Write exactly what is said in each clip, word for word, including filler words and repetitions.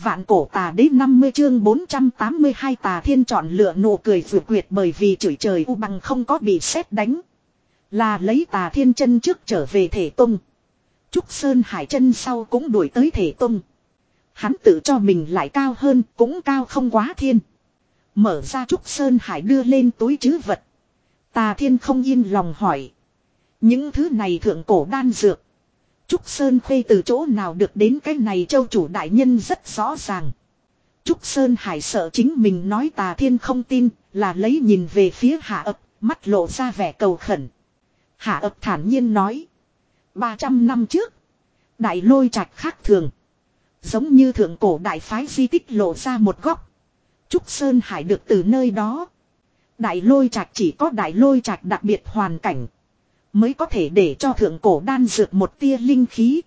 Vạn cổ tà đế năm mươi chương bốn trăm tám mươi hai Tà Thiên chọn lựa nụ cười vừa quyệt bởi vì chửi trời u bằng không có bị sét đánh. Là lấy Tà Thiên chân trước trở về thể tung. Trúc Sơn Hải chân sau cũng đuổi tới thể tung. Hắn tự cho mình lại cao hơn, cũng cao không quá thiên. Mở ra Trúc Sơn Hải đưa lên túi trữ vật. Tà Thiên không yên lòng hỏi. Những thứ này thượng cổ đan dược. Trúc Sơn Khuê từ chỗ nào được đến cái này châu chủ đại nhân rất rõ ràng. Trúc Sơn Hải sợ chính mình nói Tà Thiên không tin, là lấy nhìn về phía Hạ ấp, mắt lộ ra vẻ cầu khẩn. Hạ ấp thản nhiên nói. ba trăm năm trước, đại lôi trạch khác thường. Giống như thượng cổ đại phái di tích lộ ra một góc. Trúc Sơn Hải được từ nơi đó. Đại lôi trạch chỉ có đại lôi trạch đặc biệt hoàn cảnh. Mới có thể để cho thượng cổ đan dược một tia linh khí.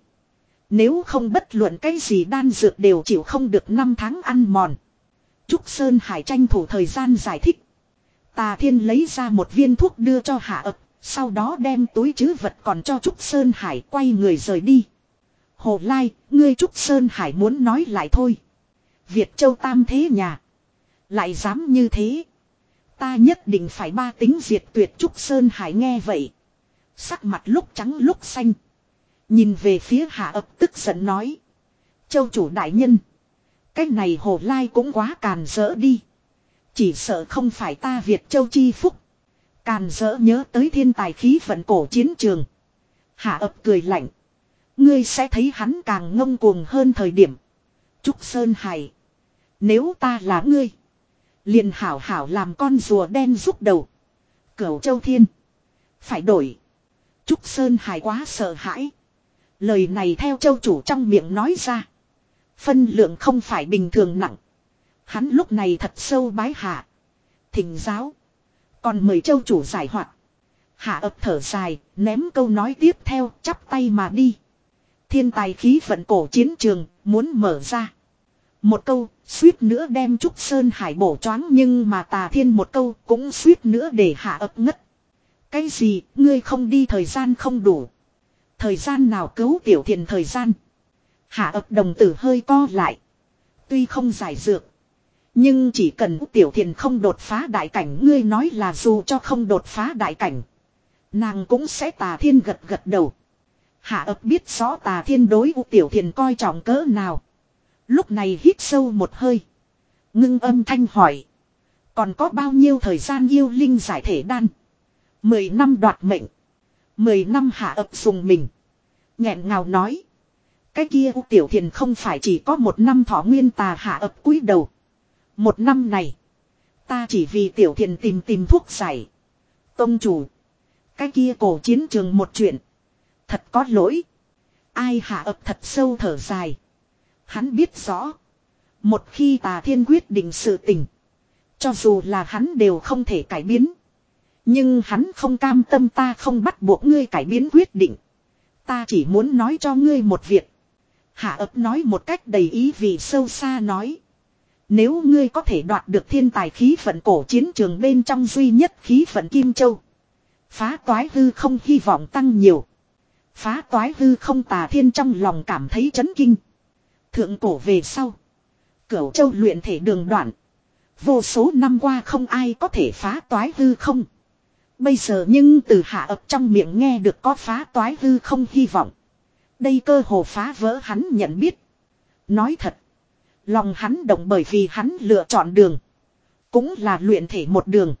Nếu không bất luận cái gì đan dược đều chịu không được năm tháng ăn mòn. Trúc Sơn Hải tranh thủ thời gian giải thích. Tà Thiên lấy ra một viên thuốc đưa cho Hạ ấp. Sau đó đem túi trữ vật còn cho Trúc Sơn Hải quay người rời đi. Hồ Lai, ngươi Trúc Sơn Hải muốn nói lại thôi. Việt Châu tam thế nhà. Lại dám như thế. Ta nhất định phải ba tính diệt tuyệt. Trúc Sơn Hải nghe vậy. Sắc mặt lúc trắng lúc xanh. Nhìn về phía Hạ ấp tức giận nói. Châu chủ đại nhân. Cái này Hồ Lai cũng quá càn rỡ đi. Chỉ sợ không phải ta Việt Châu chi phúc. Càn rỡ nhớ tới thiên tài khí vận cổ chiến trường. Hạ ấp cười lạnh. Ngươi sẽ thấy hắn càng ngông cuồng hơn thời điểm. Trúc Sơn Hải. Nếu ta là ngươi. Liền hảo hảo làm con rùa đen rút đầu. Cửu Châu Thiên. Phải đổi. Trúc Sơn Hải quá sợ hãi. Lời này theo châu chủ trong miệng nói ra. Phân lượng không phải bình thường nặng. Hắn lúc này thật sâu bái hạ. Thỉnh giáo. Còn mời châu chủ giải hoạt. Hạ ấp thở dài, ném câu nói tiếp theo, chắp tay mà đi. Thiên tài khí vận cổ chiến trường, muốn mở ra. Một câu, suýt nữa đem Trúc Sơn Hải bổ choáng nhưng mà Tà Thiên một câu cũng suýt nữa để Hạ ấp ngất. Cái gì, ngươi không đi thời gian không đủ. Thời gian nào cứu tiểu thiền thời gian. Hạ ấp đồng tử hơi co lại. Tuy không giải dược. Nhưng chỉ cần tiểu thiền không đột phá đại cảnh. Ngươi nói là dù cho không đột phá đại cảnh. Nàng cũng sẽ Tà Thiên gật gật đầu. Hạ ấp biết rõ Tà Thiên đối u tiểu thiền coi trọng cỡ nào. Lúc này hít sâu một hơi. Ngưng âm thanh hỏi. Còn có bao nhiêu thời gian yêu linh giải thể đan. Mười năm đoạt mệnh. Mười năm Hạ ấp dùng mình. Nghẹn ngào nói. Cái kia u tiểu thiền không phải chỉ có một năm thọ nguyên. Tà Hạ ấp cúi đầu. Một năm này. Ta chỉ vì tiểu thiền tìm tìm thuốc giải. Tông chủ. Cái kia cổ chiến trường một chuyện. Thật có lỗi. Ai Hạ ấp thật sâu thở dài. Hắn biết rõ. Một khi Tà Thiên quyết định sự tình. Cho dù là hắn đều không thể cải biến. Nhưng hắn không cam tâm ta không bắt buộc ngươi cải biến quyết định. Ta chỉ muốn nói cho ngươi một việc. Hạ ấp nói một cách đầy ý vị sâu xa nói. Nếu ngươi có thể đoạt được thiên tài khí vận cổ chiến trường bên trong duy nhất khí vận Kim Châu. Phá toái hư không hy vọng tăng nhiều. Phá toái hư không Tà Thiên trong lòng cảm thấy chấn kinh. Thượng cổ về sau. Cửu Châu luyện thể đường đoạn. Vô số năm qua không ai có thể phá toái hư không. Bây giờ nhưng từ Hạ ấp trong miệng nghe được có phá toái hư không hy vọng. Đây cơ hồ phá vỡ hắn nhận biết. Nói thật. Lòng hắn động bởi vì hắn lựa chọn đường. Cũng là luyện thể một đường.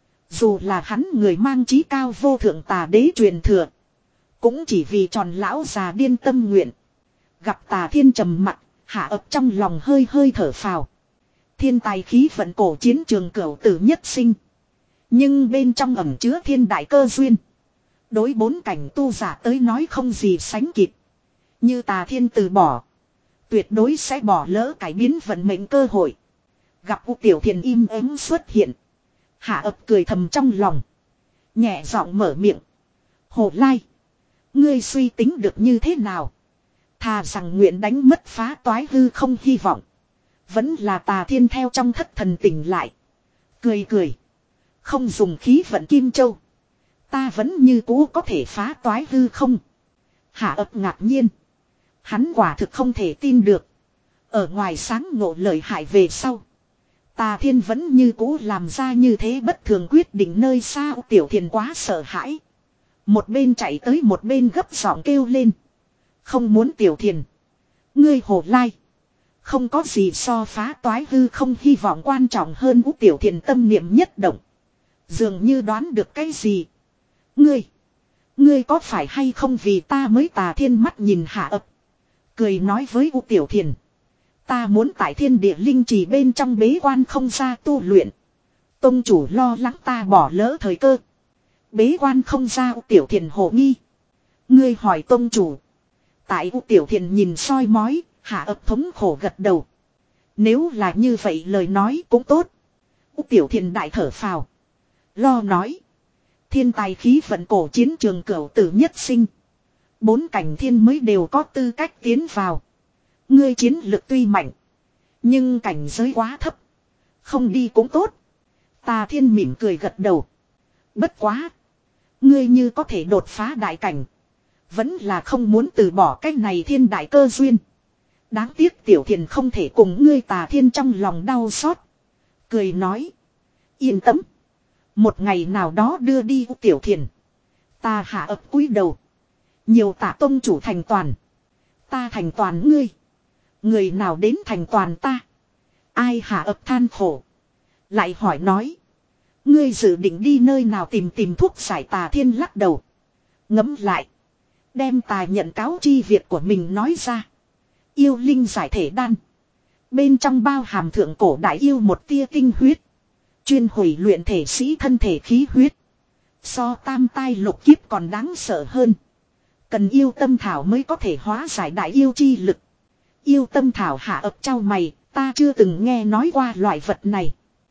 Dù là hắn người mang trí cao vô thượng Tà đế truyền thừa. Cũng chỉ vì tròn lão già điên tâm nguyện. Gặp Tà Thiên trầm mặt. Hạ ấp trong lòng hơi hơi thở phào. Thiên tài khí vận cổ chiến trường cửu tử nhất sinh. Nhưng bên trong ẩn chứa thiên đại cơ duyên. Đối bốn cảnh tu giả tới nói không gì sánh kịp. Như Tà Thiên từ bỏ. Tuyệt đối sẽ bỏ lỡ cải biến vận mệnh cơ hội. Gặp U Tiểu Thiền im ắng xuất hiện. Hạ ấp cười thầm trong lòng. Nhẹ giọng mở miệng. Hồ Lai. Ngươi suy tính được như thế nào? Thà rằng nguyện đánh mất phá toái hư không hy vọng. Vẫn là Tà Thiên theo trong thất thần tỉnh lại. Cười cười. Không dùng khí vận Kim Châu. Ta vẫn như cũ có thể phá toái hư không. Hạ ấp ngạc nhiên. Hắn quả thực không thể tin được. Ở ngoài sáng ngộ lợi hại về sau. Tà Thiên vẫn như cũ làm ra như thế bất thường quyết định nơi xa. Tiểu Thiền quá sợ hãi. Một bên chạy tới một bên gấp giọng kêu lên. Không muốn Tiểu Thiền. Ngươi hồ lai. Không có gì so phá toái hư không hy vọng quan trọng hơn. Ú Tiểu Thiền tâm niệm nhất động. Dường như đoán được cái gì. Ngươi. Ngươi có phải hay không vì ta mới Tà Thiên mắt nhìn Hạ Ấp. Cười nói với U Tiểu Thiền. Ta muốn tại thiên địa linh trì bên trong bế quan không ra tu luyện. Tông chủ lo lắng ta bỏ lỡ thời cơ. Bế quan không ra U Tiểu Thiền hồ nghi. Ngươi hỏi tông chủ. Tại U Tiểu Thiền nhìn soi mói, Hạ Ấp thống khổ gật đầu. Nếu là như vậy lời nói cũng tốt. U Tiểu Thiền đại thở phào. Lo nói. Thiên tài khí vận cổ chiến trường cửu tử nhất sinh. Bốn cảnh thiên mới đều có tư cách tiến vào. Ngươi chiến lực tuy mạnh. Nhưng cảnh giới quá thấp. Không đi cũng tốt. Tà Thiên mỉm cười gật đầu. Bất quá. Ngươi như có thể đột phá đại cảnh. Vẫn là không muốn từ bỏ cái này thiên đại cơ duyên. Đáng tiếc Tiểu Thiền không thể cùng ngươi. Tà Thiên trong lòng đau xót. Cười nói. Yên tâm. Một ngày nào đó đưa đi Tiểu Thiền. Ta Hạ Ấp cúi đầu. Nhiều tạ tông chủ thành toàn. Ta thành toàn ngươi. Người nào đến thành toàn ta. Ai Hạ Ấp than khổ. Lại hỏi nói. Ngươi dự định đi nơi nào tìm tìm thuốc giải. Tà Thiên lắc đầu. Ngẫm lại. Đem Tà nhận cáo chi việc của mình nói ra. Yêu linh giải thể đan. Bên trong bao hàm thượng cổ đại yêu một tia tinh huyết. Chuyên hủy luyện thể sĩ thân thể khí huyết. So tam tai lục kiếp còn đáng sợ hơn. Cần yêu tâm thảo mới có thể hóa giải đại yêu chi lực. Yêu tâm thảo Hạ Ấp trao mày. Ta chưa từng nghe nói qua loại vật này.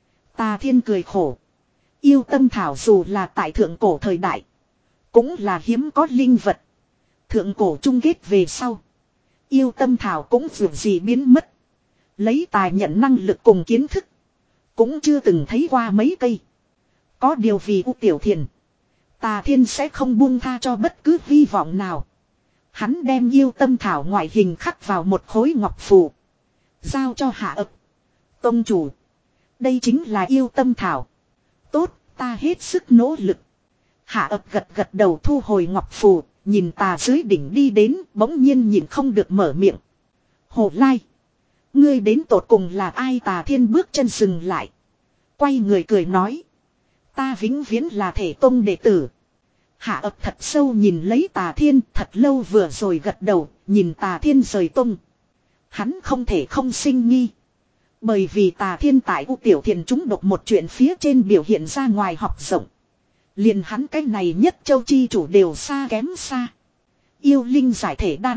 Tà Thiên cười khổ. Yêu tâm thảo dù là tại thượng cổ thời đại. Cũng là hiếm có linh vật. Thượng cổ chung kết về sau. Yêu tâm thảo cũng dù gì biến mất. Lấy tài nhận năng lực cùng kiến thức. Cũng chưa từng thấy qua mấy cây. Có điều vì U Tiểu Thiền. Tà Thiên sẽ không buông tha cho bất cứ hy vọng nào. Hắn đem yêu tâm thảo ngoại hình khắc vào một khối ngọc phù. Giao cho Hạ Ấp. Tông chủ. Đây chính là yêu tâm thảo. Tốt, ta hết sức nỗ lực. Hạ Ấp gật gật đầu thu hồi ngọc phù. Nhìn Tà dưới đỉnh đi đến, bỗng nhiên nhìn không được mở miệng. Hồ Lai. Ngươi đến tột cùng là ai? Tà Thiên bước chân dừng lại. Quay người cười nói. Ta vĩnh viễn là Thể Tông đệ tử. Hạ Ấp thật sâu nhìn lấy Tà Thiên, thật lâu vừa rồi gật đầu, nhìn Tà Thiên rời tông. Hắn không thể không sinh nghi. Bởi vì Tà Thiên tại U Tiểu Thiền trúng độc một chuyện phía trên biểu hiện ra ngoài học rộng. Liền hắn cái này nhất châu chi chủ đều xa kém xa. Yêu linh giải thể đan.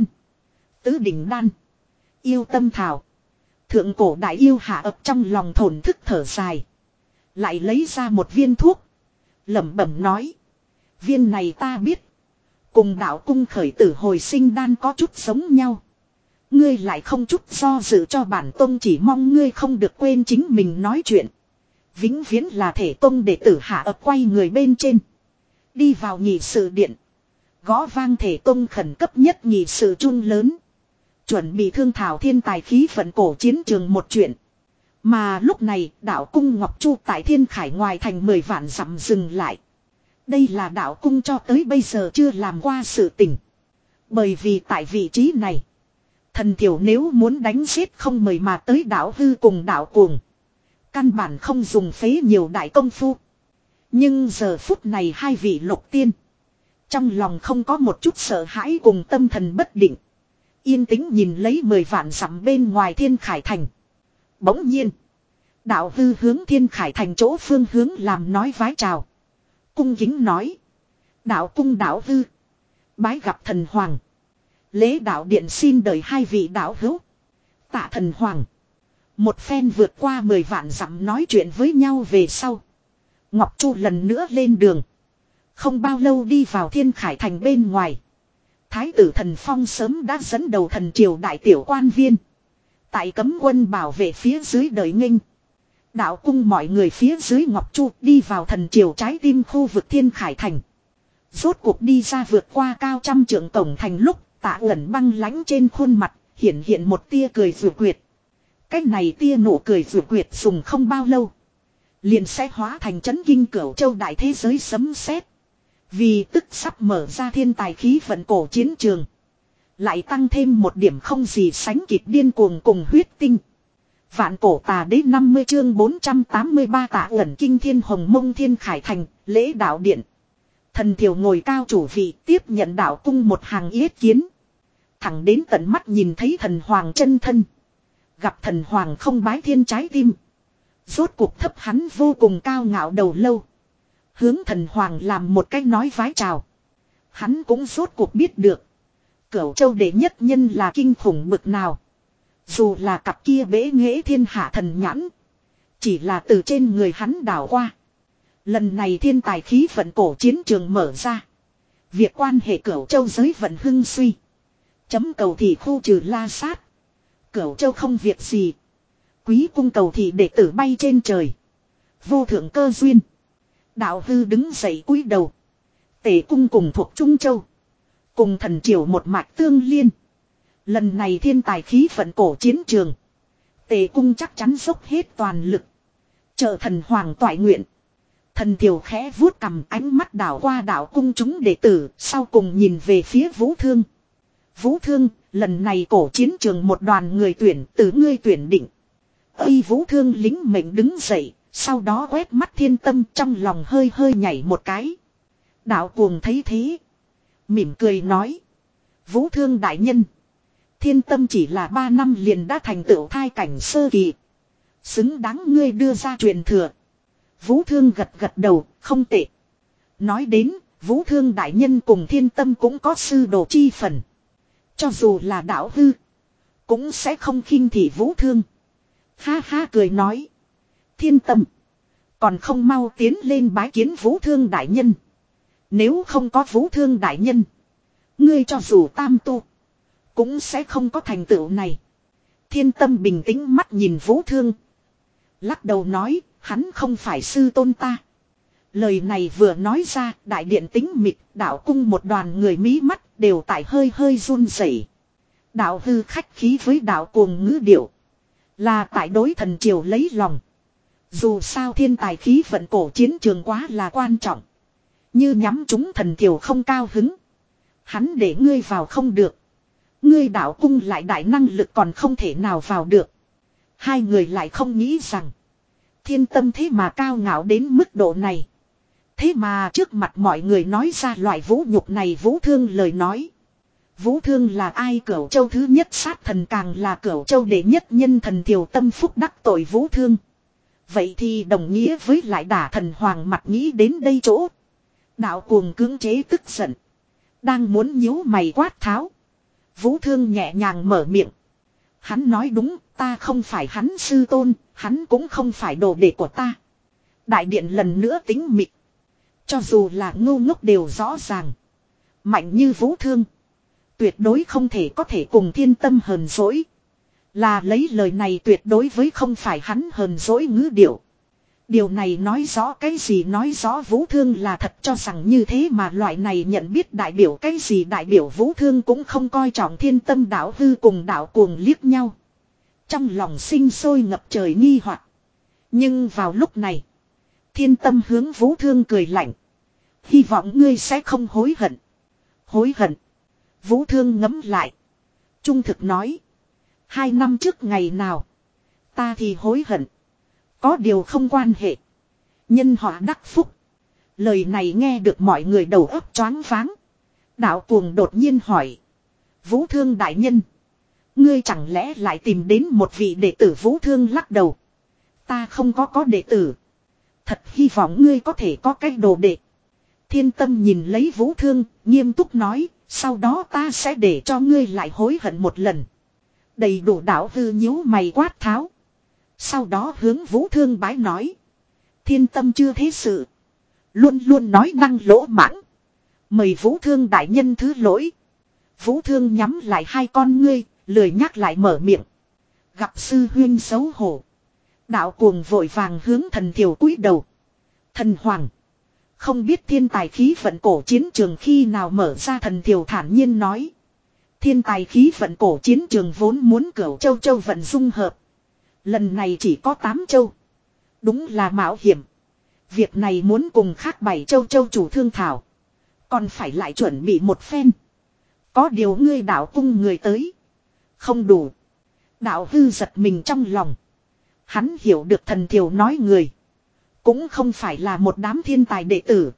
Tứ đỉnh đan. Yêu tâm thảo. Thượng cổ đại yêu Hạ Ấp trong lòng thổn thức thở dài. Lại lấy ra một viên thuốc. Lẩm bẩm nói. Viên này ta biết. Cùng đạo cung khởi tử hồi sinh đan có chút giống nhau. Ngươi lại không chút do dự cho bản tông, chỉ mong ngươi không được quên chính mình nói chuyện. Vĩnh viễn là Thể Tông đệ tử. Hạ Ấp quay người bên trên. Đi vào nhị sự điện. Gõ vang Thể Tông khẩn cấp nhất nhị sự chung lớn. Chuẩn bị thương thảo thiên tài khí vận cổ chiến trường một chuyện. Mà lúc này đạo cung Ngọc Chu tại Thiên Khải ngoài thành mười vạn dặm dừng lại. Đây là đạo cung cho tới bây giờ chưa làm qua sự tình. Bởi vì tại vị trí này. Thần thiểu nếu muốn đánh giết không mời mà tới đạo hư cùng đạo cuồng. Căn bản không dùng phế nhiều đại công phu. Nhưng giờ phút này hai vị lục tiên. Trong lòng không có một chút sợ hãi cùng tâm thần bất định. Yên tĩnh nhìn lấy mười vạn dặm bên ngoài Thiên Khải thành. Bỗng nhiên. Đạo hư hướng Thiên Khải thành chỗ phương hướng làm nói vái chào. Cung kính nói. Đạo cung đạo hư. Bái gặp thần hoàng. Lễ đạo điện xin đợi hai vị đạo hữu. Tạ thần hoàng. Một phen vượt qua mười vạn dặm nói chuyện với nhau về sau. Ngọc Chu lần nữa lên đường. Không bao lâu đi vào Thiên Khải thành bên ngoài. Thái tử Thần Phong sớm đã dẫn đầu thần triều đại tiểu quan viên. Tại cấm quân bảo vệ phía dưới đợi nghênh. Đạo cung mọi người phía dưới Ngọc Chu đi vào thần triều trái tim khu vực Thiên Khải thành. Rốt cuộc đi ra vượt qua cao trăm trượng cổng thành lúc Tạ Ẩn băng lãnh trên khuôn mặt hiện hiện một tia cười vừa quyệt. Cái này tia nụ cười vừa quyệt dùng không bao lâu. Liền sẽ hóa thành chấn kinh cửu châu đại thế giới sấm sét. Vì tức sắp mở ra thiên tài khí vận cổ chiến trường. Lại tăng thêm một điểm không gì sánh kịp điên cuồng cùng huyết tinh. Vạn cổ tà đế năm mươi chương bốn trăm tám mươi ba tạ ẩn kinh thiên hồng mông thiên khải thành, lễ đạo điện. Thần thiểu ngồi cao chủ vị tiếp nhận đạo cung một hàng yết kiến. Thẳng đến tận mắt nhìn thấy thần hoàng chân thân. Gặp thần hoàng không bái thiên trái tim. Rốt cuộc thấp hắn vô cùng cao ngạo đầu lâu. Hướng thần hoàng làm một cách nói vái chào. Hắn cũng rốt cuộc biết được. Cửu châu đệ nhất nhân là kinh khủng bực nào. Dù là cặp kia bế nghệ thiên hạ thần nhãn. Chỉ là từ trên người hắn đảo qua. Lần này thiên tài khí vận cổ chiến trường mở ra. Việc quan hệ cửu châu giới vận hưng suy. Chấm cầu thị khu trừ la sát. Cửu châu không việc gì. Quý cung cầu thị đệ tử bay trên trời. Vô thượng cơ duyên. Đạo hư đứng dậy cúi đầu. Tể cung cùng thuộc Trung Châu. Cùng thần triều một mạch tương liên. Lần này thiên tài khí vận cổ chiến trường. Tề cung chắc chắn dốc hết toàn lực. Trợ thần hoàng toại nguyện. Thần triều khẽ vuốt cầm ánh mắt đảo qua đảo cung chúng đệ tử. Sau cùng nhìn về phía Vũ Thương. Vũ Thương, lần này cổ chiến trường một đoàn người tuyển từ ngươi tuyển định. Ây Vũ Thương lính mệnh đứng dậy. Sau đó quét mắt Thiên Tâm trong lòng hơi hơi nhảy một cái. Đạo cuồng thấy thế. Mỉm cười nói. Vũ Thương đại nhân. Thiên Tâm chỉ là ba năm liền đã thành tựu thai cảnh sơ kỳ. Xứng đáng ngươi đưa ra truyền thừa. Vũ Thương gật gật đầu, không tệ. Nói đến, Vũ Thương đại nhân cùng Thiên Tâm cũng có sư đồ chi phần. Cho dù là đạo hư, cũng sẽ không khinh thị Vũ Thương. Ha ha cười nói. Thiên Tâm, còn không mau tiến lên bái kiến Vũ Thương đại nhân. Nếu không có Vũ Thương đại nhân, ngươi cho dù tam tu, cũng sẽ không có thành tựu này. Thiên Tâm bình tĩnh mắt nhìn Vũ Thương. Lắc đầu nói, hắn không phải sư tôn ta. Lời này vừa nói ra, đại điện tĩnh mịch, đạo cung một đoàn người mí mắt đều tại hơi hơi run rẩy. Đạo hư khách khí với đạo cuồng ngữ điệu. Là tại đối thần triều lấy lòng. Dù sao thiên tài khí vận cổ chiến trường quá là quan trọng. Như nhắm chúng thần triều không cao hứng. Hắn để ngươi vào không được. Ngươi đạo cung lại đại năng lực còn không thể nào vào được. Hai người lại không nghĩ rằng. Thiên Tâm thế mà cao ngạo đến mức độ này. Thế mà trước mặt mọi người nói ra loại vũ nhục này. Vũ Thương lời nói. Vũ Thương là ai? Cửu châu thứ nhất sát thần, càng là cửu châu đệ nhất nhân. Thần Thiều tâm phúc đắc tội Vũ Thương. Vậy thì đồng nghĩa với lại đả thần hoàng mặt nghĩ đến đây chỗ. Đạo cuồng cưỡng chế tức giận. Đang muốn nhíu mày quát tháo. Vũ Thương nhẹ nhàng mở miệng. Hắn nói đúng, ta không phải hắn sư tôn, hắn cũng không phải đồ đệ của ta. Đại điện lần nữa tính mịt. Cho dù là ngu ngốc đều rõ ràng. Mạnh như Vũ Thương, tuyệt đối không thể có thể cùng Thiên Tâm hờn dỗi. Là lấy lời này tuyệt đối với không phải hắn hờn dỗi ngữ điệu. Điều này nói rõ cái gì? Nói rõ Vũ Thương là thật cho rằng như thế, mà loại này nhận biết đại biểu cái gì? Đại biểu Vũ Thương cũng không coi trọng Thiên Tâm. Đạo hư cùng đạo cuồng liếc nhau. Trong lòng sinh sôi ngập trời nghi hoặc. Nhưng vào lúc này, Thiên Tâm hướng Vũ Thương cười lạnh. Hy vọng ngươi sẽ không hối hận. Hối hận? Vũ Thương ngẫm lại. Trung thực nói. Hai năm trước ngày nào, ta thì hối hận. Có điều không quan hệ. Nhân họa đắc phúc. Lời này nghe được mọi người đầu óc choáng váng. Đạo cuồng đột nhiên hỏi. Vũ Thương đại nhân, ngươi chẳng lẽ lại tìm đến một vị đệ tử? Vũ Thương lắc đầu. Ta không có có đệ tử. Thật hy vọng ngươi có thể có cái đồ đệ. Thiên Tâm nhìn lấy Vũ Thương, nghiêm túc nói. Sau đó ta sẽ để cho ngươi lại hối hận một lần. Đầy đủ. Đạo hư nhíu mày quát tháo. Sau đó hướng Vũ Thương bái nói. Thiên Tâm chưa thế sự. Luôn luôn nói năng lỗ mãng. Mời Vũ Thương đại nhân thứ lỗi. Vũ Thương nhắm lại hai con ngươi, lười nhắc lại mở miệng. Gặp sư huyên xấu hổ. Đạo cuồng vội vàng hướng thần Thiều cúi đầu. Thần hoàng, không biết thiên tài khí vận cổ chiến trường khi nào mở ra? Thần Thiều thản nhiên nói. Thiên tài khí vận cổ chiến trường vốn muốn cửu châu châu vận dung hợp. Lần này chỉ có tám châu. Đúng là mạo hiểm. Việc này muốn cùng khác bảy châu châu chủ thương thảo. Còn phải lại chuẩn bị một phen. Có điều ngươi đạo cung người tới. Không đủ. Đạo hư giật mình trong lòng. Hắn hiểu được thần thiểu nói người. Cũng không phải là một đám thiên tài đệ tử.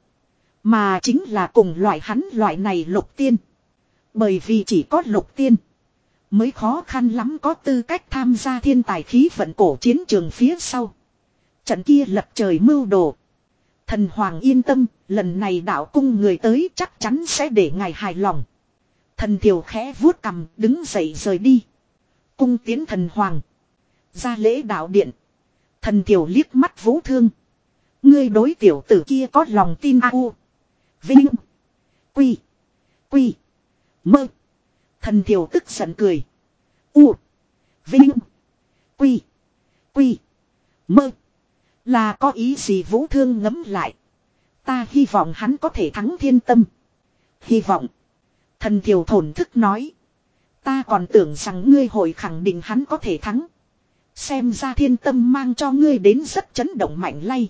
Mà chính là cùng loại hắn loại này lục tiên. Bởi vì chỉ có lục tiên. Mới khó khăn lắm có tư cách tham gia thiên tài khí vận cổ chiến trường phía sau. Trận kia lập trời mưu đồ. Thần Hoàng yên tâm, lần này đạo cung người tới chắc chắn sẽ để ngài hài lòng. Thần thiểu khẽ vuốt cằm đứng dậy rời đi. Cung tiến thần Hoàng. Ra lễ đạo điện. Thần thiểu liếc mắt Vũ Thương. Ngươi đối tiểu tử kia có lòng tin a u. Vinh. Quy. Quy. Mơ. Thần thiểu tức giận cười. U. Vinh. Quy. Quy. Mơ. Là có ý gì Vũ Thương ngấm lại. Ta hy vọng hắn có thể thắng Thiên Tâm. Hy vọng. Thần thiểu thổn thức nói. Ta còn tưởng rằng ngươi hội khẳng định hắn có thể thắng. Xem ra Thiên Tâm mang cho ngươi đến rất chấn động mạnh lay.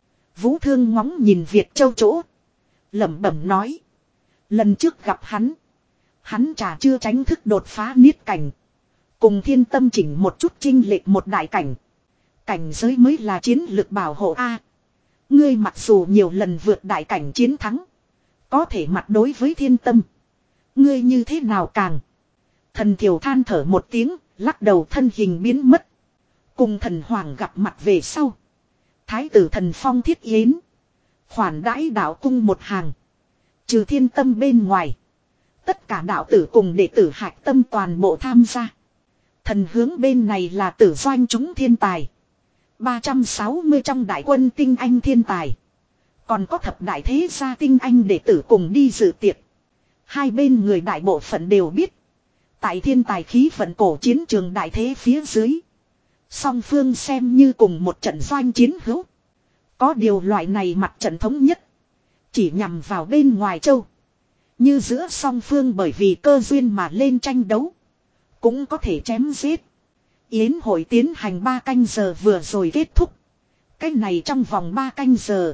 Vũ Thương ngóng nhìn Việt Châu chỗ. Lẩm bẩm nói. Lần trước gặp hắn. Hắn chả chưa tránh thức đột phá niết cảnh. Cùng Thiên Tâm chỉnh một chút chinh lệch một đại cảnh. Cảnh giới mới là chiến lược bảo hộ A. Ngươi mặc dù nhiều lần vượt đại cảnh chiến thắng. Có thể mặt đối với Thiên Tâm. Ngươi như thế nào càng. Thần thiểu than thở một tiếng. Lắc đầu thân hình biến mất. Cùng thần Hoàng gặp mặt về sau. Thái tử thần Phong thiết yến. Khoản đãi đạo cung một hàng. Trừ Thiên Tâm bên ngoài. Tất cả đạo tử cùng đệ tử hạch tâm toàn bộ tham gia. Thần hướng bên này là tử doanh chúng thiên tài. ba trăm sáu mươi trong đại quân tinh anh thiên tài. Còn có thập đại thế gia tinh anh đệ tử cùng đi dự tiệc. Hai bên người đại bộ phận đều biết. Tại thiên tài khí vận cổ chiến trường đại thế phía dưới. Song phương xem như cùng một trận doanh chiến hữu. Có điều loại này mặt trận thống nhất. Chỉ nhằm vào bên ngoài châu. Như giữa song phương bởi vì cơ duyên mà lên tranh đấu. Cũng có thể chém giết. Yến hội tiến hành ba canh giờ vừa rồi kết thúc. Cái này trong vòng ba canh giờ.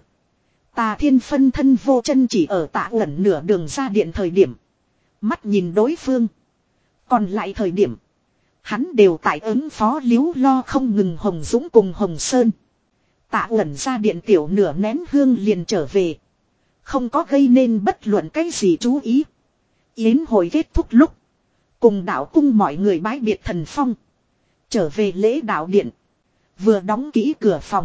Tà Thiên phân thân vô chân chỉ ở tạ ẩn nửa đường ra điện thời điểm. Mắt nhìn đối phương. Còn lại thời điểm. Hắn đều tại ứng phó liếu lo không ngừng Hồng Dũng cùng Hồng Sơn. Tạ ẩn ra điện tiểu nửa nén hương liền trở về. Không có gây nên bất luận cái gì chú ý. Yến hội kết thúc lúc. Cùng đạo cung mọi người bái biệt thần Phong. Trở về lễ đạo điện. Vừa đóng kỹ cửa phòng.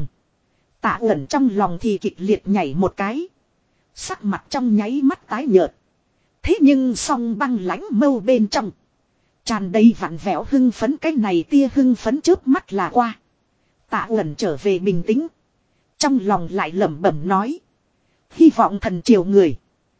Tạ ẩn trong lòng thì kịch liệt nhảy một cái. Sắc mặt trong nháy mắt tái nhợt. Thế nhưng song băng lãnh mâu bên trong. Tràn đầy vặn vẹo hưng phấn, cái này tia hưng phấn trước mắt là qua. Tạ ẩn trở về bình tĩnh. Trong lòng lại lẩm bẩm nói. Hy vọng thần triều người.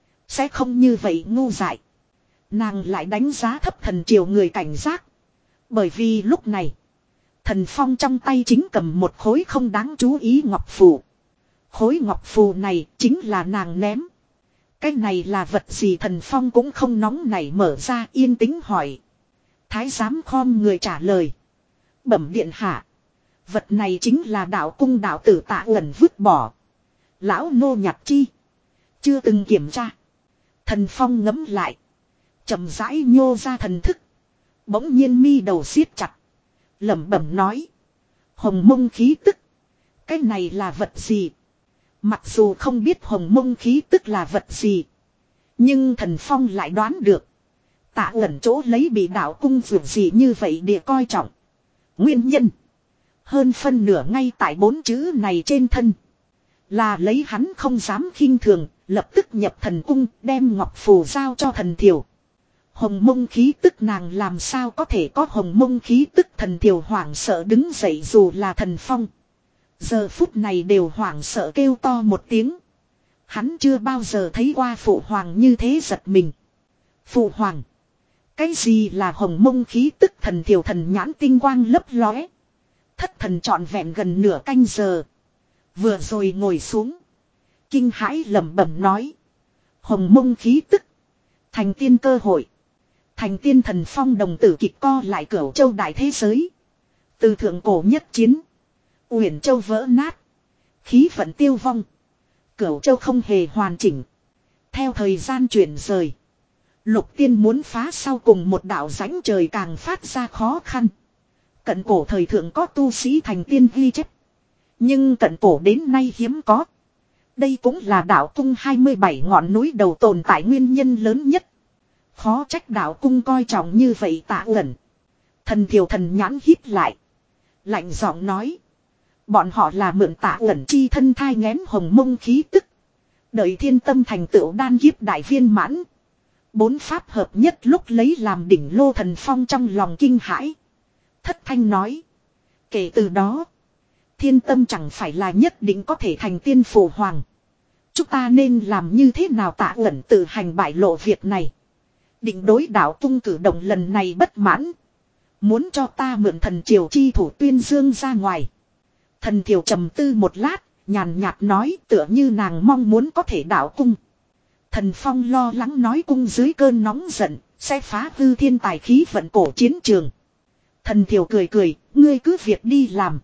Sẽ không như vậy ngu dại. Nàng lại đánh giá thấp thần triều người cảnh giác. Bởi vì lúc này. Thần Phong trong tay chính cầm một khối không đáng chú ý ngọc phù. Khối ngọc phù này chính là nàng ném. Cái này là vật gì Thần Phong cũng không nóng nảy mở ra yên tĩnh hỏi. Thái giám khom người trả lời. Bẩm điện hạ. Vật này chính là đạo cung đạo tử Tạ Ẩn vứt bỏ. Lão nô nhặt chi. Chưa từng kiểm tra. Thần Phong ngấm lại. Chậm rãi nhô ra thần thức. Bỗng nhiên mi đầu siết chặt. Lẩm bẩm nói. Hồng mông khí tức. Cái này là vật gì? Mặc dù không biết hồng mông khí tức là vật gì. Nhưng thần Phong lại đoán được. Tạ Ẩn chỗ lấy bị đạo cung vượt gì như vậy địa coi trọng. Nguyên nhân. Hơn phân nửa ngay tại bốn chữ này trên thân. Là lấy hắn không dám khinh thường. Lập tức nhập thần cung đem ngọc phù giao cho thần thiểu. Hồng mông khí tức nàng làm sao có thể có hồng mông khí tức thần thiểu hoảng sợ đứng dậy dù là thần Phong. Giờ phút này đều hoảng sợ kêu to một tiếng. Hắn chưa bao giờ thấy qua phụ hoàng như thế giật mình. Phụ hoàng. Cái gì là hồng mông khí tức thần thiểu thần nhãn tinh quang lấp lóe. Thất thần trọn vẹn gần nửa canh giờ. Vừa rồi ngồi xuống. Kinh hãi lẩm bẩm nói. Hồng mông khí tức. Thành tiên cơ hội. Thành tiên thần Phong đồng tử kịch co lại cửu châu đại thế giới. Từ thượng cổ nhất chiến. Uyển Châu vỡ nát. Khí vận tiêu vong. Cửu Châu không hề hoàn chỉnh. Theo thời gian chuyển rời. Lục tiên muốn phá sau cùng một đạo rãnh trời càng phát ra khó khăn. Cận cổ thời thượng có tu sĩ thành tiên ghi chép. Nhưng cận cổ đến nay hiếm có. Đây cũng là đạo cung hai mươi bảy ngọn núi đầu tồn tại nguyên nhân lớn nhất. Khó trách đạo cung coi trọng như vậy Tạ Uẩn. Thần Thiều thần nhãn hít lại. Lạnh giọng nói. Bọn họ là mượn Tạ Uẩn chi thân thai ngén hồng mông khí tức. Đợi thiên tâm thành tựu đan kiếp đại viên mãn. Bốn pháp hợp nhất lúc lấy làm đỉnh lô thần phong trong lòng kinh hãi. Thất thanh nói. Kể từ đó. Thiên tâm chẳng phải là nhất định có thể thành tiên phù hoàng. Chúng ta nên làm như thế nào Tạ Uẩn tự hành bại lộ việc này. Định đối đạo cung cử động lần này bất mãn. Muốn cho ta mượn thần triều chi thủ tuyên dương ra ngoài. Thần thiều trầm tư một lát. Nhàn nhạt nói tựa như nàng mong muốn có thể đạo cung. Thần Phong lo lắng nói cung dưới cơn nóng giận. Sẽ phá hư thiên tài khí vận cổ chiến trường. Thần thiều cười cười. Ngươi cứ việc đi làm.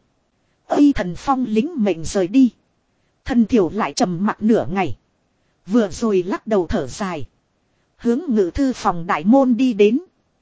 Ây thần Phong lính mệnh rời đi. Thần thiều lại trầm mặt nửa ngày. Vừa rồi lắc đầu thở dài. Hướng ngự thư phòng đại môn đi đến.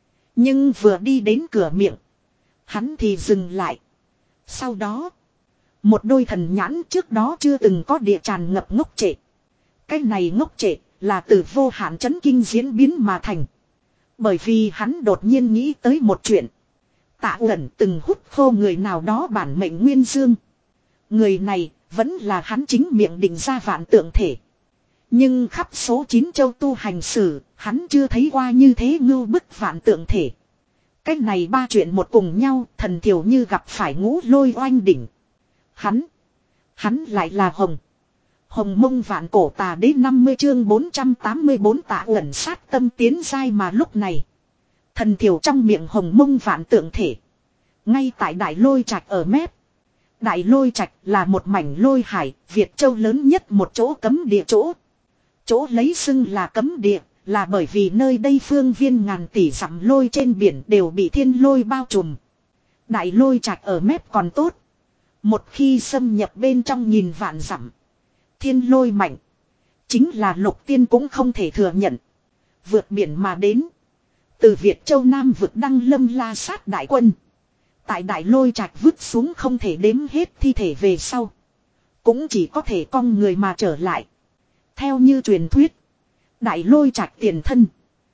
Nhưng vừa đi đến cửa miệng. Hắn thì dừng lại. Sau đó. Một đôi thần nhãn trước đó chưa từng có địa tràn ngập ngốc trệ. Cái này ngốc trệ là từ vô hạn chấn kinh diễn biến mà thành. Bởi vì hắn đột nhiên nghĩ tới một chuyện. Tạ Uẩn từng hút khô người nào đó bản mệnh nguyên dương. Người này vẫn là hắn chính miệng định ra vạn tượng thể. Nhưng khắp số chín châu tu hành sử, hắn chưa thấy qua như thế ngưu bức vạn tượng thể. Cái này ba chuyện một cùng nhau, thần thiểu như gặp phải ngũ lôi oanh đỉnh. Hắn, hắn lại là Hồng. Hồng mông vạn cổ tà đế năm mươi chương bốn trăm tám mươi bốn Tạ Uẩn sát tâm tiến giai mà lúc này. Thần thiểu trong miệng hồng mông vạn tượng thể. Ngay tại đại lôi trạch ở mép. Đại lôi trạch là một mảnh lôi hải, Việt Châu lớn nhất một chỗ cấm địa chỗ. Chỗ lấy xưng là cấm địa, là bởi vì nơi đây phương viên ngàn tỷ dặm lôi trên biển đều bị thiên lôi bao trùm. Đại lôi trạch ở mép còn tốt. Một khi xâm nhập bên trong nhìn vạn dặm. Thiên lôi mạnh. Chính là lục tiên cũng không thể thừa nhận. Vượt biển mà đến. Từ Việt Châu Nam vực đăng lâm la sát đại quân. Tại đại lôi trạch vứt xuống không thể đếm hết thi thể về sau. Cũng chỉ có thể cong người mà trở lại. Theo như truyền thuyết. Đại lôi trạch tiền thân.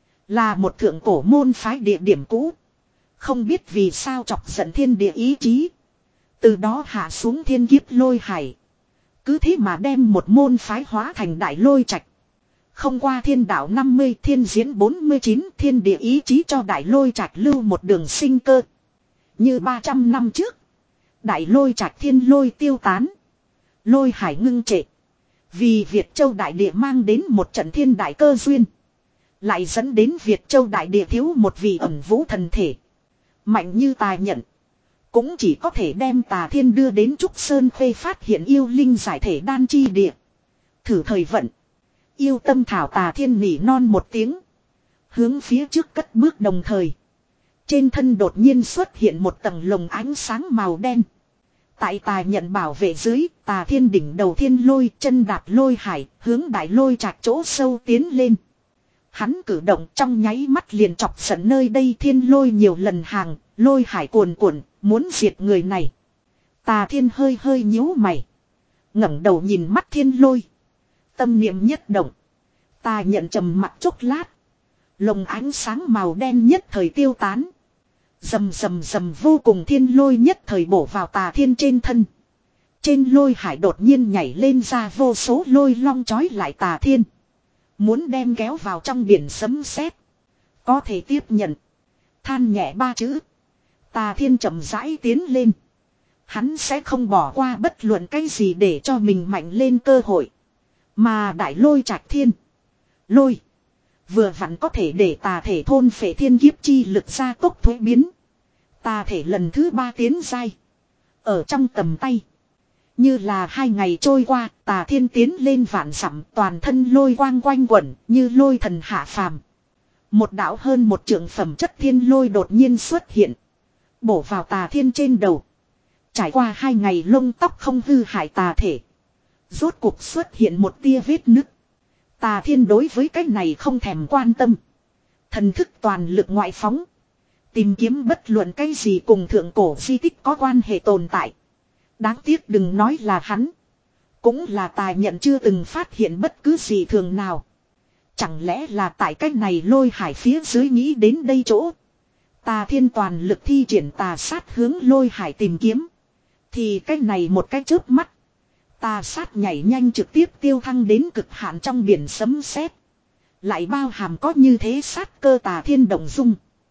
Là một thượng cổ môn phái địa điểm cũ. Không biết vì sao chọc giận thiên địa ý chí. Từ đó hạ xuống thiên kiếp lôi hải. Cứ thế mà đem một môn phái hóa thành đại lôi trạch. Không qua thiên đạo năm mươi thiên diễn bốn mươi chín thiên địa ý chí cho đại lôi trạch lưu một đường sinh cơ. Như ba trăm năm trước. Đại lôi trạch thiên lôi tiêu tán. Lôi hải ngưng trệ. Vì Việt Châu đại địa mang đến một trận thiên đại cơ duyên. Lại dẫn đến Việt Châu đại địa thiếu một vị ẩn vũ thần thể. Mạnh như tài nhận. Cũng chỉ có thể đem Tà Thiên đưa đến Trúc Sơn Khuê phát hiện yêu linh giải thể đan chi địa. Thử thời vận. Yêu tâm thảo Tà Thiên nỉ non một tiếng. Hướng phía trước cất bước đồng thời. Trên thân đột nhiên xuất hiện một tầng lồng ánh sáng màu đen. Tại Tà nhận bảo vệ dưới, Tà Thiên đỉnh đầu thiên lôi, chân đạp lôi hải, hướng đại lôi trạch chỗ sâu tiến lên. Hắn cử động trong nháy mắt liền chọc giận nơi đây thiên lôi nhiều lần hàng, lôi hải cuồn cuộn, muốn diệt người này. Tà Thiên hơi hơi nhíu mày. Ngẩng đầu nhìn mắt thiên lôi. Tâm niệm nhất động. Tà nhận trầm mặt chốc lát. Lồng ánh sáng màu đen nhất thời tiêu tán. Rầm rầm rầm vô cùng thiên lôi nhất thời bổ vào Tà Thiên trên thân. Trên lôi hải đột nhiên nhảy lên ra vô số lôi long chói lại Tà Thiên. Muốn đem kéo vào trong biển sấm sét. Có thể tiếp nhận. Than nhẹ ba chữ. Tà Thiên chậm rãi tiến lên. Hắn sẽ không bỏ qua bất luận cái gì để cho mình mạnh lên cơ hội. Mà đại lôi trạch thiên. Lôi. Vừa vặn có thể để tà thể thôn phệ thiên kiếp chi lực ra tốc thuế biến. Tà thể lần thứ ba tiến giai. Ở trong tầm tay. Như là hai ngày trôi qua, Tà Thiên tiến lên vạn dặm, toàn thân lôi quang quanh quẩn, như lôi thần hạ phàm. Một đạo hơn một trượng phẩm chất thiên lôi đột nhiên xuất hiện. Bổ vào Tà Thiên trên đầu. Trải qua hai ngày lông tóc không hư hại tà thể. Rốt cuộc xuất hiện một tia vết nứt. Tà Thiên đối với cái này không thèm quan tâm. Thần thức toàn lực ngoại phóng. Tìm kiếm bất luận cái gì cùng thượng cổ di tích có quan hệ tồn tại. Đáng tiếc đừng nói là hắn. Cũng là Tài Nhận chưa từng phát hiện bất cứ gì thường nào. Chẳng lẽ là tại cách này Lôi Hải phía dưới nghĩ đến đây chỗ. Tà Thiên toàn lực thi triển tà sát hướng Lôi Hải tìm kiếm. Thì cách này một cái chớp mắt. Tà sát nhảy nhanh trực tiếp tiêu thăng đến cực hạn trong biển sấm sét. Lại bao hàm có như thế sát cơ Tà Thiên động dung.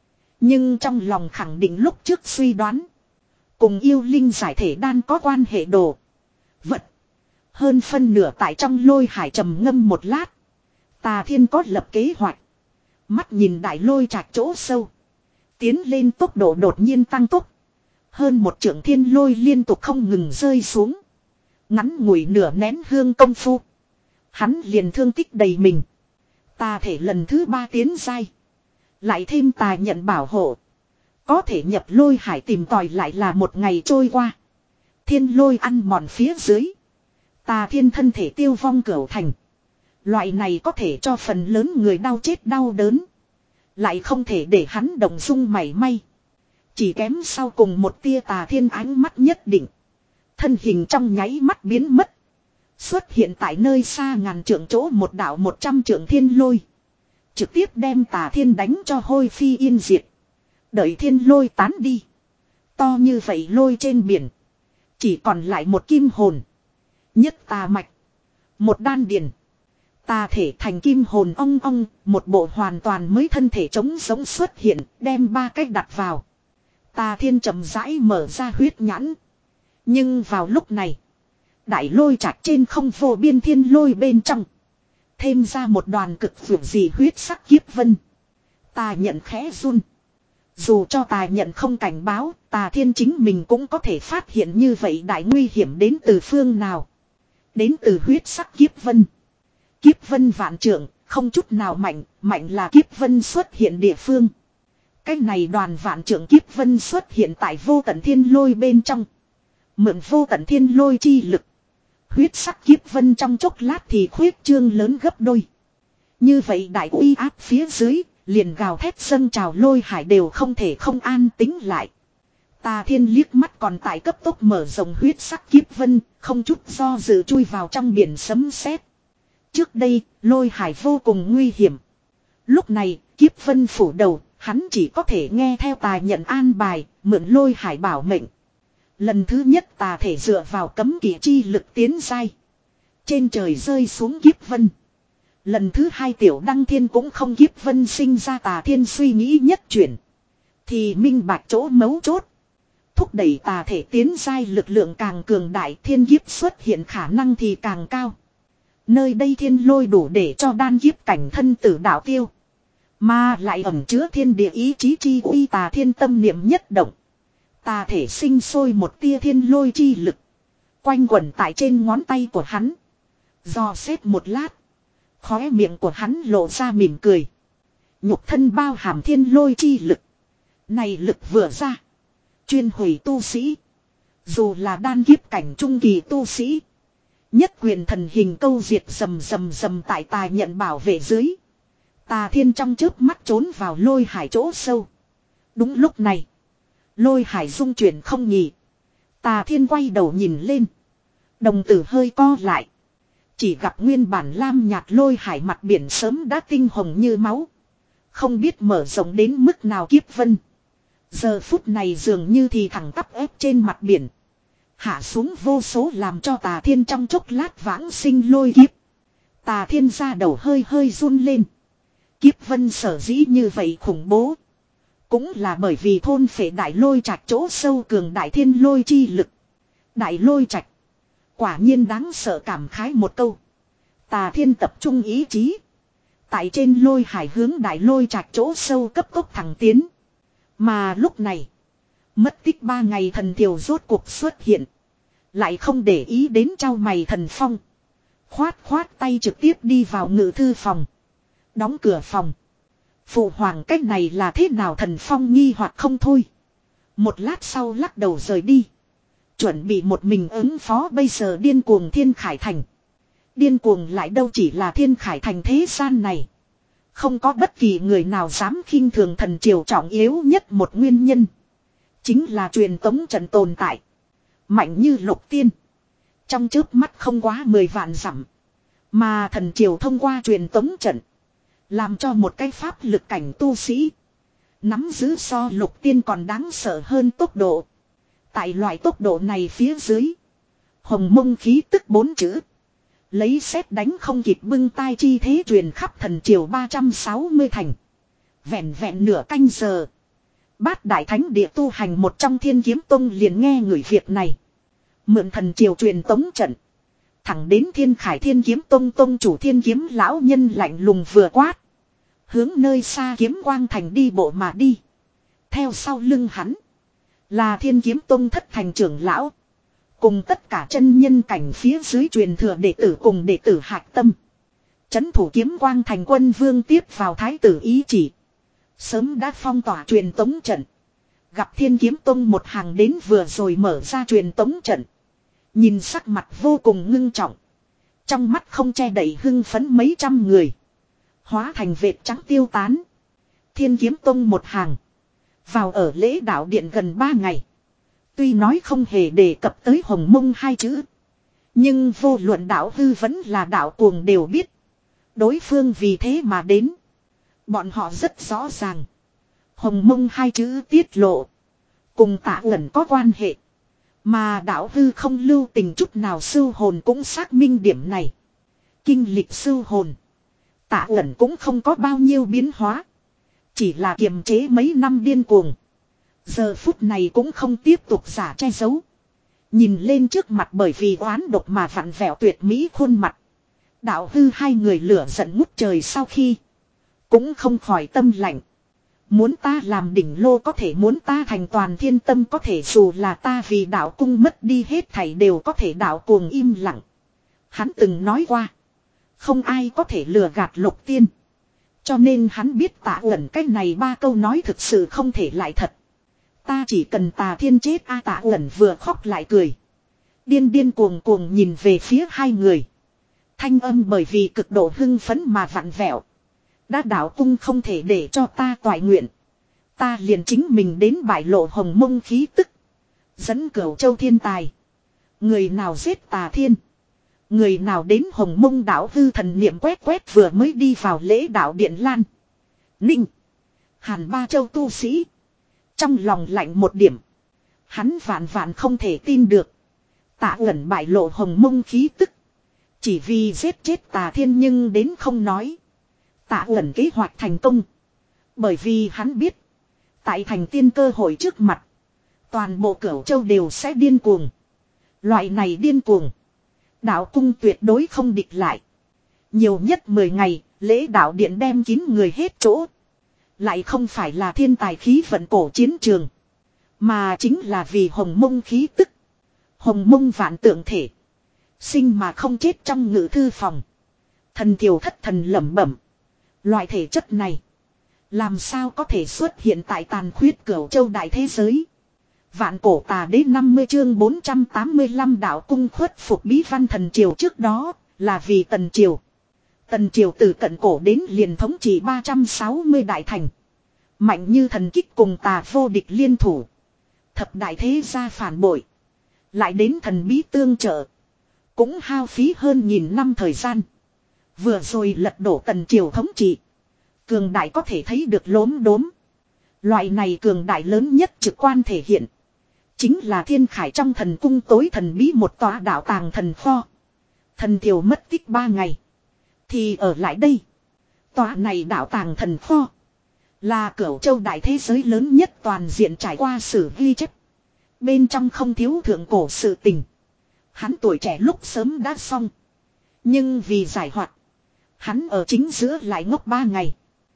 Nhưng trong lòng khẳng định lúc trước suy đoán. Cùng yêu linh giải thể đan có quan hệ đồ. Vật. Hơn phân nửa tại trong Lôi Hải trầm ngâm một lát. Tà Thiên có lập kế hoạch. Mắt nhìn đại lôi trạch chỗ sâu. Tiến lên tốc độ đột nhiên tăng tốc. Hơn một trượng thiên lôi liên tục không ngừng rơi xuống. Ngắn ngủi nửa nén hương công phu. Hắn liền thương tích đầy mình. Tà thể lần thứ ba tiến giai. Lại thêm Tà Nhận bảo hộ. Có thể nhập Lôi Hải tìm tòi lại là một ngày trôi qua. Thiên lôi ăn mòn phía dưới. Tà Thiên thân thể tiêu vong cửu thành. Loại này có thể cho phần lớn người đau chết đau đớn. Lại không thể để hắn động dung mảy may. Chỉ kém sau cùng một tia Tà Thiên ánh mắt nhất định. Thân hình trong nháy mắt biến mất. Xuất hiện tại nơi xa ngàn trượng chỗ một đạo một trăm trượng thiên lôi. Trực tiếp đem Tà Thiên đánh cho hôi phi yên diệt. Đợi thiên lôi tán đi. To như vậy lôi trên biển. Chỉ còn lại một kim hồn. Nhất tà mạch. Một đan điền. Tà thể thành kim hồn ong ong. Một bộ hoàn toàn mới thân thể trống sống xuất hiện. Đem ba cách đặt vào. Tà Thiên chậm rãi mở ra huyết nhãn. Nhưng vào lúc này. Đại lôi trạch trên không vô biên thiên lôi bên trong. Thêm ra một đoàn cực vượt dị huyết sắc kiếp vân. Tà Nhận khẽ run. Dù cho Tà Nhận không cảnh báo, Tà Thiên chính mình cũng có thể phát hiện như vậy đại nguy hiểm đến từ phương nào. Đến từ huyết sắc kiếp vân. Kiếp vân vạn trượng, không chút nào mạnh, mạnh là kiếp vân xuất hiện địa phương. Cái này đoàn vạn trượng kiếp vân xuất hiện tại vô tận thiên lôi bên trong. Mượn vô tận thiên lôi chi lực. Huyết sắc kiếp vân trong chốc lát thì khuyết trương lớn gấp đôi. Như vậy đại uy áp phía dưới, liền gào thét dâng trào Lôi Hải đều không thể không an tính lại. Tà Thiên liếc mắt còn tại cấp tốc mở rộng huyết sắc kiếp vân, không chút do dự chui vào trong biển sấm sét. Trước đây, Lôi Hải vô cùng nguy hiểm. Lúc này, kiếp vân phủ đầu, hắn chỉ có thể nghe theo Tà Nhận an bài, mượn Lôi Hải bảo mệnh. Lần thứ nhất Tà thể dựa vào cấm kỵ chi lực tiến giai. Trên trời rơi xuống kiếp vân. Lần thứ hai Tiểu Đăng Thiên cũng không kiếp vân sinh ra. Tà Thiên suy nghĩ nhất chuyển. Thì minh bạch chỗ mấu chốt. Thúc đẩy tà thể tiến giai lực lượng càng cường đại, thiên kiếp xuất hiện khả năng thì càng cao. Nơi đây thiên lôi đủ để cho đan kiếp cảnh thân tử đạo tiêu. Mà lại ẩn chứa thiên địa ý chí chi uy. Tà Thiên tâm niệm nhất động. Tà thể sinh sôi một tia thiên lôi chi lực. Quanh quẩn tại trên ngón tay của hắn. Dò xét một lát. Khóe miệng của hắn lộ ra mỉm cười. Nhục thân bao hàm thiên lôi chi lực. Này lực vừa ra. Chuyên hủy tu sĩ. Dù là đan kiếp cảnh trung kỳ tu sĩ. Nhất quyền thần hình câu diệt rầm rầm rầm tại Tà Nhận bảo vệ dưới. Tà Thiên trong chớp mắt trốn vào Lôi Hải chỗ sâu. Đúng lúc này. Lôi Hải rung chuyển không nhỉ. Tà Thiên quay đầu nhìn lên. Đồng tử hơi co lại. Chỉ gặp nguyên bản lam nhạt Lôi Hải mặt biển sớm đã tinh hồng như máu. Không biết mở rộng đến mức nào kiếp vân. Giờ phút này dường như thì thẳng tắp ép trên mặt biển. Hạ xuống vô số làm cho Tà Thiên trong chốc lát vãng sinh lôi kiếp. Tà Thiên ra đầu hơi hơi run lên. Kiếp vân sở dĩ như vậy khủng bố. Cũng là bởi vì thôn phệ đại lôi trạch chỗ sâu cường đại thiên lôi chi lực. Đại lôi trạch. Quả nhiên đáng sợ cảm khái một câu. Tà Thiên tập trung ý chí. Tại trên Lôi Hải hướng đại lôi trạch chỗ sâu cấp tốc thẳng tiến. Mà lúc này. Mất tích ba ngày thần thiều rốt cuộc xuất hiện. Lại không để ý đến trao mày thần phong. Khoát khoát tay trực tiếp đi vào ngự thư phòng. Đóng cửa phòng. Phụ hoàng cách này là thế nào? Thần phong nghi hoặc không thôi. Một lát sau lắc đầu rời đi. Chuẩn bị một mình ứng phó bây giờ điên cuồng Thiên Khải Thành. Điên cuồng lại đâu chỉ là Thiên Khải Thành thế gian này. Không có bất kỳ người nào dám khinh thường thần triều trọng yếu nhất một nguyên nhân. Chính là truyền tống trận tồn tại. Mạnh như lục tiên. Trong chớp mắt không quá mười vạn dặm. Mà thần triều thông qua truyền tống trận. Làm cho một cái pháp lực cảnh tu sĩ. Nắm giữ so lục tiên còn đáng sợ hơn tốc độ. Tại loại tốc độ này phía dưới. Hồng mông khí tức bốn chữ. Lấy sét đánh không kịp bưng tai chi thế truyền khắp thần triều ba trăm sáu mươi thành. Vẹn vẹn nửa canh giờ. Bát đại thánh địa tu hành một trong Thiên Kiếm Tông liền nghe người việc này. Mượn thần triều truyền tống trận. Thẳng đến Thiên Khải Thiên Kiếm Tông tông chủ Thiên Kiếm lão nhân lạnh lùng vừa quát. Hướng nơi xa Kiếm Quang Thành đi bộ mà đi. Theo sau lưng hắn. Là Thiên Kiếm Tông thất thành trưởng lão. Cùng tất cả chân nhân cảnh phía dưới truyền thừa đệ tử cùng đệ tử hạch tâm. Chấn thủ Kiếm Quang Thành quân vương tiếp vào thái tử ý chỉ. Sớm đã phong tỏa truyền tống trận. Gặp Thiên Kiếm Tông một hàng đến vừa rồi mở ra truyền tống trận. Nhìn sắc mặt vô cùng ngưng trọng. Trong mắt không che đậy hưng phấn mấy trăm người. Hóa thành vệt trắng tiêu tán. Thiên Kiếm Tông một hàng. Vào ở lễ đạo điện gần ba ngày. Tuy nói không hề đề cập tới hồng mông hai chữ. Nhưng vô luận đạo hư vẫn là đạo cuồng đều biết. Đối phương vì thế mà đến. Bọn họ rất rõ ràng. Hồng mông hai chữ tiết lộ. Cùng Tạ Uẩn có quan hệ. Mà đạo hư không lưu tình chút nào sưu hồn cũng xác minh điểm này. Kinh lịch sưu hồn. Tạ Uẩn cũng không có bao nhiêu biến hóa. Chỉ là kiềm chế mấy năm điên cuồng. Giờ phút này cũng không tiếp tục giả che giấu. Nhìn lên trước mặt bởi vì oán độc mà vặn vẹo tuyệt mỹ khuôn mặt. Đạo hư hai người lửa giận ngút trời sau khi. Cũng không khỏi tâm lạnh. Muốn ta làm đỉnh lô có thể, muốn ta thành toàn thiên tâm có thể, dù là ta vì đạo cung mất đi hết thảy đều có thể. Đạo cuồng im lặng. Hắn từng nói qua. Không ai có thể lừa gạt lục tiên. Cho nên hắn biết Tạ Uẩn cái này ba câu nói thực sự không thể lại thật. Ta chỉ cần Tà Thiên chết a à, Tạ Uẩn vừa khóc lại cười. Điên điên cuồng cuồng nhìn về phía hai người. Thanh âm bởi vì cực độ hưng phấn mà vặn vẹo. Đã đạo cung không thể để cho ta toại nguyện. Ta liền chính mình đến bại lộ hồng mông khí tức. Dẫn Cửu Châu thiên tài. Người nào giết Tà Thiên. Người nào đến hồng mông đạo hư thần niệm quét quét vừa mới đi vào lễ đạo điện Lan. Ninh. Hàn ba châu tu sĩ. Trong lòng lạnh một điểm. Hắn vạn vạn không thể tin được. Tạ Uẩn bại lộ hồng mông khí tức. Chỉ vì giết chết Tà Thiên nhưng đến không nói. Tạ Uẩn kế hoạch thành công. Bởi vì hắn biết. Tại thành tiên cơ hội trước mặt. Toàn bộ Cửu Châu đều sẽ điên cuồng. Loại này điên cuồng. Đạo cung tuyệt đối không địch lại. Nhiều nhất mười ngày, lễ đạo điện đem kín người hết chỗ. Lại không phải là thiên tài khí vận cổ chiến trường. Mà chính là vì hồng mông khí tức. Hồng mông vạn tượng thể. Sinh mà không chết trong ngự thư phòng. Thần thiểu thất thần lẩm bẩm. Loại thể chất này. Làm sao có thể xuất hiện tại tàn khuyết Cửu Châu đại thế giới. Vạn cổ tà đế năm mươi chương bốn trăm tám mươi lăm đạo cung khuất phục bí văn thần triều trước đó là vì tần triều. Tần triều từ cận cổ đến liền thống trị ba trăm sáu mươi đại thành. Mạnh như thần kích cùng tà vô địch liên thủ. Thập đại thế gia phản bội. Lại đến thần bí tương trợ. Cũng hao phí hơn nghìn năm thời gian. Vừa rồi lật đổ tần triều thống trị. Cường đại có thể thấy được lốm đốm. Loại này cường đại lớn nhất trực quan thể hiện. Chính là Thiên Khải trong thần cung tối thần bí một tòa đạo tàng thần kho. Thần triều mất tích ba ngày. Thì ở lại đây. Tòa này đạo tàng thần kho. Là Cửu Châu đại thế giới lớn nhất toàn diện trải qua sử ghi chép. Bên trong không thiếu thượng cổ sự tình. Hắn tuổi trẻ lúc sớm đã xong. Nhưng vì giải hoạt. Hắn ở chính giữa lại ngốc ba ngày.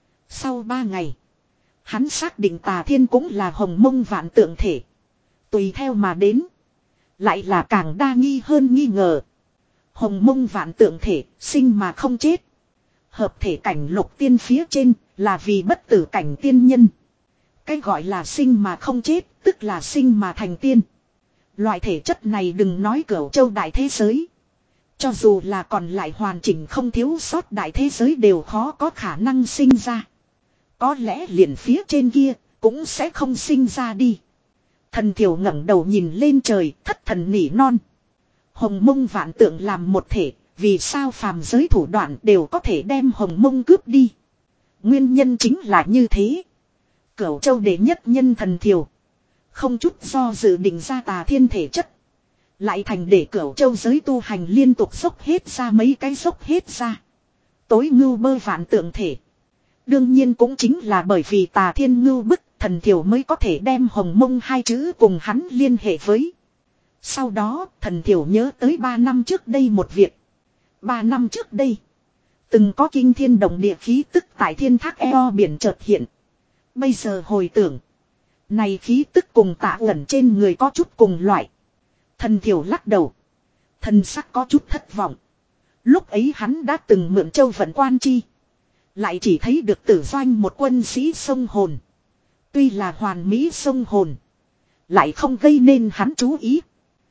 Sau ba ngày. Hắn xác định Tà Thiên cũng là hồng mông vạn tượng thể. Tùy theo mà đến. Lại là càng đa nghi hơn nghi ngờ. Hồng mông vạn tượng thể, sinh mà không chết. Hợp thể cảnh lục tiên phía trên, là vì bất tử cảnh tiên nhân. Cái gọi là sinh mà không chết, tức là sinh mà thành tiên. Loại thể chất này đừng nói Cửu Châu đại thế giới. Cho dù là còn lại hoàn chỉnh không thiếu sót đại thế giới đều khó có khả năng sinh ra. Có lẽ liền phía trên kia cũng sẽ không sinh ra đi. Thần Thiểu ngẩng đầu nhìn lên trời, thất thần nỉ non. Hồng Mông vạn tượng làm một thể, vì sao phàm giới thủ đoạn đều có thể đem Hồng Mông cướp đi. Nguyên nhân chính là như thế. Cửu Châu đệ nhất nhân Thần Thiểu không chút do dự định ra tà thiên thể chất. Lại thành để Cửu Châu giới tu hành liên tục dốc hết ra mấy cái dốc hết ra. Tối ngưu bơ vạn tượng thể. Đương nhiên cũng chính là bởi vì tà thiên ngưu bức, Thần Thiểu mới có thể đem Hồng Mông hai chữ cùng hắn liên hệ với. Sau đó, Thần Thiểu nhớ tới ba năm trước đây một việc. Ba năm trước đây, từng có kinh thiên động địa khí tức tại thiên thác eo biển chợt hiện. Bây giờ hồi tưởng, này khí tức cùng Tạ Uẩn trên người có chút cùng loại. Thần Thiểu lắc đầu, thần sắc có chút thất vọng. Lúc ấy hắn đã từng mượn châu vận quan chi, lại chỉ thấy được Tử Doanh một quân sĩ sông hồn. Tuy là hoàn mỹ sông hồn, lại không gây nên hắn chú ý.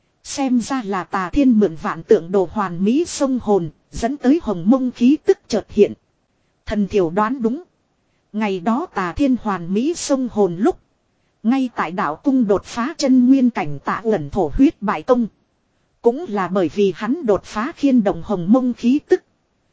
Xem ra là tà thiên mượn vạn tượng đồ hoàn mỹ sông hồn, dẫn tới Hồng Mông khí tức chợt hiện. Thần Thiểu đoán đúng. Ngày đó tà thiên hoàn mỹ sông hồn lúc, ngay tại đạo cung đột phá chân nguyên cảnh Tạ Uẩn thổ huyết bại công. Cũng là bởi vì hắn đột phá khiên động Hồng Mông khí tức.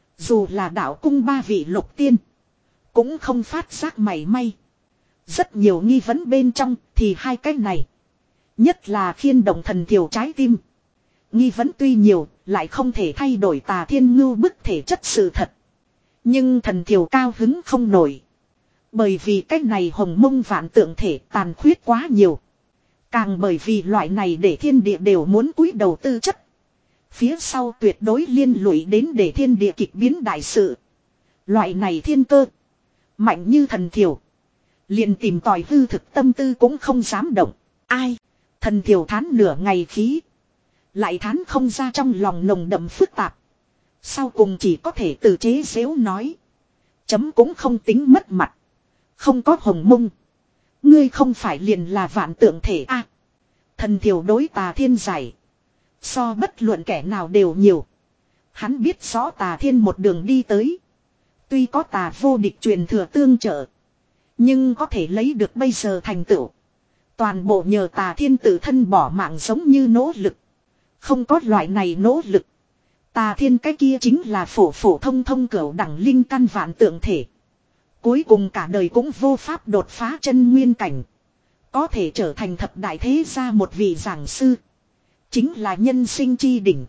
Dù là đạo cung ba vị lục tiên, cũng không phát giác mảy may. Rất nhiều nghi vấn bên trong thì hai cái này. Nhất là khiên động Thần Thiểu trái tim. Nghi vấn tuy nhiều, lại không thể thay đổi tà thiên ngưu bức thể chất sự thật. Nhưng Thần Thiểu cao hứng không nổi. Bởi vì cái này Hồng Mông vạn tượng thể tàn khuyết quá nhiều. Càng bởi vì loại này để thiên địa đều muốn cúi đầu tư chất. Phía sau tuyệt đối liên lụy đến để thiên địa kịch biến đại sự. Loại này thiên cơ, mạnh như Thần Thiểu, liền tìm tòi hư thực tâm tư cũng không dám động. Ai? Thần Thiểu thán nửa ngày khí, lại thán không ra trong lòng nồng đậm phức tạp. Sau cùng chỉ có thể từ chế xếu nói. Chấm cũng không tính mất mặt. Không có Hồng Mông, ngươi không phải liền là vạn tượng thể a? À, Thần Thiểu đối tà thiên giải, so bất luận kẻ nào đều nhiều. Hắn biết rõ tà thiên một đường đi tới. Tuy có tà vô địch truyền thừa tương trợ, nhưng có thể lấy được bây giờ thành tựu, toàn bộ nhờ tà thiên tự thân bỏ mạng giống như nỗ lực. Không có loại này nỗ lực, tà thiên cái kia chính là phổ phổ thông thông cửu đẳng linh căn vạn tượng thể. Cuối cùng cả đời cũng vô pháp đột phá chân nguyên cảnh. Có thể trở thành thập đại thế gia một vị giảng sư, chính là nhân sinh chi đỉnh.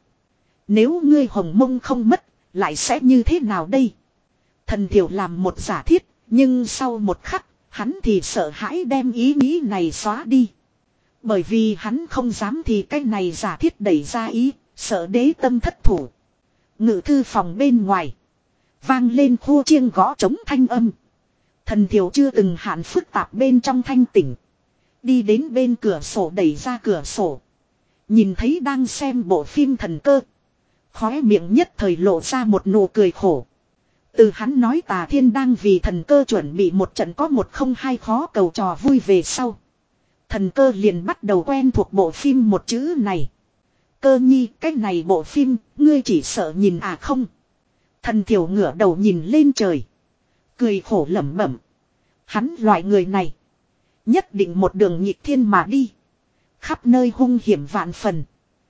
Nếu ngươi Hồng Mông không mất, lại sẽ như thế nào đây? Thần Thiểu làm một giả thiết, nhưng sau một khắc, hắn thì sợ hãi đem ý nghĩ này xóa đi. Bởi vì hắn không dám thì cái này giả thiết đẩy ra ý, sợ đế tâm thất thủ. Ngự thư phòng bên ngoài, vang lên khua chiêng gõ trống thanh âm. Thần Thiểu chưa từng hạn phức tạp bên trong thanh tỉnh. Đi đến bên cửa sổ, đẩy ra cửa sổ, nhìn thấy đang xem bộ phim Thần Cơ. Khóe miệng nhất thời lộ ra một nụ cười khổ. Từ hắn nói tà thiên đang vì Thần Cơ chuẩn bị một trận có một không hai khó cầu trò vui về sau, Thần Cơ liền bắt đầu quen thuộc bộ phim một chữ này. Cơ nhi, cái này bộ phim, ngươi chỉ sợ nhìn à không? Thần Thiểu ngửa đầu nhìn lên trời, cười khổ lẩm bẩm. Hắn loại người này, nhất định một đường nhịp thiên mà đi, khắp nơi hung hiểm vạn phần.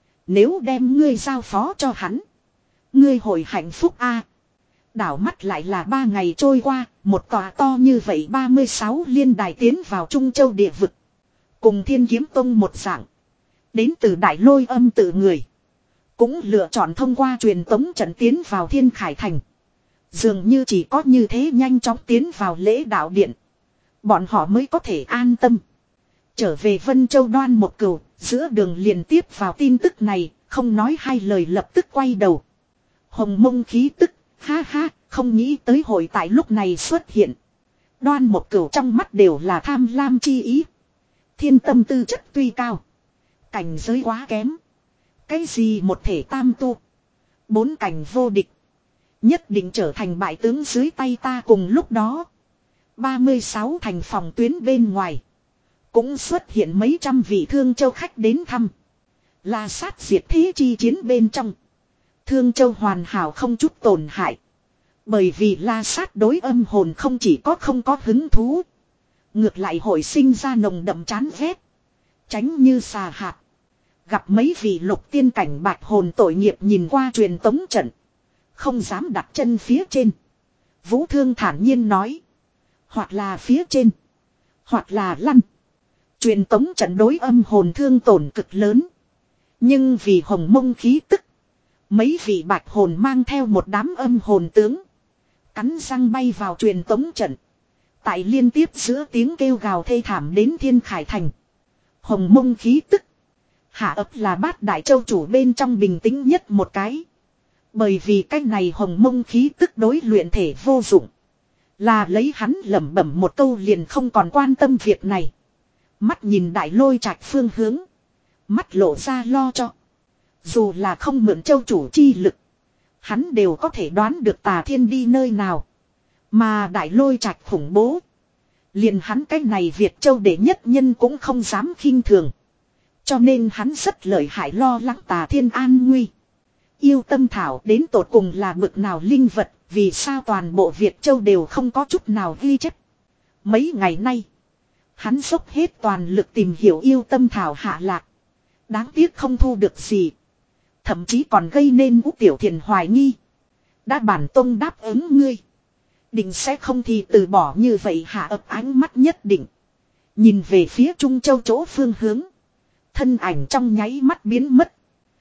Nếu đem ngươi giao phó cho hắn, ngươi hồi hạnh phúc a. À, đảo mắt lại là ba ngày trôi qua, một tòa to như vậy ba mươi sáu liên đài tiến vào Trung Châu địa vực. Cùng Thiên Kiếm Tông một dạng, đến từ Đại Lôi Âm tự người, cũng lựa chọn thông qua truyền tống trận tiến vào Thiên Khải Thành. Dường như chỉ có như thế nhanh chóng tiến vào lễ đạo điện, bọn họ mới có thể an tâm. Trở về Vân Châu Đoan một cửu, giữa đường liền tiếp vào tin tức này, không nói hai lời lập tức quay đầu. Hồng Mông khí tức, ha ha, không nghĩ tới hội tại lúc này xuất hiện. Đoan một cửu trong mắt đều là tham lam chi ý. Thiên tâm tư chất tuy cao, cảnh giới quá kém. Cái gì một thể tam tu, bốn cảnh vô địch, nhất định trở thành bại tướng dưới tay ta cùng lúc đó. ba mươi sáu thành phòng tuyến bên ngoài. Cũng xuất hiện mấy trăm vị Thương Châu khách đến thăm. La sát diệt thế chi chiến bên trong. Thương Châu hoàn hảo không chút tổn hại. Bởi vì la sát đối âm hồn không chỉ có không có hứng thú. Ngược lại hội sinh ra nồng đậm chán ghét. Tránh như xà hạt. Gặp mấy vị lục tiên cảnh bạch hồn tội nghiệp nhìn qua truyền tống trận. Không dám đặt chân phía trên. Vũ Thương thản nhiên nói. Hoặc là phía trên. Hoặc là lăn. Truyền tống trận đối âm hồn thương tổn cực lớn. Nhưng vì hồng mông khí tức. Mấy vị bạch hồn mang theo một đám âm hồn tướng. Cắn răng bay vào truyền tống trận. Tại liên tiếp giữa tiếng kêu gào thê thảm đến Thiên Khải Thành. Hồng mông khí tức. Hạ ấp là bát đại châu chủ bên trong bình tĩnh nhất một cái. Bởi vì cái này hồng mông khí tức đối luyện thể vô dụng. Là lấy hắn lẩm bẩm một câu liền không còn quan tâm việc này. Mắt nhìn đại lôi trạch phương hướng. Mắt lộ ra lo cho. Dù là không mượn châu chủ chi lực. Hắn đều có thể đoán được Tà Thiên đi nơi nào. Mà đại lôi trạch khủng bố. Liền hắn cái này Việt Châu đệ nhất nhân cũng không dám khinh thường. Cho nên hắn rất lợi hại lo lắng Tà Thiên an nguy. Yêu tâm thảo đến tột cùng là bực nào linh vật. Vì sao toàn bộ Việt Châu đều không có chút nào ghi chép. Mấy ngày nay. Hắn dốc hết toàn lực tìm hiểu yêu tâm thảo hạ lạc. Đáng tiếc không thu được gì. Thậm chí còn gây nên Ú Tiểu Thiền hoài nghi. Đã bản tông đáp ứng ngươi. Định sẽ không thì từ bỏ như vậy hạ ập ánh mắt nhất định. Nhìn về phía Trung Châu chỗ phương hướng. Thân ảnh trong nháy mắt biến mất.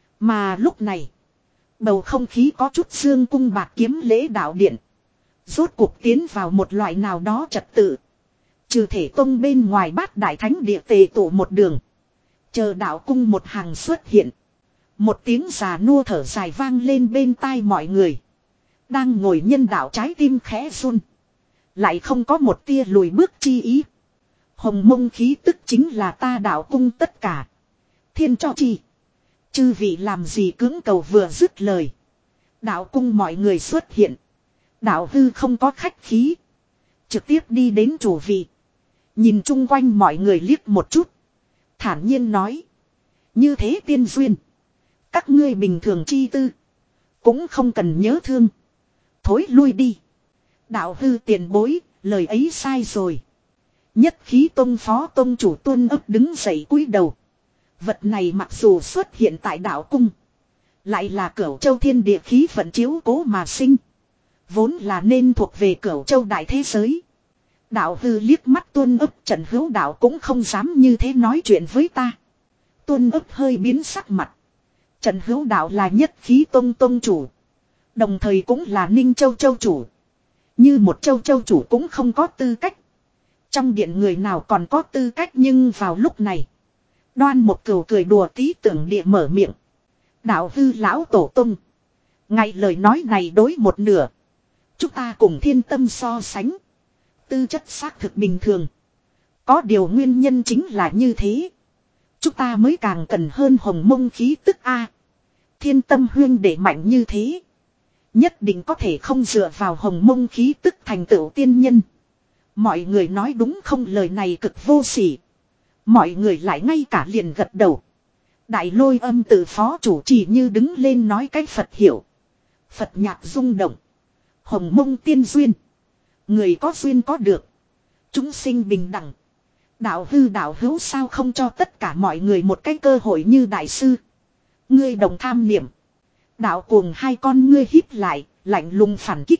Mà lúc này. Bầu không khí có chút dương cung bạc kiếm lễ đạo điện. Rốt cuộc tiến vào một loại nào đó trật tự. Trừ thể tông bên ngoài bát đại thánh địa tề tụ một đường. Chờ đạo cung một hàng xuất hiện. Một tiếng già nua thở dài vang lên bên tai mọi người. Đang ngồi nhân đạo trái tim khẽ run. Lại không có một tia lùi bước chi ý. Hồng mông khí tức chính là ta đạo cung tất cả. Thiên cho chi. Chư vị làm gì cưỡng cầu vừa dứt lời. Đạo cung mọi người xuất hiện. Đạo hư không có khách khí. Trực tiếp đi đến chủ vị. Nhìn chung quanh mọi người liếc một chút. Thản nhiên nói. Như thế tiên duyên. Các ngươi bình thường chi tư. Cũng không cần nhớ thương. Thối lui đi. Đạo hư tiền bối. Lời ấy sai rồi. Nhất khí tông phó tông chủ Tuân ấp đứng dậy cúi đầu. Vật này mặc dù xuất hiện tại đạo cung. Lại là Cửu Châu thiên địa khí vận chiếu cố mà sinh. Vốn là nên thuộc về Cửu Châu đại thế giới. Đạo hư liếc mắt Tuân ấp, Trần Hữu Đạo cũng không dám như thế nói chuyện với ta. Tuân ấp hơi biến sắc mặt. Trần Hữu Đạo là nhất khí tông tông chủ. Đồng thời cũng là Ninh Châu Châu chủ. Như một Châu Châu chủ cũng không có tư cách. Trong điện người nào còn có tư cách, nhưng vào lúc này. Đoan một cừu cười đùa tí tưởng địa mở miệng. Đạo hư lão tổ tung. Ngay lời nói này đối một nửa. Chúng ta cùng thiên tâm so sánh. Tư chất xác thực bình thường. Có điều nguyên nhân chính là như thế. Chúng ta mới càng cần hơn hồng mông khí tức A. Thiên tâm huyên để mạnh như thế. Nhất định có thể không dựa vào hồng mông khí tức thành tựu tiên nhân. Mọi người nói đúng không, lời này cực vô sỉ. Mọi người lại ngay cả liền gật đầu. Đại lôi âm tự phó chủ chỉ như đứng lên nói cái Phật hiểu. Phật nhạc rung động. Hồng mông tiên duyên. Người có duyên có được. Chúng sinh bình đẳng. Đạo hư đạo hữu sao không cho tất cả mọi người một cái cơ hội như đại sư. Ngươi đồng tham niệm. Đạo cuồng hai con ngươi híp lại, lạnh lùng phản kích.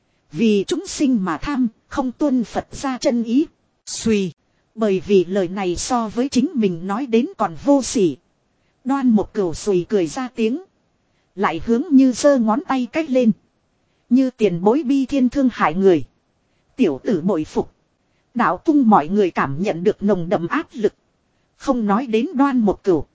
Vì chúng sinh mà tham, không tuân Phật ra chân ý. Xuy. Bởi vì lời này so với chính mình nói đến còn vô sỉ. Đoan một cừu xùy cười ra tiếng. Lại hướng như giơ ngón tay cách lên. Như tiền bối bi thiên thương hại người. Tiểu tử bội phục. Đạo cung mọi người cảm nhận được nồng đậm áp lực. Không nói đến đoan một cửu.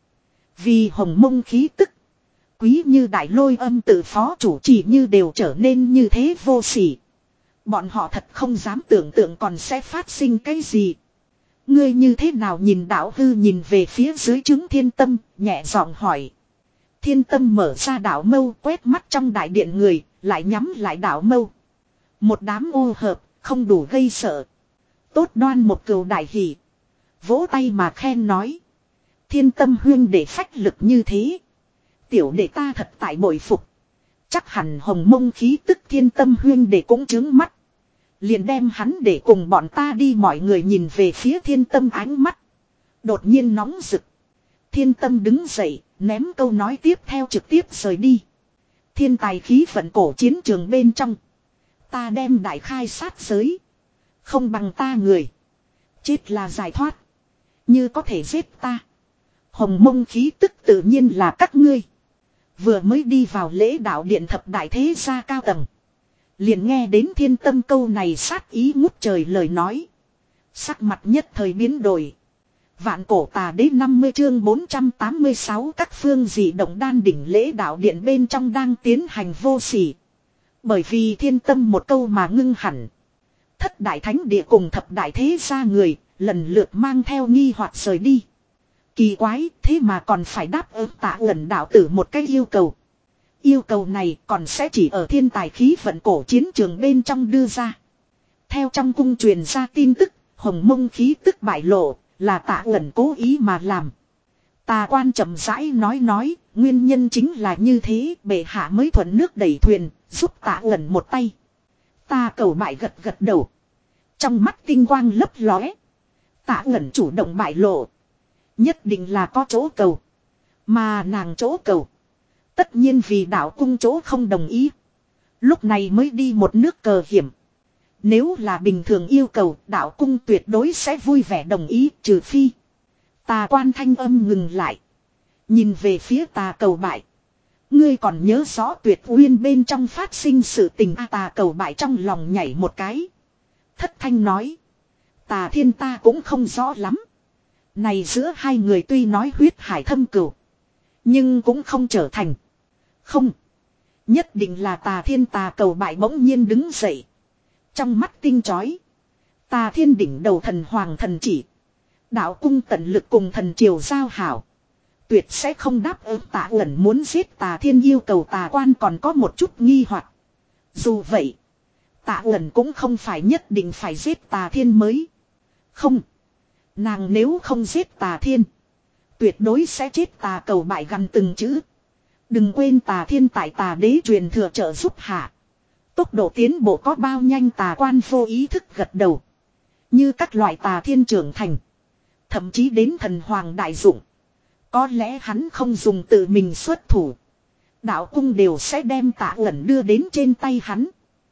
Vì hồng mông khí tức. Quý như đại lôi âm tự phó chủ chỉ như đều trở nên như thế vô sỉ. Bọn họ thật không dám tưởng tượng còn sẽ phát sinh cái gì. Ngươi như thế nào nhìn đạo hư nhìn về phía dưới chứng thiên tâm, nhẹ giọng hỏi. Thiên tâm mở ra đạo mâu quét mắt trong đại điện người, lại nhắm lại đạo mâu. Một đám ô hợp, không đủ gây sợ. Tốt Đoan một cừu đại hỉ. Vỗ tay mà khen nói. Thiên Tâm huyên để phách lực như thế. Tiểu đệ ta thật tại bội phục. Chắc hẳn hồng mông khí tức Thiên Tâm huyên để cũng trướng mắt. Liền đem hắn để cùng bọn ta đi, mọi người nhìn về phía Thiên Tâm ánh mắt. Đột nhiên nóng rực. Thiên Tâm đứng dậy, ném câu nói tiếp theo trực tiếp rời đi. Thiên tài khí vận cổ chiến trường bên trong. Ta đem đại khai sát giới. Không bằng ta người. Chết là giải thoát. Như có thể giết ta. Hồng mông khí tức tự nhiên là các ngươi. Vừa mới đi vào lễ đạo điện thập đại thế gia cao tầng. Liền nghe đến Thiên Tâm câu này sát ý ngút trời lời nói. Sắc mặt nhất thời biến đổi. Vạn cổ tà đế năm mươi chương bốn trăm tám mươi sáu các phương dị động đan đỉnh lễ đạo điện bên trong đang tiến hành vô sỉ. Bởi vì Thiên Tâm một câu mà ngưng hẳn. Thất đại thánh địa cùng thập đại thế gia người lần lượt mang theo nghi hoặc rời đi. Kỳ quái, thế mà còn phải đáp ứng Tạ Uẩn đạo tử một cái yêu cầu. Yêu cầu này còn sẽ chỉ ở thiên tài khí vận cổ chiến trường bên trong đưa ra. Theo trong cung truyền ra tin tức, hồng mông khí tức bại lộ, là Tạ Uẩn cố ý mà làm. Tà quan chậm rãi nói nói, nguyên nhân chính là như thế, bệ hạ mới thuận nước đẩy thuyền, giúp Tạ Uẩn một tay. Ta cầu bại gật gật đầu. Trong mắt tinh quang lấp lóe. Tạ Uẩn chủ động bại lộ. Nhất định là có chỗ cầu. Mà nàng chỗ cầu. Tất nhiên vì đạo cung chỗ không đồng ý. Lúc này mới đi một nước cờ hiểm. Nếu là bình thường yêu cầu, đạo cung tuyệt đối sẽ vui vẻ đồng ý, trừ phi. Tà quan thanh âm ngừng lại. Nhìn về phía tà cầu bại. Ngươi còn nhớ rõ Tuyệt Uyên bên trong phát sinh sự tình a? Tà cầu bại trong lòng nhảy một cái. Thất thanh nói. Tà thiên ta cũng không rõ lắm. Này giữa hai người tuy nói huyết hải thâm cửu. Nhưng cũng không trở thành. Không. Nhất định là tà thiên. Tà cầu bại bỗng nhiên đứng dậy. Trong mắt tinh chói. Tà thiên đỉnh đầu thần hoàng thần chỉ. Đạo cung tận lực cùng thần triều giao hảo. Tuyệt sẽ không đáp ứng Tạ Uẩn muốn giết Tà thiên yêu cầu. Tà quan còn có một chút nghi hoặc. Dù vậy. Tạ Uẩn cũng không phải nhất định phải giết Tà thiên mới. Không. Nàng nếu không giết Tà thiên. Tuyệt đối sẽ chết. Tà cầu bại gần từng chữ. Đừng quên Tà thiên tại Tà đế truyền thừa trợ giúp hạ. Tốc độ tiến bộ có bao nhanh? Tà quan vô ý thức gật đầu. Như các loại Tà thiên trưởng thành. Thậm chí đến thần hoàng đại dụng. Có lẽ hắn không dùng tự mình xuất thủ. Đạo cung đều sẽ đem Tạ Uẩn đưa đến trên tay hắn.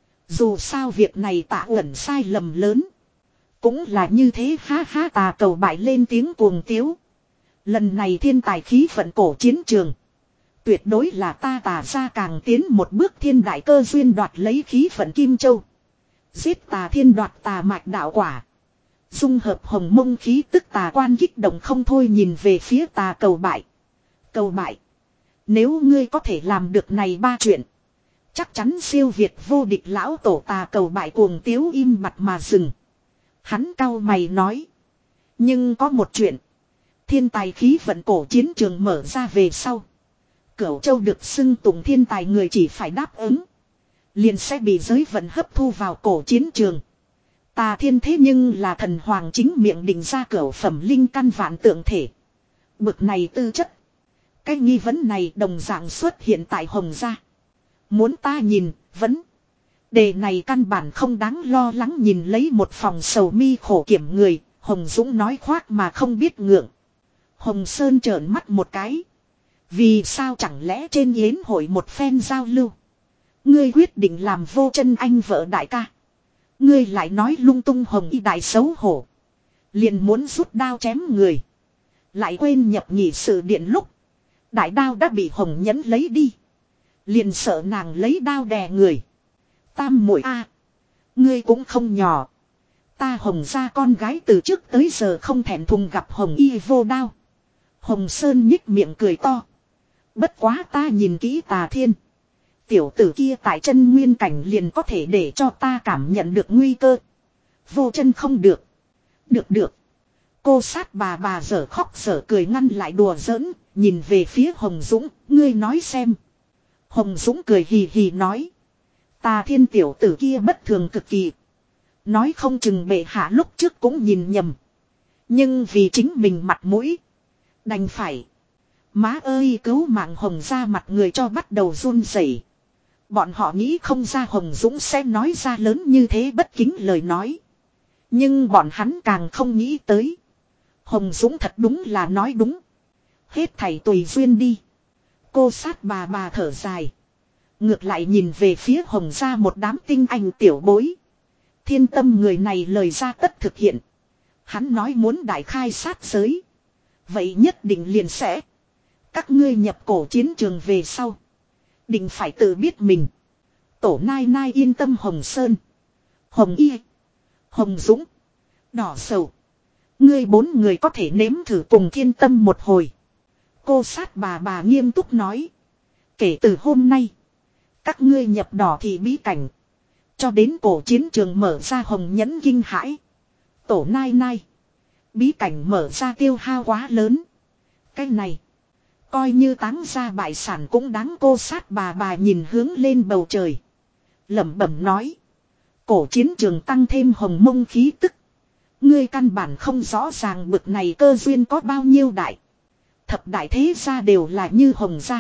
Dù sao việc này Tạ Uẩn sai lầm lớn. Cũng là như thế, ha ha. Tà cầu bại lên tiếng cuồng tiếu. Lần này thiên tài khí vận cổ chiến trường. Tuyệt đối là ta Tà ra càng tiến một bước, thiên đại cơ duyên đoạt lấy khí vận Kim Châu. Giết Tà thiên đoạt tà mạch đạo quả. Dung hợp hồng mông khí tức. Tà quan kích động không thôi nhìn về phía tà cầu bại. Cầu bại. Nếu ngươi có thể làm được này ba chuyện. Chắc chắn siêu việt vô địch lão tổ. Tà cầu bại cuồng tiếu im bặt mà dừng. Hắn cau mày nói. Nhưng có một chuyện. Thiên tài khí vận cổ chiến trường mở ra về sau. Cửu châu được xưng tụng thiên tài người chỉ phải đáp ứng. Liền sẽ bị giới vận hấp thu vào cổ chiến trường. Tà thiên thế nhưng là thần hoàng chính miệng định ra cửu phẩm linh căn vạn tượng thể. Bực này tư chất. Cái nghi vấn này đồng dạng xuất hiện tại Hồng gia. Muốn ta nhìn, vấn. Đề này căn bản không đáng lo lắng. Nhìn lấy một phòng sầu mi khổ kiểm người, Hồng Dũng nói khoác mà không biết ngượng. Hồng Sơn trợn mắt một cái. Vì sao chẳng lẽ trên yến hội một phen giao lưu. Ngươi quyết định làm vô chân anh vợ đại ca. Ngươi lại nói lung tung. Hồng y đại xấu hổ. Liền muốn rút đao chém người. Lại quên nhập nhị sự điện lúc. Đại đao đã bị Hồng nhẫn lấy đi. Liền sợ nàng lấy đao đè người. Tam muội a, ngươi cũng không nhỏ. Ta Hồng gia con gái từ trước tới giờ không thèm thùng gặp Hồng y vô đao. Hồng Sơn nhích miệng cười to. Bất quá ta nhìn kỹ Tà thiên. Tiểu tử kia tại chân nguyên cảnh liền có thể để cho ta cảm nhận được nguy cơ. Vô chân không được. Được được. Cô sát bà bà dở khóc dở cười ngăn lại đùa giỡn. Nhìn về phía Hồng Dũng. Ngươi nói xem. Hồng Dũng cười hì hì nói. Tà thiên tiểu tử kia bất thường cực kỳ. Nói không chừng bệ hạ lúc trước cũng nhìn nhầm. Nhưng vì chính mình mặt mũi. Đành phải. Má ơi cứu mạng Hồng ra mặt người cho bắt đầu run rẩy. Bọn họ nghĩ không ra Hồng Dũng sẽ nói ra lớn như thế bất kính lời nói. Nhưng bọn hắn càng không nghĩ tới. Hồng Dũng thật đúng là nói đúng. Hết thảy tùy duyên đi. Cô sát bà bà thở dài. Ngược lại nhìn về phía Hồng gia một đám tinh anh tiểu bối. Thiên Tâm người này lời ra tất thực hiện. Hắn nói muốn đại khai sát giới. Vậy nhất định liền sẽ. Các ngươi nhập cổ chiến trường về sau. Định phải tự biết mình. Tổ nai nai yên tâm Hồng Sơn. Hồng Y. Hồng Dũng. Đỏ sầu. Ngươi bốn người có thể nếm thử cùng Thiên Tâm một hồi. Cô sát bà bà nghiêm túc nói. Kể từ hôm nay. Các ngươi nhập đỏ thì bí cảnh. Cho đến cổ chiến trường mở ra Hồng nhẫn kinh hãi. Tổ nai nai. Bí cảnh mở ra tiêu hao quá lớn. Cái này. Coi như táng ra bại sản cũng đáng. Cô sát bà bà nhìn hướng lên bầu trời. Lẩm bẩm nói. Cổ chiến trường tăng thêm hồng mông khí tức. Ngươi căn bản không rõ ràng bực này cơ duyên có bao nhiêu đại. Thập đại thế gia đều là như Hồng gia.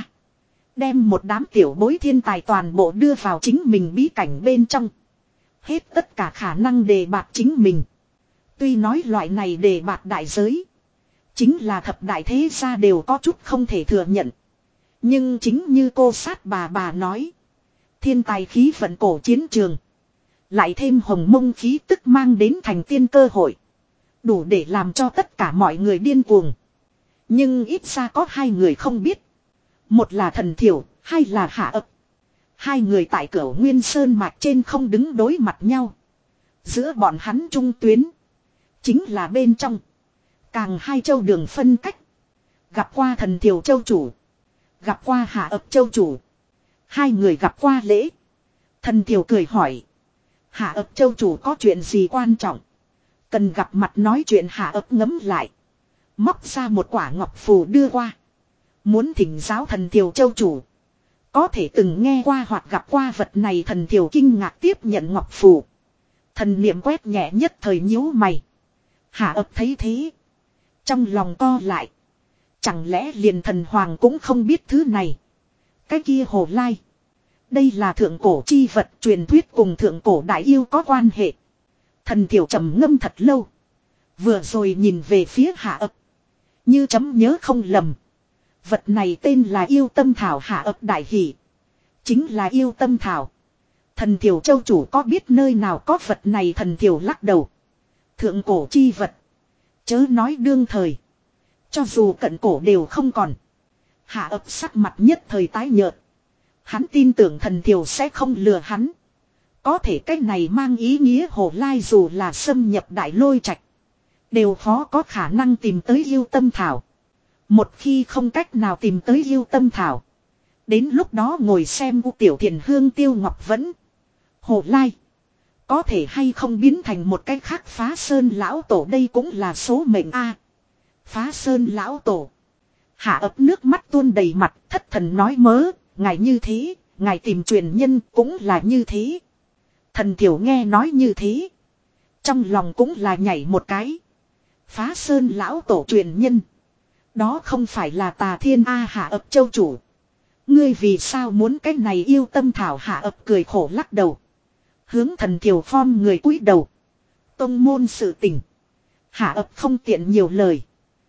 Đem một đám tiểu bối thiên tài toàn bộ đưa vào chính mình bí cảnh bên trong. Hết tất cả khả năng đề bạt chính mình. Tuy nói loại này đề bạt đại giới. Chính là thập đại thế gia đều có chút không thể thừa nhận. Nhưng chính như cô sát bà bà nói. Thiên tài khí vận cổ chiến trường. Lại thêm hồng mông khí tức mang đến thành tiên cơ hội. Đủ để làm cho tất cả mọi người điên cuồng. Nhưng ít ra có hai người không biết. Một là Thần Thiểu, hai là Hạ Ấp. Hai người tại cửa Nguyên Sơn mạch trên không đứng đối mặt nhau. Giữa bọn hắn trung tuyến. Chính là bên trong. Càng hai châu đường phân cách. Gặp qua Thần Thiểu châu chủ. Gặp qua Hạ Ấp châu chủ. Hai người gặp qua lễ. Thần Thiểu cười hỏi. Hạ Ấp châu chủ có chuyện gì quan trọng? Cần gặp mặt nói chuyện. Hạ Ấp ngấm lại. Móc ra một quả ngọc phù đưa qua. Muốn thỉnh giáo Thần Thiểu châu chủ. Có thể từng nghe qua hoặc gặp qua vật này. Thần Thiểu kinh ngạc tiếp nhận ngọc phù. Thần niệm quét nhẹ nhất thời nhíu mày. Hạ Ấp thấy thế. Trong lòng co lại. Chẳng lẽ liền thần hoàng cũng không biết thứ này. Cái kia Hồ Lai. Đây là thượng cổ chi vật truyền thuyết cùng thượng cổ đại yêu có quan hệ. Thần Thiểu trầm ngâm thật lâu. Vừa rồi nhìn về phía Hạ Ấp. Như chấm nhớ không lầm. Vật này tên là yêu tâm thảo. Hạ Ấp đại hỷ. Chính là yêu tâm thảo. Thần Thiểu châu chủ có biết nơi nào có vật này? Thần Thiểu lắc đầu. Thượng cổ chi vật. Chớ nói đương thời. Cho dù cận cổ đều không còn. Hạ Ấp sắc mặt nhất thời tái nhợt. Hắn tin tưởng Thần Thiểu sẽ không lừa hắn. Có thể cái này mang ý nghĩa Hồ Lai dù là xâm nhập đại lôi trạch. Đều khó có khả năng tìm tới yêu tâm thảo. Một khi không cách nào tìm tới yêu tâm thảo. Đến lúc đó ngồi xem U Tiểu Thiền Hương Tiêu Ngọc Vẫn. Hồ Lai. Có thể hay không biến thành một cái khác Phá Sơn lão tổ, đây cũng là số mệnh a. Phá Sơn lão tổ. Hạ Ấp nước mắt tuôn đầy mặt, thất thần nói mớ, ngài như thế, ngài tìm truyền nhân cũng là như thế. Thần Thiểu nghe nói như thế. Trong lòng cũng là nhảy một cái. Phá Sơn lão tổ truyền nhân. Đó không phải là Tà Thiên A. Hạ Ấp châu chủ. Ngươi vì sao muốn cái này yêu tâm thảo? Hạ Ấp cười khổ lắc đầu. Hướng Thần Thiểu phom người cúi đầu. Tông môn sự tình. Hạ Ấp không tiện nhiều lời.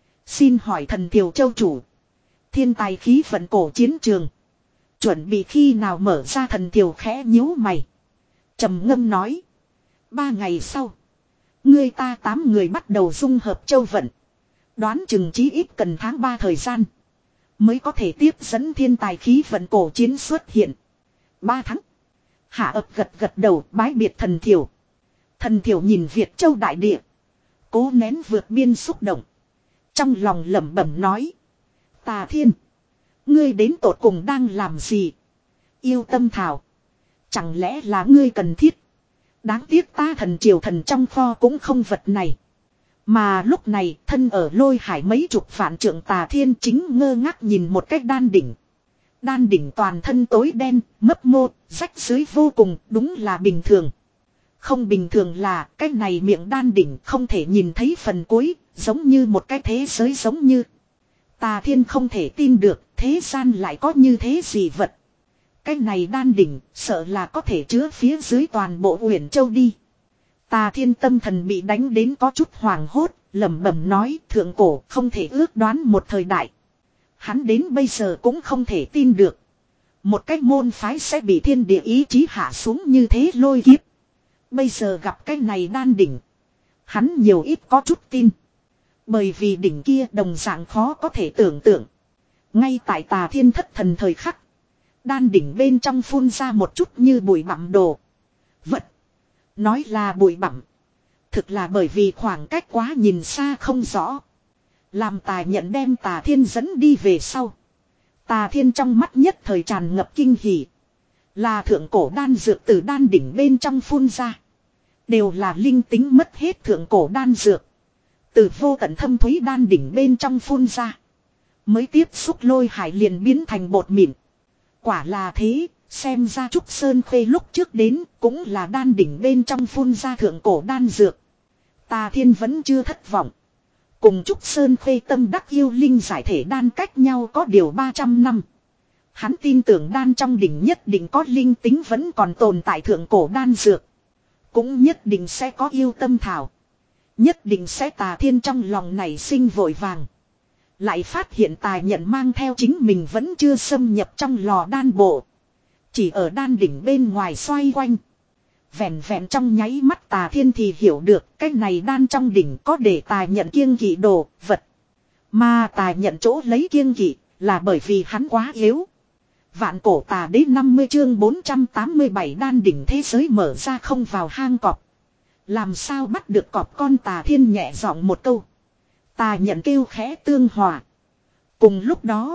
Xin hỏi Thần Thiểu châu chủ. Thiên tài khí vận cổ chiến trường. Chuẩn bị khi nào mở ra? Thần Thiểu khẽ nhíu mày. Trầm ngâm nói. Ba ngày sau. Ngươi ta tám người bắt đầu dung hợp châu vận. Đoán chừng chí ít cần tháng ba thời gian. Mới có thể tiếp dẫn thiên tài khí vận cổ chiến xuất hiện. Ba tháng. Hạ Ấp gật gật đầu bái biệt Thần Thiểu. Thần Thiểu nhìn Việt Châu đại địa. Cố nén vượt biên xúc động. Trong lòng lẩm bẩm nói. Tà Thiên. Ngươi đến tột cùng đang làm gì? Yêu tâm thảo. Chẳng lẽ là ngươi cần thiết? Đáng tiếc ta Thần Triều thần trong kho cũng không vật này. Mà lúc này thân ở lôi hải mấy chục vạn trượng Tà Thiên chính ngơ ngác nhìn một cách đan đỉnh. Đan đỉnh toàn thân tối đen, mấp mô, rách dưới vô cùng, đúng là bình thường. Không bình thường là cái này miệng đan đỉnh không thể nhìn thấy phần cuối, giống như một cái thế giới giống như. Tà Thiên không thể tin được thế gian lại có như thế gì vật. Cái này đan đỉnh sợ là có thể chứa phía dưới toàn bộ Uyển Châu đi. Tà Thiên tâm thần bị đánh đến có chút hoảng hốt, lẩm bẩm nói thượng cổ không thể ước đoán một thời đại. Hắn đến bây giờ cũng không thể tin được. Một cái môn phái sẽ bị thiên địa ý chí hạ xuống như thế lôi kiếp. Bây giờ gặp cái này đan đỉnh. Hắn nhiều ít có chút tin. Bởi vì đỉnh kia đồng dạng khó có thể tưởng tượng. Ngay tại Tà Thiên thất thần thời khắc. Đan đỉnh bên trong phun ra một chút như bụi bặm đồ. Vật. Nói là bụi bặm. Thực là bởi vì khoảng cách quá nhìn xa không rõ. Làm Tà Nhận đem Tà Thiên dẫn đi về sau. Tà Thiên trong mắt nhất thời tràn ngập kinh hỉ. Là thượng cổ đan dược từ đan đỉnh bên trong phun ra. Đều là linh tính mất hết thượng cổ đan dược. Từ vô tận thâm thúy đan đỉnh bên trong phun ra. Mới tiếp xúc lôi hải liền biến thành bột mịn. Quả là thế, xem ra Trúc Sơn Khuê lúc trước đến cũng là đan đỉnh bên trong phun ra thượng cổ đan dược. Tà Thiên vẫn chưa thất vọng. Cùng Trúc Sơn Khuê tâm đắc yêu linh giải thể đan cách nhau có điều ba trăm năm. Hắn tin tưởng đan trong đỉnh nhất định có linh tính vẫn còn tồn tại thượng cổ đan dược. Cũng nhất định sẽ có yêu tâm thảo. Nhất định sẽ Tà Thiên trong lòng này sinh vội vàng. Lại phát hiện Tà Nhận mang theo chính mình vẫn chưa xâm nhập trong lò đan bộ. Chỉ ở đan đỉnh bên ngoài xoay quanh. Vẹn vẹn trong nháy mắt Tà Thiên thì hiểu được cái này đan trong đỉnh có để Tà Nhận kiêng kỵ đồ, vật. Mà Tà Nhận chỗ lấy kiêng kỵ là bởi vì hắn quá yếu. Vạn cổ tà đế năm mươi chương bốn trăm tám mươi bảy đan đỉnh thế giới mở ra không vào hang cọp. Làm sao bắt được cọp con Tà Thiên nhẹ giọng một câu. Tà Nhận kêu khẽ tương hòa. Cùng lúc đó,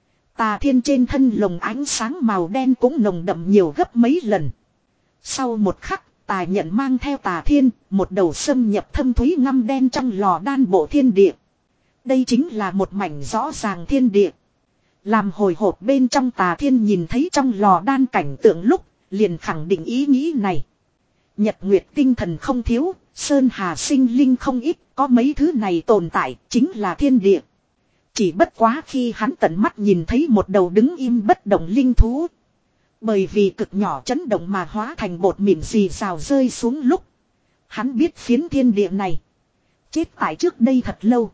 Tà Thiên trên thân lồng ánh sáng màu đen cũng nồng đậm nhiều gấp mấy lần. Sau một khắc, Tà Nhận mang theo Tà Thiên, một đầu xâm nhập thâm thúy ngăm đen trong lò đan bộ thiên địa. Đây chính là một mảnh rõ ràng thiên địa. Làm hồi hộp bên trong Tà Thiên nhìn thấy trong lò đan cảnh tượng lúc, liền khẳng định ý nghĩ này. Nhật nguyệt tinh thần không thiếu, sơn hà sinh linh không ít, có mấy thứ này tồn tại, chính là thiên địa. Chỉ bất quá khi hắn tận mắt nhìn thấy một đầu đứng im bất động linh thú. Bởi vì cực nhỏ chấn động mà hóa thành bột mịn xì xào rơi xuống lúc. Hắn biết phiến thiên địa này. Chết tại trước đây thật lâu.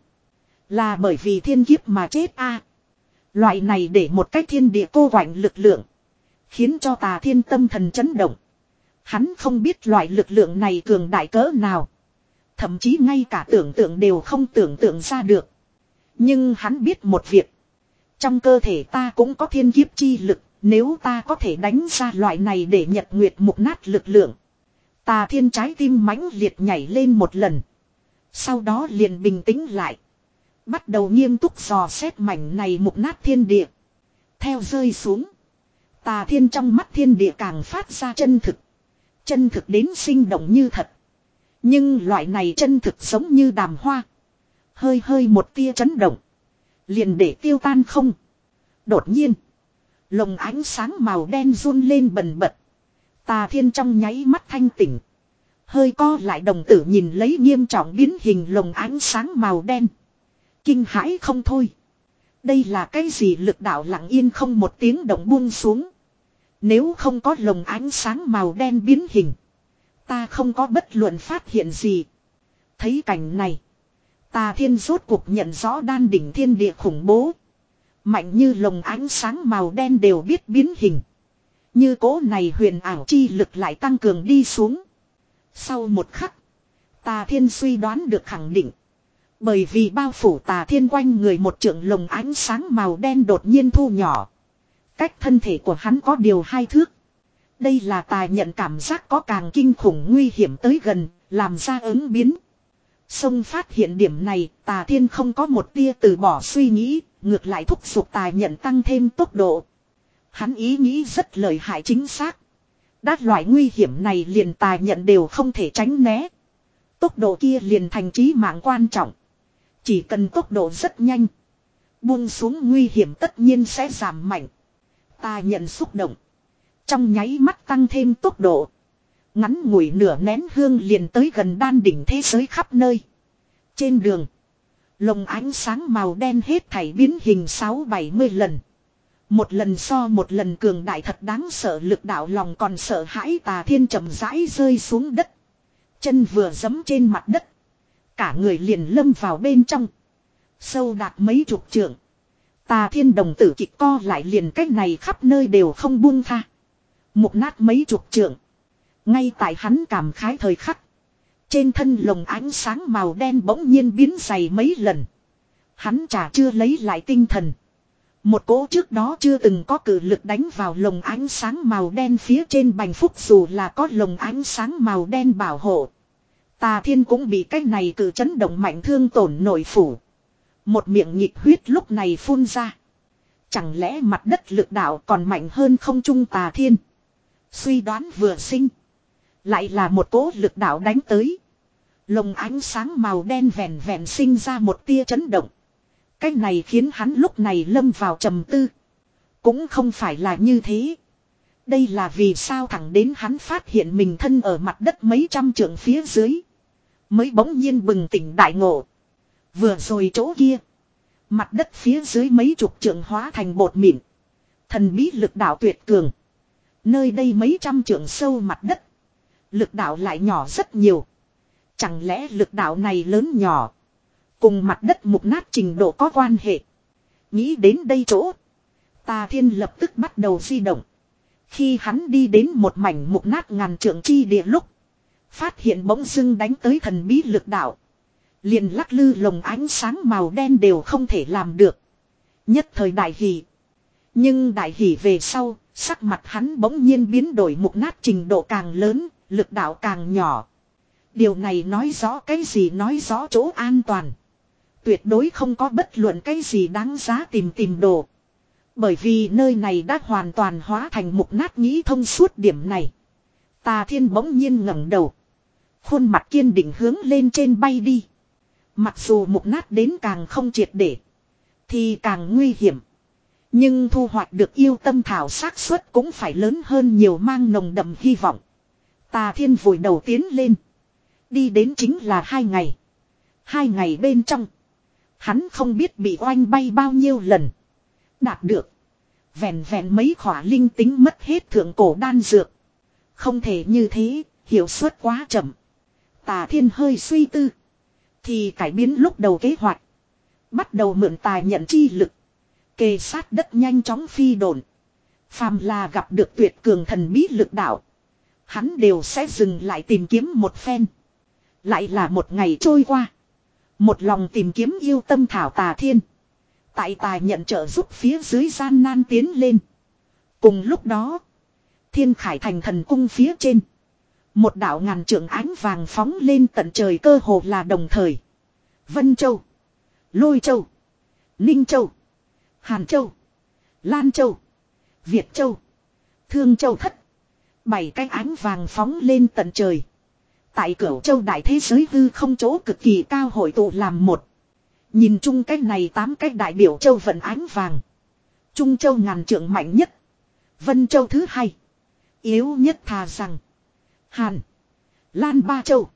Là bởi vì thiên kiếp mà chết a. Loại này để một cách thiên địa cô quạnh lực lượng. Khiến cho Tà Thiên tâm thần chấn động. Hắn không biết loại lực lượng này cường đại cỡ nào. Thậm chí ngay cả tưởng tượng đều không tưởng tượng ra được. Nhưng hắn biết một việc. Trong cơ thể ta cũng có thiên kiếp chi lực. Nếu ta có thể đánh ra loại này để nhật nguyệt mục nát lực lượng. Tà Thiên trái tim mãnh liệt nhảy lên một lần. Sau đó liền bình tĩnh lại. Bắt đầu nghiêm túc dò xét mảnh này mục nát thiên địa. Theo rơi xuống. Tà Thiên trong mắt thiên địa càng phát ra chân thực. Chân thực đến sinh động như thật. Nhưng loại này chân thực giống như đàm hoa. Hơi hơi một tia chấn động. Liền để tiêu tan không. Đột nhiên. Lồng ánh sáng màu đen run lên bần bật. Tà Thiên trong nháy mắt thanh tỉnh. Hơi co lại đồng tử nhìn lấy nghiêm trọng biến hình lồng ánh sáng màu đen. Kinh hãi không thôi. Đây là cái gì lực đạo lặng yên không một tiếng động buông xuống. Nếu không có lồng ánh sáng màu đen biến hình. Ta không có bất luận phát hiện gì. Thấy cảnh này. Tà Thiên rốt cuộc nhận rõ đan đỉnh thiên địa khủng bố. Mạnh như lồng ánh sáng màu đen đều biết biến hình. Như cỗ này huyền ảo chi lực lại tăng cường đi xuống. Sau một khắc. Tà Thiên suy đoán được khẳng định. Bởi vì bao phủ Tà Thiên quanh người một trượng lồng ánh sáng màu đen đột nhiên thu nhỏ. Cách thân thể của hắn có điều hai thước. Đây là Tà Nhận cảm giác có càng kinh khủng nguy hiểm tới gần, làm ra ứng biến. Xông phát hiện điểm này, Tà Thiên không có một tia từ bỏ suy nghĩ, ngược lại thúc giục Tà Nhận tăng thêm tốc độ. Hắn ý nghĩ rất lợi hại chính xác. Đát loại nguy hiểm này liền Tà Nhận đều không thể tránh né. Tốc độ kia liền thành chí mạng quan trọng. Chỉ cần tốc độ rất nhanh. Buông xuống nguy hiểm tất nhiên sẽ giảm mạnh. Tà Nhận xúc động. Trong nháy mắt tăng thêm tốc độ. Ngắn ngủi nửa nén hương liền tới gần đan đỉnh thế giới khắp nơi. Trên đường. Lồng ánh sáng màu đen hết thảy biến hình sáu bảy mươi lần. Một lần so một lần cường đại thật đáng sợ, lực đạo lòng còn sợ hãi Tà Thiên chậm rãi rơi xuống đất. Chân vừa giẫm trên mặt đất. Cả người liền lâm vào bên trong. Sâu đạt mấy chục trượng. Tà Thiên đồng tử kịch co lại liền cách này khắp nơi đều không buông tha. Mục nát mấy chục trượng. Ngay tại hắn cảm khái thời khắc. Trên thân lồng ánh sáng màu đen bỗng nhiên biến dày mấy lần. Hắn chả chưa lấy lại tinh thần. Một cỗ trước đó chưa từng có cử lực đánh vào lồng ánh sáng màu đen phía trên bành phúc, dù là có lồng ánh sáng màu đen bảo hộ. Tà Thiên cũng bị cái này cử chấn động mạnh thương tổn nội phủ. Một miệng nhịp huyết lúc này phun ra. Chẳng lẽ mặt đất lực đạo còn mạnh hơn không trung Tà Thiên? Suy đoán vừa sinh. Lại là một cỗ lực đạo đánh tới. Lồng ánh sáng màu đen vẹn vẹn sinh ra một tia chấn động. Cái này khiến hắn lúc này lâm vào trầm tư. Cũng không phải là như thế. Đây là vì sao thẳng đến hắn phát hiện mình thân ở mặt đất mấy trăm trượng phía dưới. Mới bỗng nhiên bừng tỉnh đại ngộ. Vừa rồi chỗ kia. Mặt đất phía dưới mấy chục trượng hóa thành bột mịn. Thần bí lực đạo tuyệt cường. Nơi đây mấy trăm trượng sâu mặt đất. Lực đạo lại nhỏ rất nhiều. Chẳng lẽ lực đạo này lớn nhỏ. Cùng mặt đất mục nát trình độ có quan hệ. Nghĩ đến đây chỗ. Tà Thiên lập tức bắt đầu di động. Khi hắn đi đến một mảnh mục nát ngàn trượng chi địa lúc. Phát hiện bỗng dưng đánh tới thần bí lực đạo. Liền lắc lư lồng ánh sáng màu đen đều không thể làm được. Nhất thời đại hỷ. Nhưng đại hỷ về sau, sắc mặt hắn bỗng nhiên biến đổi, mục nát trình độ càng lớn, lực đạo càng nhỏ. Điều này nói rõ cái gì? Nói rõ chỗ an toàn. Tuyệt đối không có bất luận cái gì đáng giá tìm tìm đồ. Bởi vì nơi này đã hoàn toàn hóa thành mục nát, nghĩ thông suốt điểm này. Tà Thiên bỗng nhiên ngẩng đầu. Khuôn mặt kiên định hướng lên trên bay đi. Mặc dù mục nát đến càng không triệt để. Thì càng nguy hiểm. Nhưng thu hoạch được yêu tâm thảo xác suất cũng phải lớn hơn nhiều, mang nồng đậm hy vọng. Tà Thiên vùi đầu tiến lên. Đi đến chính là hai ngày. Hai ngày bên trong. Hắn không biết bị oanh bay bao nhiêu lần. Đạt được. Vẹn vẹn mấy khỏa linh tính mất hết thượng cổ đan dược. Không thể như thế, hiệu suất quá chậm. Tà Thiên hơi suy tư. Thì cải biến lúc đầu kế hoạch. Bắt đầu mượn tài nhận chi lực. Kề sát đất nhanh chóng phi độn. Phàm là gặp được tuyệt cường thần bí lực đạo. Hắn đều sẽ dừng lại tìm kiếm một phen. Lại là một ngày trôi qua. Một lòng tìm kiếm yêu tâm thảo Tà Thiên. Tại tài nhận trợ giúp phía dưới gian nan tiến lên. Cùng lúc đó. Thiên Khải Thành thần cung phía trên. Một đạo ngàn trượng ánh vàng phóng lên tận trời, cơ hồ là đồng thời. Vân Châu. Lôi Châu. Ninh Châu. Hàn Châu. Lan Châu. Việt Châu. Thương Châu thất. Bảy cái ánh vàng phóng lên tận trời. Tại Cửu Châu đại thế giới hư không chỗ cực kỳ cao hội tụ làm một. Nhìn chung cái này tám cái đại biểu châu vận ánh vàng. Trung Châu ngàn trượng mạnh nhất. Vân Châu thứ hai. Yếu nhất thà rằng. Hàn. Lan ba châu.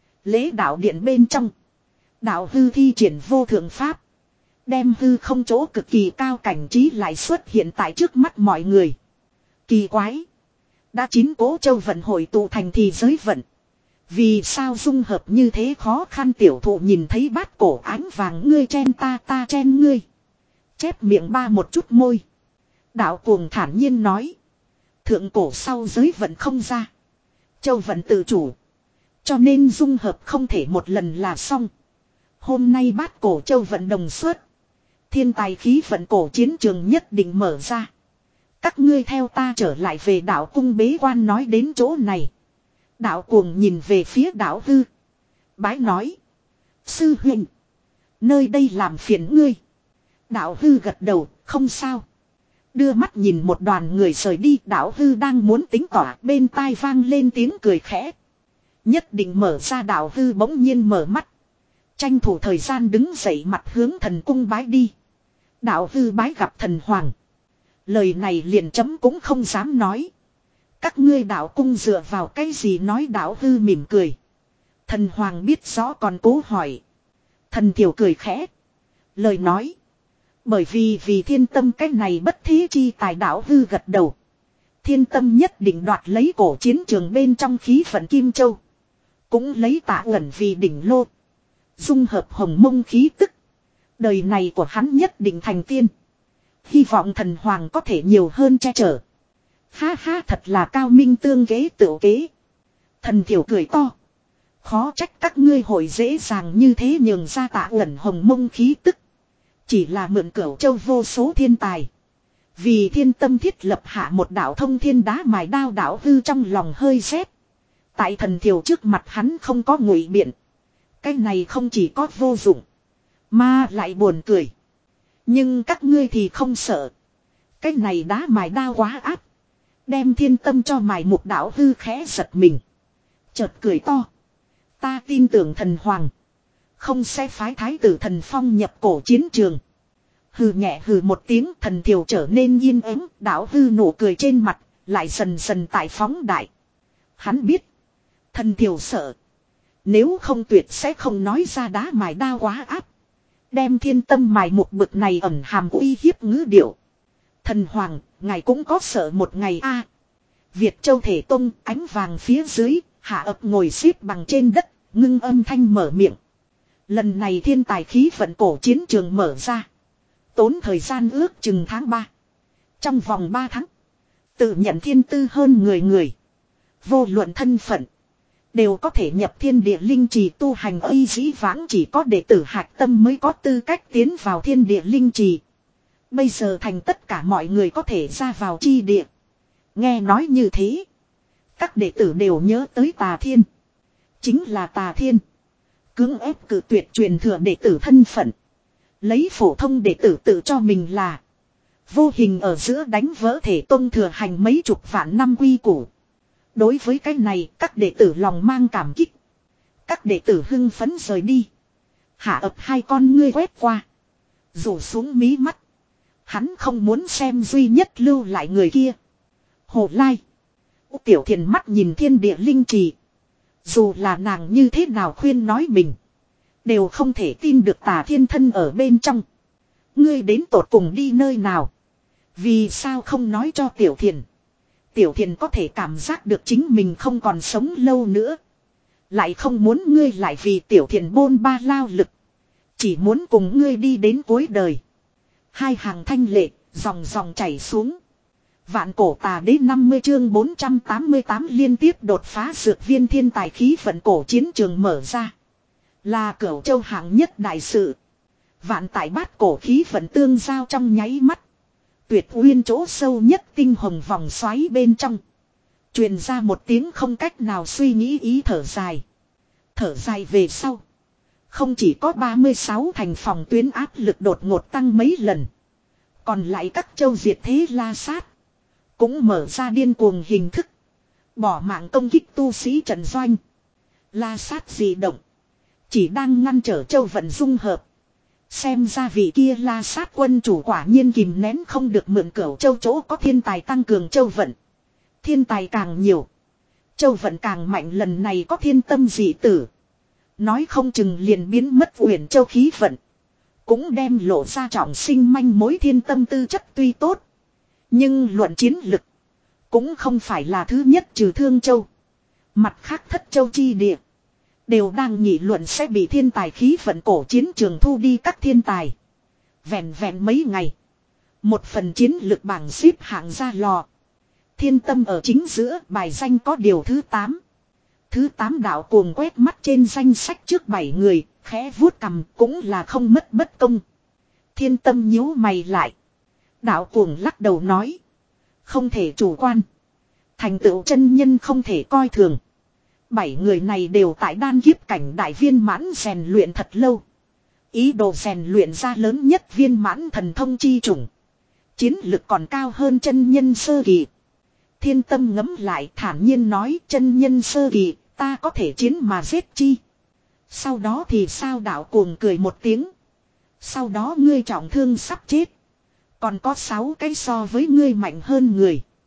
Lễ đạo điện bên trong. Đạo hư thi triển vô thượng pháp. Đem hư không chỗ cực kỳ cao cảnh trí lại xuất hiện tại trước mắt mọi người. Kỳ quái. Đã chín cố châu vận hội tụ thành thì giới vận. Vì sao dung hợp như thế khó khăn? Tiểu thụ nhìn thấy bát cổ ánh vàng, ngươi chen ta, ta chen ngươi. Chép miệng ba một chút môi. Đạo cuồng thản nhiên nói. Thượng cổ sau giới vận không ra. Châu vận tự chủ. Cho nên dung hợp không thể một lần là xong. Hôm nay bát cổ châu vận đồng xuất. Thiên tài khí vận cổ chiến trường nhất định mở ra. Các ngươi theo ta trở lại về đạo cung bế quan. Nói đến chỗ này. Đạo cuồng nhìn về phía đạo hư. Bái nói. Sư huynh. Nơi đây làm phiền ngươi. Đạo hư gật đầu, không sao. Đưa mắt nhìn một đoàn người rời đi. Đạo hư đang muốn tính tỏa, bên tai vang lên tiếng cười khẽ. Nhất định mở ra. Đạo hư bỗng nhiên mở mắt. Tranh thủ thời gian đứng dậy, mặt hướng thần cung bái đi. Đạo hư bái gặp thần hoàng. Lời này liền chấm cũng không dám nói. Các ngươi đạo cung dựa vào cái gì nói đạo hư mỉm cười. Thần hoàng biết rõ còn cố hỏi. Thần thiểu cười khẽ. Lời nói. Bởi vì vì thiên tâm cái này bất thế chi tài đạo hư gật đầu. Thiên tâm nhất định đoạt lấy cổ chiến trường bên trong khí vận Kim Châu. Cũng lấy Tạ Uẩn vì đỉnh lô. Dung hợp hồng mông khí tức. Đời này của hắn nhất định thành tiên. Hy vọng thần hoàng có thể nhiều hơn che chở. Ha ha, thật là cao minh tương kế tự kế. Thần thiểu cười to. Khó trách các ngươi hội dễ dàng như thế nhường ra Tạ Uẩn hồng mông khí tức. Chỉ là mượn Cửu Châu vô số thiên tài. Vì thiên tâm thiết lập hạ một đạo thông thiên đá mài đao đạo hư trong lòng hơi rét. Tại thần thiểu trước mặt hắn không có ngụy biện. Cái này không chỉ có vô dụng. Mà lại buồn cười. Nhưng các ngươi thì không sợ. Cái này đá mài đao quá áp. Đem thiên tâm cho mài một đạo hư khẽ giật mình. Chợt cười to. Ta tin tưởng thần hoàng. Không sẽ phái thái tử thần phong nhập cổ chiến trường. Hừ nhẹ hừ một tiếng, thần thiểu trở nên yên ắng. Đạo hư nụ cười trên mặt. Lại dần dần tại phóng đại. Hắn biết. Thần thiểu sợ. Nếu không tuyệt sẽ không nói ra đá mài đao quá áp. Đem thiên tâm mài một bực này ẩn hàm uy hiếp ngữ điệu. Thần hoàng, ngài cũng có sợ một ngày a. Việt Châu Thể Tông, ánh vàng phía dưới, Hạ Ập ngồi xếp bằng trên đất, ngưng âm thanh mở miệng. Lần này thiên tài khí vận cổ chiến trường mở ra. Tốn thời gian ước chừng tháng ba. Trong vòng ba tháng, tự nhận thiên tư hơn người người. Vô luận thân phận, đều có thể nhập thiên địa linh trì tu hành uy dĩ vãng, chỉ có đệ tử hạch tâm mới có tư cách tiến vào thiên địa linh trì. Bây giờ thành tất cả mọi người có thể ra vào chi địa. Nghe nói như thế. Các đệ tử đều nhớ tới Tà Thiên. Chính là Tà Thiên. Cưỡng ép cử tuyệt truyền thừa đệ tử thân phận. Lấy phổ thông đệ tử tự cho mình là. Vô hình ở giữa đánh vỡ Thể Tông thừa hành mấy chục vạn năm quy củ. Đối với cái này các đệ tử lòng mang cảm kích. Các đệ tử hưng phấn rời đi. Hạ Ập hai con ngươi quét qua. Rủ xuống mí mắt. Hắn không muốn xem duy nhất lưu lại người kia. Hồ Lai. Tiểu Thiền mắt nhìn thiên địa linh trì. Dù là nàng như thế nào khuyên nói mình. Đều không thể tin được Tà Thiên thân ở bên trong. Ngươi đến tột cùng đi nơi nào. Vì sao không nói cho Tiểu Thiền. Tiểu Thiền có thể cảm giác được chính mình không còn sống lâu nữa. Lại không muốn ngươi lại vì Tiểu Thiền bôn ba lao lực. Chỉ muốn cùng ngươi đi đến cuối đời. Hai hàng thanh lệ, dòng dòng chảy xuống. Vạn cổ tà đế năm mươi chương bốn trăm tám mươi tám liên tiếp đột phá dược viên thiên tài khí vận cổ chiến trường mở ra. Là Cửu Châu hạng nhất đại sự. Vạn tại bát cổ khí vận tương giao trong nháy mắt. Tuyệt uyên chỗ sâu nhất tinh hồng vòng xoáy bên trong. Truyền ra một tiếng không cách nào suy nghĩ ý thở dài. Thở dài về sau. Không chỉ có ba mươi sáu thành phòng tuyến áp lực đột ngột tăng mấy lần. Còn lại các châu diệt thế la sát. Cũng mở ra điên cuồng hình thức. Bỏ mạng công kích tu sĩ trận doanh. La sát dị động. Chỉ đang ngăn trở châu vận dung hợp. Xem ra vị kia la sát quân chủ quả nhiên kìm nén không được mượn Cửu Châu chỗ có thiên tài tăng cường châu vận. Thiên tài càng nhiều. Châu vận càng mạnh, lần này có thiên tâm dị tử. Nói không chừng liền biến mất Uyển Châu khí vận. Cũng đem lộ ra trọng sinh manh mối thiên tâm tư chất tuy tốt. Nhưng luận chiến lực. Cũng không phải là thứ nhất trừ Thương Châu. Mặt khác thất châu chi địa. Đều đang nghị luận sẽ bị thiên tài khí vận cổ chiến trường thu đi các thiên tài. Vẹn vẹn mấy ngày. Một phần chiến lực bảng xếp hạng ra lò. Thiên tâm ở chính giữa, bài danh có điều thứ tám. Thứ tám đạo cuồng quét mắt trên danh sách trước bảy người, khẽ vuốt cằm cũng là không mất bất công. Thiên tâm nhíu mày lại. Đạo cuồng lắc đầu nói. Không thể chủ quan. Thành tựu chân nhân không thể coi thường. Bảy người này đều tại đan kiếp cảnh đại viên mãn rèn luyện thật lâu. Ý đồ rèn luyện ra lớn nhất viên mãn thần thông chi chủng. Chiến lực còn cao hơn chân nhân sơ kỳ. Thiên tâm ngấm lại thản nhiên nói, chân nhân sơ kỳ, ta có thể chiến mà giết chi. Sau đó thì sao? Đạo cuồng cười một tiếng. Sau đó ngươi trọng thương sắp chết. Còn có sáu cái so với ngươi mạnh hơn người.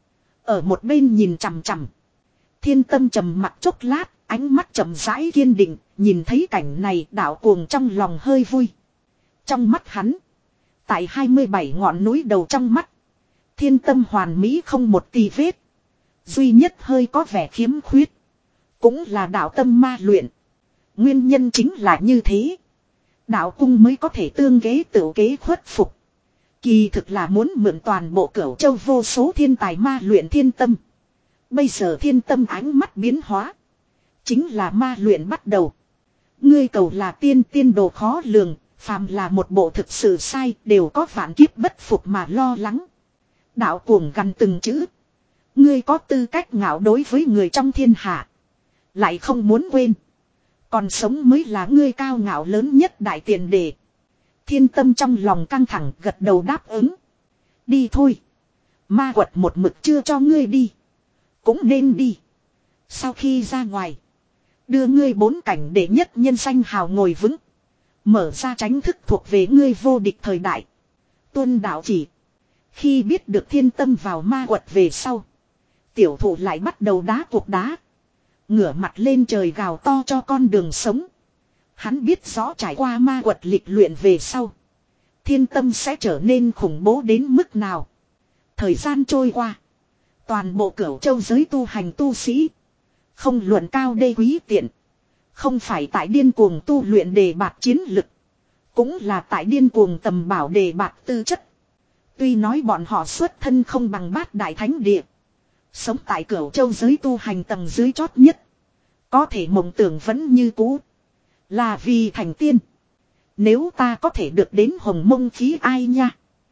Ở một bên nhìn chằm chằm. Thiên Tâm trầm mặc chốc lát, ánh mắt chậm rãi kiên định, nhìn thấy cảnh này đạo cuồng trong lòng hơi vui. Trong mắt hắn, tại hai mươi bảy ngọn núi đầu trong mắt, Thiên Tâm hoàn mỹ không một tì vết. Duy nhất hơi có vẻ khiếm khuyết, cũng là đạo tâm ma luyện. Nguyên nhân chính là như thế. Đạo cung mới có thể tương kế tự kế khuất phục. Kỳ thực là muốn mượn toàn bộ Cửu Châu vô số thiên tài ma luyện Thiên Tâm. Bây giờ Thiên Tâm ánh mắt biến hóa, chính là ma luyện bắt đầu. Ngươi cầu là tiên, tiên đồ khó lường, phàm là một bộ thực sự sai đều có vạn kiếp bất phục mà lo lắng. Đạo cuồng gằn từng chữ. Ngươi có tư cách ngạo đối với người trong thiên hạ, lại không muốn quên, còn sống mới là ngươi cao ngạo lớn nhất đại tiền đề. Thiên Tâm trong lòng căng thẳng gật đầu đáp ứng. Đi thôi. Ma quật một mực chưa cho ngươi đi, cũng nên đi. Sau khi ra ngoài, đưa ngươi bốn cảnh để nhất nhân danh hào ngồi vững, mở ra tránh thức thuộc về ngươi vô địch thời đại. Tuân đạo chỉ. Khi biết được Thiên Tâm vào ma quật về sau, tiểu thụ lại bắt đầu đá cuộc đá, ngửa mặt lên trời gào to cho con đường sống. Hắn biết rõ trải qua ma quật lịch luyện về sau, Thiên Tâm sẽ trở nên khủng bố đến mức nào. Thời gian trôi qua, toàn bộ Cửu Châu giới tu hành tu sĩ, không luận cao đê quý tiện, không phải tại điên cuồng tu luyện đề bạt chiến lực, cũng là tại điên cuồng tầm bảo đề bạt tư chất. Tuy nói bọn họ xuất thân không bằng Bát Đại Thánh Địa, sống tại Cửu Châu giới tu hành tầng dưới chót nhất, có thể mộng tưởng vẫn như cũ, là vì thành tiên. Nếu ta có thể được đến Hồng Mông khí ai nha.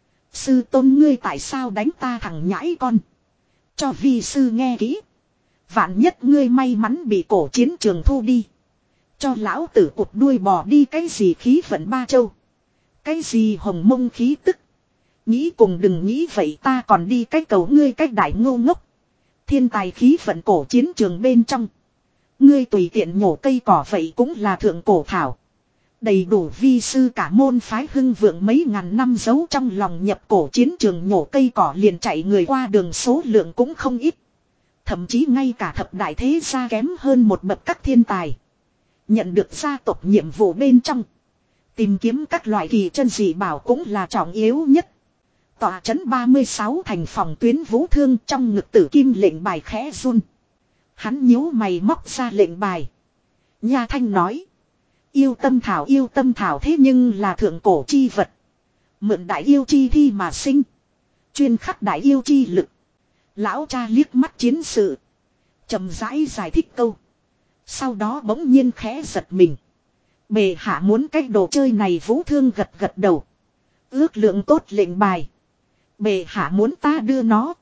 Sư tôn ngươi tại sao đánh ta thằng nhãi con? Cho vi sư nghe kỹ. Vạn nhất ngươi may mắn bị cổ chiến trường thu đi, cho lão tử cụt đuôi bò đi cái gì khí vận ba châu, cái gì Hồng Mông khí tức. Nghĩ cùng đừng nghĩ vậy, ta còn đi cái cầu ngươi cái đại ngô ngốc. Thiên tài khí vận cổ chiến trường bên trong, ngươi tùy tiện nhổ cây cỏ vậy cũng là thượng cổ thảo. Đầy đủ vi sư cả môn phái hưng vượng mấy ngàn năm giấu trong lòng nhập cổ chiến trường nhổ cây cỏ liền chạy người qua đường số lượng cũng không ít. Thậm chí ngay cả thập đại thế gia kém hơn một bậc các thiên tài, nhận được gia tộc nhiệm vụ bên trong, tìm kiếm các loại kỳ chân dị bảo cũng là trọng yếu nhất. Tọa trấn ba mươi sáu thành phòng Tuyến Vũ Thương trong ngực tử kim lệnh bài khẽ run. Hắn nhíu mày móc ra lệnh bài. Nha Thanh nói. Yêu tâm thảo, yêu tâm thảo thế nhưng là thượng cổ chi vật. Mượn đại yêu chi thi mà sinh. Chuyên khắc đại yêu chi lực. Lão cha liếc mắt chiến sự, chậm rãi giải thích câu. Sau đó bỗng nhiên khẽ giật mình. Bệ hạ muốn cái đồ chơi này. Vũ Thương gật gật đầu. Ước lượng tốt lệnh bài. Bệ hạ muốn ta đưa nó.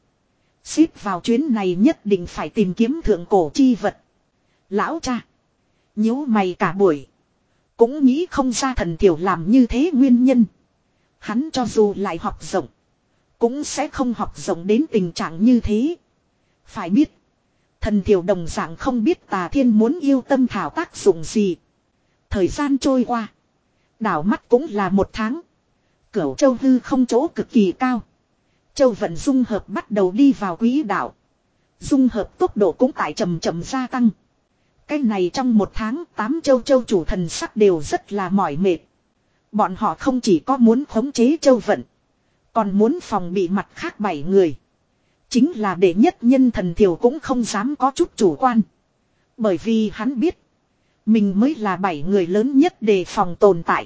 Xếp vào chuyến này nhất định phải tìm kiếm thượng cổ chi vật. Lão cha nhíu mày cả buổi, cũng nghĩ không ra Thần Thiểu làm như thế nguyên nhân. Hắn cho dù lại học rộng, cũng sẽ không học rộng đến tình trạng như thế. Phải biết, Thần Thiểu đồng dạng không biết Tà Thiên muốn yêu tâm thảo tác dụng gì. Thời gian trôi qua, đảo mắt cũng là một tháng. Cửu Châu hư không chỗ cực kỳ cao. Châu vận dung hợp bắt đầu đi vào quỹ đạo. Dung hợp tốc độ cũng tại chậm chậm gia tăng. Cái này trong một tháng, tám châu châu chủ thần sắc đều rất là mỏi mệt. Bọn họ không chỉ có muốn khống chế châu vận, còn muốn phòng bị mặt khác bảy người. Chính là đệ nhất nhân Thần Thiểu cũng không dám có chút chủ quan. Bởi vì hắn biết, mình mới là bảy người lớn nhất đề phòng tồn tại.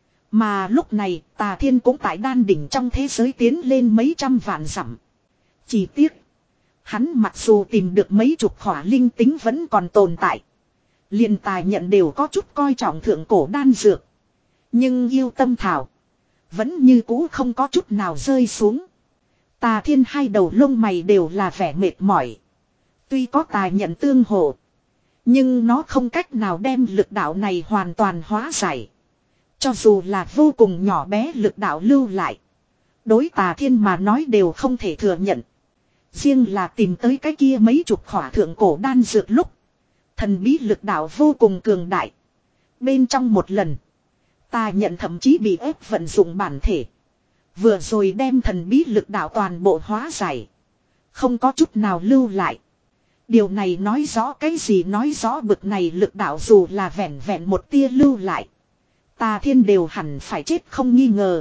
Mà lúc này, Tà Thiên cũng tại đan đỉnh trong thế giới tiến lên mấy trăm vạn dặm. Chỉ tiếc, hắn mặc dù tìm được mấy chục khỏa linh tính vẫn còn tồn tại. Liền tài nhận đều có chút coi trọng thượng cổ đan dược. Nhưng yêu tâm thảo vẫn như cũ không có chút nào rơi xuống. Tà Thiên hai đầu lông mày đều là vẻ mệt mỏi. Tuy có tài nhận tương hộ, nhưng nó không cách nào đem lực đạo này hoàn toàn hóa giải. Cho dù là vô cùng nhỏ bé lực đạo lưu lại, đối Tà Thiên mà nói đều không thể thừa nhận. Riêng là tìm tới cái kia mấy chục khỏa thượng cổ đan dược lúc, thần bí lực đạo vô cùng cường đại. Bên trong một lần, Tà nhận thậm chí bị ép vận dụng bản thể. Vừa rồi đem thần bí lực đạo toàn bộ hóa giải. Không có chút nào lưu lại. Điều này nói rõ cái gì, nói rõ bực này lực đạo dù là vẹn vẹn một tia lưu lại. Tà Thiên đều hẳn phải chết không nghi ngờ.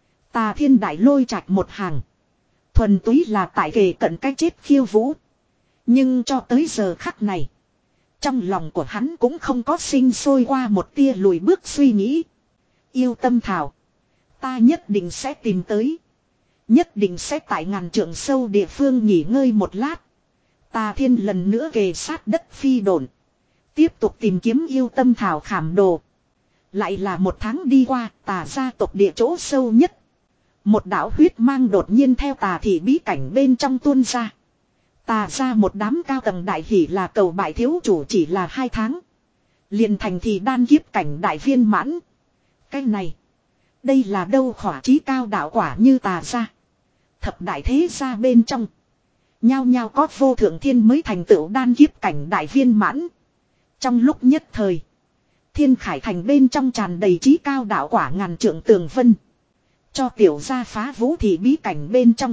Tà Thiên đại lôi trạch một hàng. Thuần túy là tại kề cận cái chết khiêu vũ. Nhưng cho tới giờ khắc này. Trong lòng của hắn cũng không có sinh sôi qua một tia lùi bước suy nghĩ. Yêu tâm thảo. Ta nhất định sẽ tìm tới. Nhất định sẽ tại ngàn trượng sâu địa phương nghỉ ngơi một lát. Tà Thiên lần nữa kề sát đất phi độn. Tiếp tục tìm kiếm yêu tâm thảo khảm đồ. Lại là một tháng đi qua, Tà gia tộc địa chỗ sâu nhất. Một đạo huyết mang đột nhiên theo Tà thị bí cảnh bên trong tuôn ra. Tà gia một đám cao tầng đại hỷ là cầu bại thiếu chủ chỉ là hai tháng. Liền thành thì đan kiếp cảnh đại viên mãn. Cái này, đây là đâu khỏa chí cao đạo quả như Tà gia. Thập đại thế gia bên trong. Nhao nhao có vô thượng thiên mới thành tựu đan kiếp cảnh đại viên mãn. Trong lúc nhất thời. Thiên Khải thành bên trong tràn đầy chí cao đạo quả ngàn trượng tường vân. Cho tiểu gia phá vũ thị bí cảnh bên trong.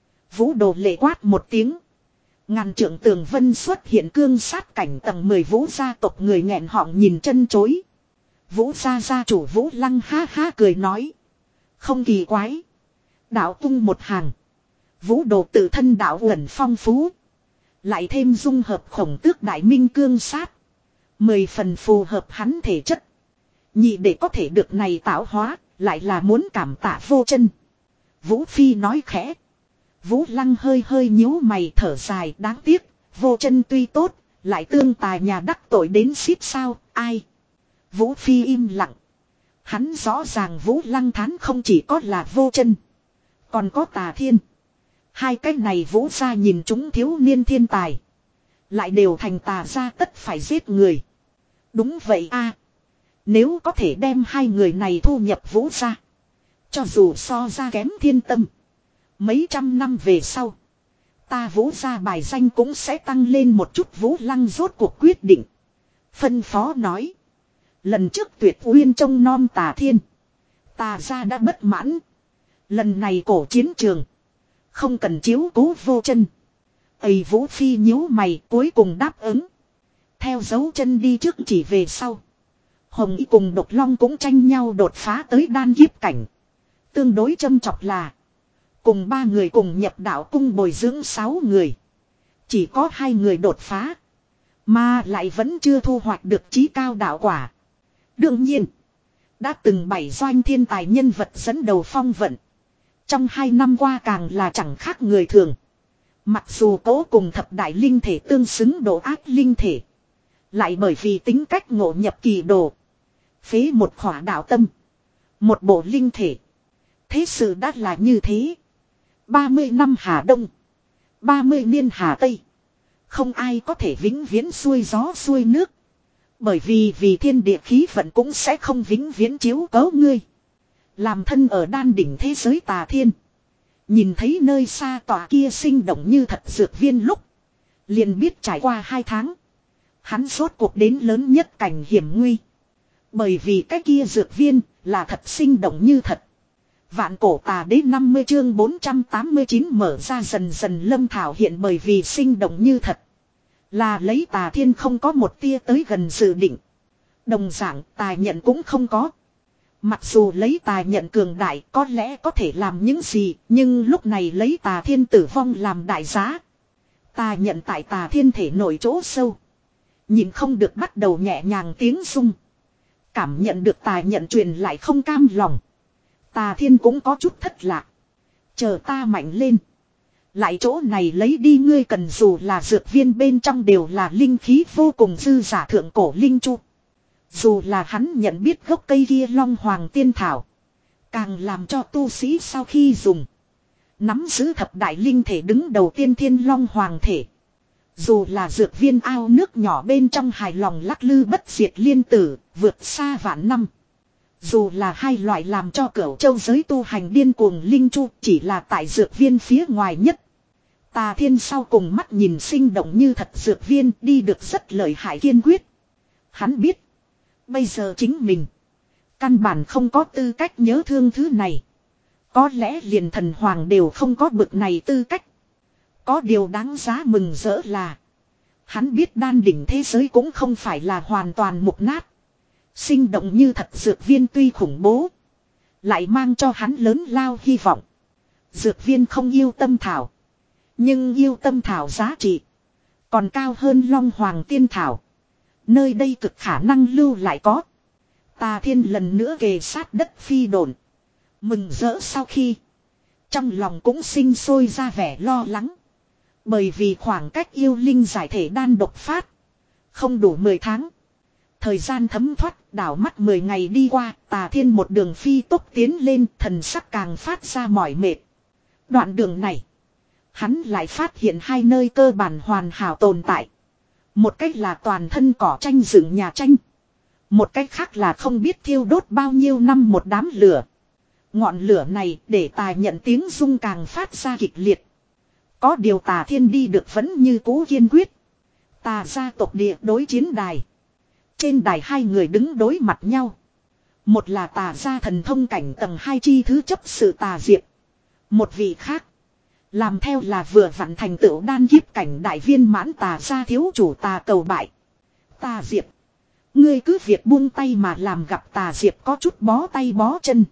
Vũ đồ lệ quát một tiếng. Ngàn trượng tường vân xuất hiện cương sát cảnh tầng mười vũ gia tộc người nghẹn họng nhìn chân chối. Vũ gia gia chủ Vũ Lăng ha ha cười nói. Không kỳ quái. Đạo tung một hàng. Vũ đồ tự thân đạo ẩn phong phú. Lại thêm dung hợp khổng tước đại minh cương sát. Mười phần phù hợp hắn thể chất. Nhị để có thể được này tạo hóa. Lại là muốn cảm tạ vô chân. Vũ Phi nói khẽ. Vũ Lăng hơi hơi nhíu mày thở dài đáng tiếc. Vô chân tuy tốt. Lại tương tài nhà đắc tội đến xít sao. Ai. Vũ Phi im lặng. Hắn rõ ràng Vũ Lăng thán không chỉ có là vô chân. Còn có Tà Thiên. Hai cái này Vũ gia nhìn chúng thiếu niên thiên tài. Lại đều thành Tà gia tất phải giết người. Đúng vậy a. Nếu có thể đem hai người này thu nhập Vũ gia. Cho dù so ra kém Thiên Tâm. Mấy trăm năm về sau. Ta Vũ gia bài danh cũng sẽ tăng lên một chút. Vũ Lăng rốt cuộc quyết định. Phân phó nói. Lần trước Tuyệt Uyên trông nom Tà Thiên. Tà gia đã bất mãn. Lần này cổ chiến trường. Không cần chiếu cố vô chân. Ây Vũ Phi nhíu mày cuối cùng đáp ứng. Theo dấu chân đi trước chỉ về sau. Hồng Y cùng Độc Long cũng tranh nhau đột phá tới đan kiếp cảnh. Tương đối châm chọc là. Cùng ba người cùng nhập đạo cung bồi dưỡng sáu người. Chỉ có hai người đột phá. Mà lại vẫn chưa thu hoạch được chí cao đạo quả. Đương nhiên. Đã từng bảy doanh thiên tài nhân vật dẫn đầu phong vận. Trong hai năm qua càng là chẳng khác người thường. Mặc dù cố cùng thập đại linh thể tương xứng độ ác linh thể. Lại bởi vì tính cách ngộ nhập kỳ đồ. Phế một khỏa đạo tâm. Một bộ linh thể. Thế sự đã là như thế. ba mươi năm Hà Đông. ba mươi niên Hà Tây. Không ai có thể vĩnh viễn xuôi gió xuôi nước. Bởi vì vì thiên địa khí vận cũng sẽ không vĩnh viễn chiếu cố ngươi. Làm thân ở đan đỉnh thế giới Tà Thiên. Nhìn thấy nơi xa tòa kia sinh động như thật dược viên lúc. Liền biết trải qua hai tháng. Hắn rốt cuộc đến lớn nhất cảnh hiểm nguy. Bởi vì cái kia dược viên là thật sinh động như thật. Vạn cổ tà đế năm mươi chương bốn trăm tám mươi chín mở ra dần dần lâm thảo hiện bởi vì sinh động như thật. Là lấy Tà Thiên không có một tia tới gần dự định. Đồng dạng Tà Nhận cũng không có. Mặc dù lấy Tà Nhận cường đại có lẽ có thể làm những gì. Nhưng lúc này lấy Tà Thiên tử vong làm đại giá. Tà Nhận tại Tà Thiên thể nổi chỗ sâu. Nhìn không được bắt đầu nhẹ nhàng tiếng rung. Cảm nhận được Tà Nhận truyền lại không cam lòng. Tà Thiên cũng có chút thất lạc. Chờ ta mạnh lên. Lại chỗ này lấy đi ngươi cần dù là dược viên bên trong đều là linh khí vô cùng dư giả thượng cổ linh chu. Dù là hắn nhận biết gốc cây kia long hoàng tiên thảo. Càng làm cho tu sĩ sau khi dùng. Nắm giữ thập đại linh thể đứng đầu tiên thiên long hoàng thể. Dù là dược viên ao nước nhỏ bên trong hài lòng lắc lư bất diệt liên tử, vượt xa vạn năm. Dù là hai loại làm cho cửu châu giới tu hành điên cuồng linh chu chỉ là tại dược viên phía ngoài nhất. Tà Thiên sau cùng mắt nhìn sinh động như thật dược viên đi được rất lợi hại kiên quyết. Hắn biết. Bây giờ chính mình. Căn bản không có tư cách nhớ thương thứ này. Có lẽ liền thần hoàng đều không có bực này tư cách. Có điều đáng giá mừng rỡ là. Hắn biết đan đỉnh thế giới cũng không phải là hoàn toàn mục nát. Sinh động như thật dược viên tuy khủng bố. Lại mang cho hắn lớn lao hy vọng. Dược viên không yêu tâm thảo. Nhưng yêu tâm thảo giá trị. Còn cao hơn long hoàng tiên thảo. Nơi đây cực khả năng lưu lại có. Tà Thiên lần nữa kề sát đất phi độn. Mừng rỡ sau khi. Trong lòng cũng sinh sôi ra vẻ lo lắng. Bởi vì khoảng cách yêu linh giải thể đan độc phát. Không đủ mười tháng. Thời gian thấm thoát, đảo mắt mười ngày đi qua, Tà Thiên một đường phi tốc tiến lên, thần sắc càng phát ra mỏi mệt. Đoạn đường này, hắn lại phát hiện hai nơi cơ bản hoàn hảo tồn tại. Một cách là toàn thân cỏ tranh dựng nhà tranh. Một cách khác là không biết thiêu đốt bao nhiêu năm một đám lửa. Ngọn lửa này để Tà nhận tiếng rung càng phát ra kịch liệt. Có điều Tà Thiên đi được vẫn như cũ kiên quyết. Tà gia tộc địa đối chiến đài. Trên đài hai người đứng đối mặt nhau. Một là Tà gia thần thông cảnh tầng hai chi thứ chấp sự Tà Diệp. Một vị khác. Làm theo là vừa vặn thành tựu đan kiếp cảnh đại viên mãn Tà gia thiếu chủ Tà Cầu Bại. Tà Diệp. Ngươi cứ việc buông tay mà làm, gặp Tà Diệp có chút bó tay bó chân.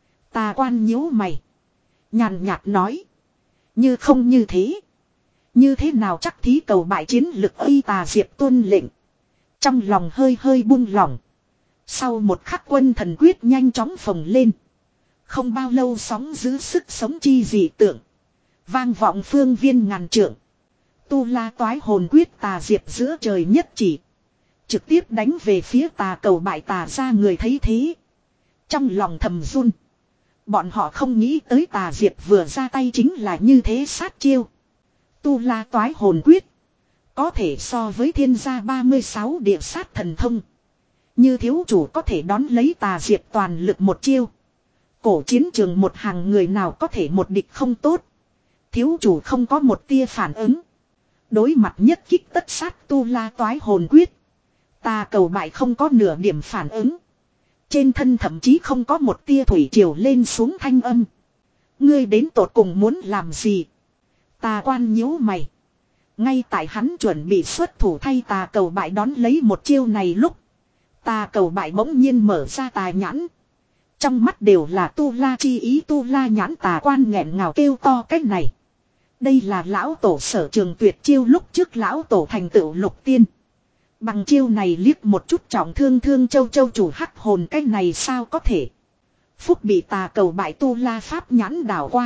Tà quan nhíu mày. Nhàn nhạt nói. Như không như thế. Như thế nào chắc thí Cầu Bại chiến lực ấy, Tà Diệp tuân lệnh. Trong lòng hơi hơi buông lỏng. Sau một khắc quân thần quyết nhanh chóng phồng lên. Không bao lâu sóng giữ sức sống chi dị tượng. Vang vọng phương viên ngàn trượng. Tu La Toái Hồn Quyết Tà Diệp giữa trời nhất chỉ. Trực tiếp đánh về phía Tà Cầu Bại. Tà ra người thấy thế. Trong lòng thầm run. Bọn họ không nghĩ tới Tà Diệp vừa ra tay chính là như thế sát chiêu. Tu La Toái Hồn Quyết. Có thể so với thiên gia ba mươi sáu địa sát thần thông. Như thiếu chủ có thể đón lấy Tà Diệp toàn lực một chiêu. Cổ chiến trường một hàng người nào có thể một địch không tốt. Thiếu chủ không có một tia phản ứng. Đối mặt nhất kích tất sát Tu La Toái Hồn Quyết. Tà Cầu Bại không có nửa điểm phản ứng. Trên thân thậm chí không có một tia thủy triều lên xuống thanh âm. Ngươi đến tột cùng muốn làm gì? Tà quan nhíu mày. Ngay tại hắn chuẩn bị xuất thủ thay Tà Cầu Bại đón lấy một chiêu này lúc. Tà Cầu Bại bỗng nhiên mở ra tà nhãn. Trong mắt đều là tu la chi ý. Tu la nhãn. Tà quan nghẹn ngào kêu to cách này. Đây là lão tổ sở trường tuyệt chiêu, lúc trước lão tổ thành tựu lục tiên. Bằng chiêu này liếc một chút trọng thương thương châu châu chủ hắc hồn, cách này sao có thể. Phúc bị Tà Cầu Bại tu la pháp nhãn đảo qua.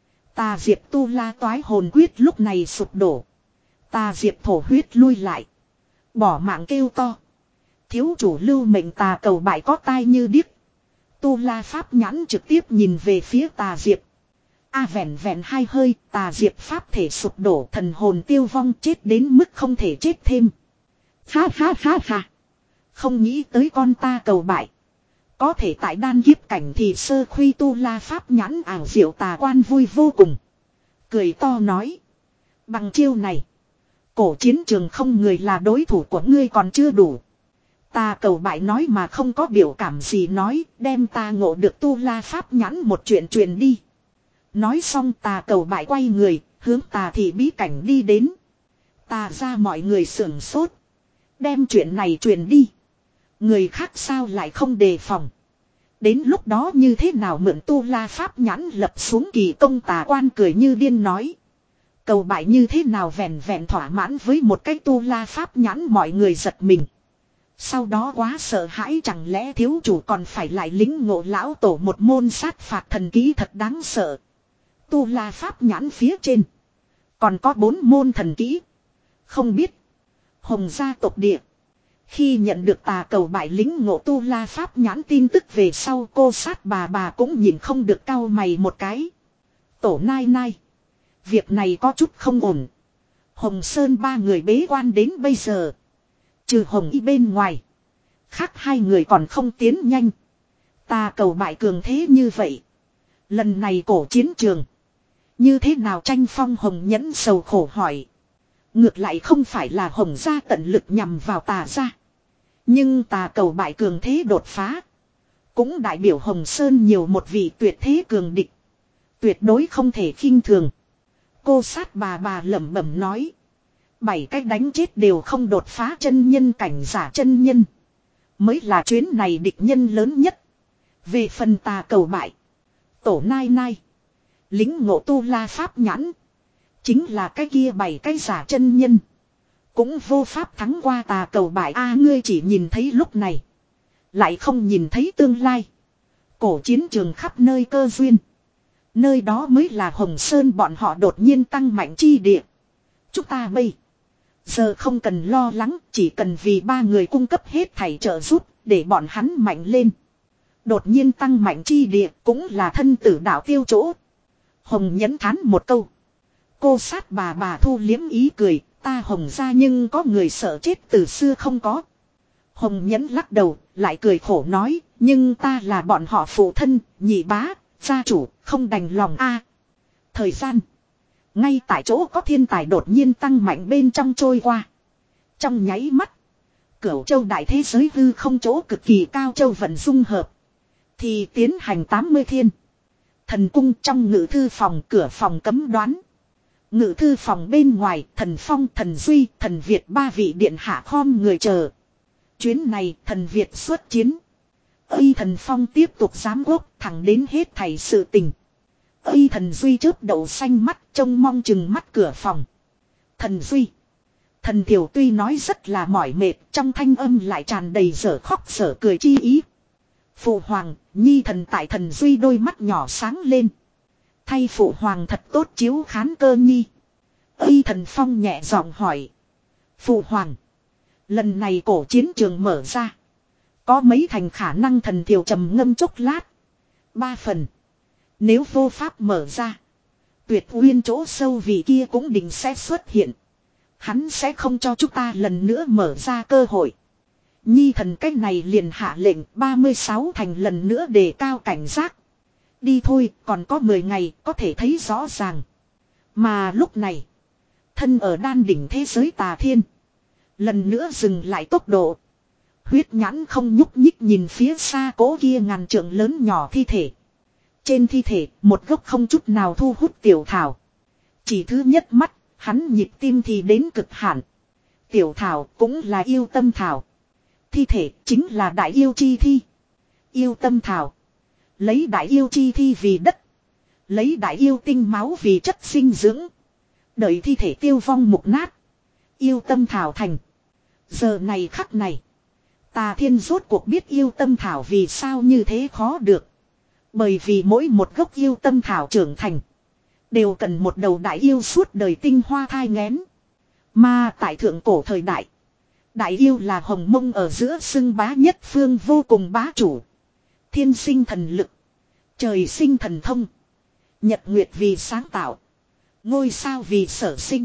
Tà Diệp tu la toái hồn quyết lúc này sụp đổ. Tà Diệp thổ huyết lui lại. Bỏ mạng kêu to. Thiếu chủ lưu mệnh. Tà Cầu Bại có tai như điếc. Tu la pháp nhãn trực tiếp nhìn về phía Tà Diệp. A à, vẹn vẹn hai hơi, Tà Diệp pháp thể sụp đổ, thần hồn tiêu vong, chết đến mức không thể chết thêm. Ha ha ha ha. Không nghĩ tới con Ta Cầu Bại. Có thể tại đan kiếp cảnh thì sơ khuy tu la pháp nhãn ảo diệu. Tà quan vui vô cùng. Cười to nói. Bằng chiêu này. Cổ chiến trường không người là đối thủ của ngươi còn chưa đủ. Tà Cầu Bại nói mà không có biểu cảm gì nói. Đem ta ngộ được tu la pháp nhãn một chuyện truyền đi. Nói xong Tà Cầu Bại quay người. Hướng Tà thị bí cảnh đi đến. Tà ra mọi người sưởng sốt. Đem chuyện này truyền đi. Người khác sao lại không đề phòng. Đến lúc đó như thế nào mượn tu la pháp nhãn lập xuống kỳ công. Tà quan cười như điên nói. Cầu Bại như thế nào vẹn vẹn thỏa mãn với một cái tu la pháp nhãn. Mọi người giật mình. Sau đó quá sợ hãi, chẳng lẽ thiếu chủ còn phải lại lính ngộ lão tổ một môn sát phạt thần kỹ thật đáng sợ. Tu la pháp nhãn phía trên. Còn có bốn môn thần kỹ. Không biết. Hồng gia tộc địa. Khi nhận được Tà Cầu Bại lính ngộ tu la pháp nhãn tin tức về sau, cô sát bà bà cũng nhìn không được cau mày một cái. Tổ nai nai. Việc này có chút không ổn. Hồng Sơn ba người bế quan đến bây giờ. Trừ Hồng Y bên ngoài. Khác hai người còn không tiến nhanh. Tà Cầu Bại cường thế như vậy. Lần này cổ chiến trường. Như thế nào tranh phong? Hồng Nhẫn sầu khổ hỏi. Ngược lại không phải là Hồng gia tận lực nhằm vào Tà gia. Nhưng Tà Cầu Bại cường thế đột phá. Cũng đại biểu Hồng Sơn nhiều một vị tuyệt thế cường địch. Tuyệt đối không thể khinh thường. Cô sát bà bà lẩm bẩm nói. Bảy cách đánh chết đều không đột phá chân nhân cảnh giả chân nhân. Mới là chuyến này địch nhân lớn nhất. Về phần tà cầu bại. Tổ nai nai. Lính ngộ tu la pháp nhãn. Chính là cái kia bảy cái giả chân nhân. Cũng vô pháp thắng qua tà cầu bại a ngươi chỉ nhìn thấy lúc này. Lại không nhìn thấy tương lai. Cổ chiến trường khắp nơi cơ duyên. Nơi đó mới là Hồng Sơn bọn họ đột nhiên tăng mạnh chi địa. Chúng ta bây giờ không cần lo lắng, chỉ cần vì ba người cung cấp hết thảy trợ giúp, để bọn hắn mạnh lên. Đột nhiên tăng mạnh chi địa cũng là thân tử đạo tiêu chỗ. Hồng nhẫn thán một câu. Cô sát bà bà thu liếm ý cười, ta Hồng ra nhưng có người sợ chết từ xưa không có. Hồng nhẫn lắc đầu, lại cười khổ nói, nhưng ta là bọn họ phụ thân, nhị bá, gia chủ, không đành lòng a. Thời gian. Ngay tại chỗ có thiên tài đột nhiên tăng mạnh bên trong trôi qua. Trong nháy mắt. Cửu châu đại thế giới hư không chỗ cực kỳ cao châu vận dung hợp. Thì tiến hành tám mươi thiên. Thần cung trong ngự thư phòng cửa phòng cấm đoán. Ngự thư phòng bên ngoài thần Phong, thần Duy, thần Việt ba vị điện hạ khom người chờ. Chuyến này thần Việt xuất chiến. Ây thần Phong tiếp tục giám quốc thẳng đến hết thảy sự tình. Ây thần Duy chớp đậu xanh mắt trông mong chừng mắt cửa phòng. Thần Duy. Thần Thiểu tuy nói rất là mỏi mệt trong thanh âm lại tràn đầy dở khóc dở cười chi ý. Phụ hoàng, nhi thần tại thần Duy đôi mắt nhỏ sáng lên. Thay phụ hoàng thật tốt chiếu khán cơ nhi. Ây thần Phong nhẹ giọng hỏi. Phụ hoàng. Lần này cổ chiến trường mở ra. Có mấy thành khả năng thần Thiểu trầm ngâm chốc lát. Ba phần. Nếu vô pháp mở ra. Tuyệt uyên chỗ sâu vì kia cũng định sẽ xuất hiện. Hắn sẽ không cho chúng ta lần nữa mở ra cơ hội. Nhi thần cách này liền hạ lệnh ba mươi sáu thành lần nữa đề cao cảnh giác. Đi thôi, còn có mười ngày có thể thấy rõ ràng. Mà lúc này, thân ở đan đỉnh thế giới tà thiên. Lần nữa dừng lại tốc độ. Huyết nhãn không nhúc nhích nhìn phía xa cố kia ngàn trượng lớn nhỏ thi thể. Trên thi thể, một gốc không chút nào thu hút tiểu thảo. Chỉ thứ nhất mắt, hắn nhịp tim thì đến cực hạn. Tiểu thảo cũng là yêu tâm thảo. Thi thể chính là đại yêu chi thi. Yêu tâm thảo. Lấy đại yêu chi thi vì đất. Lấy đại yêu tinh máu vì chất sinh dưỡng. Đợi thi thể tiêu vong mục nát. Yêu tâm thảo thành. Giờ này khắc này. Tà thiên rốt cuộc biết yêu tâm thảo vì sao như thế khó được. Bởi vì mỗi một gốc yêu tâm thảo trưởng thành. Đều cần một đầu đại yêu suốt đời tinh hoa thai nghén. Mà tại thượng cổ thời đại. Đại yêu là hồng mông ở giữa xưng bá nhất phương vô cùng bá chủ. Thiên sinh thần lực. Trời sinh thần thông. Nhật nguyệt vì sáng tạo. Ngôi sao vì sở sinh.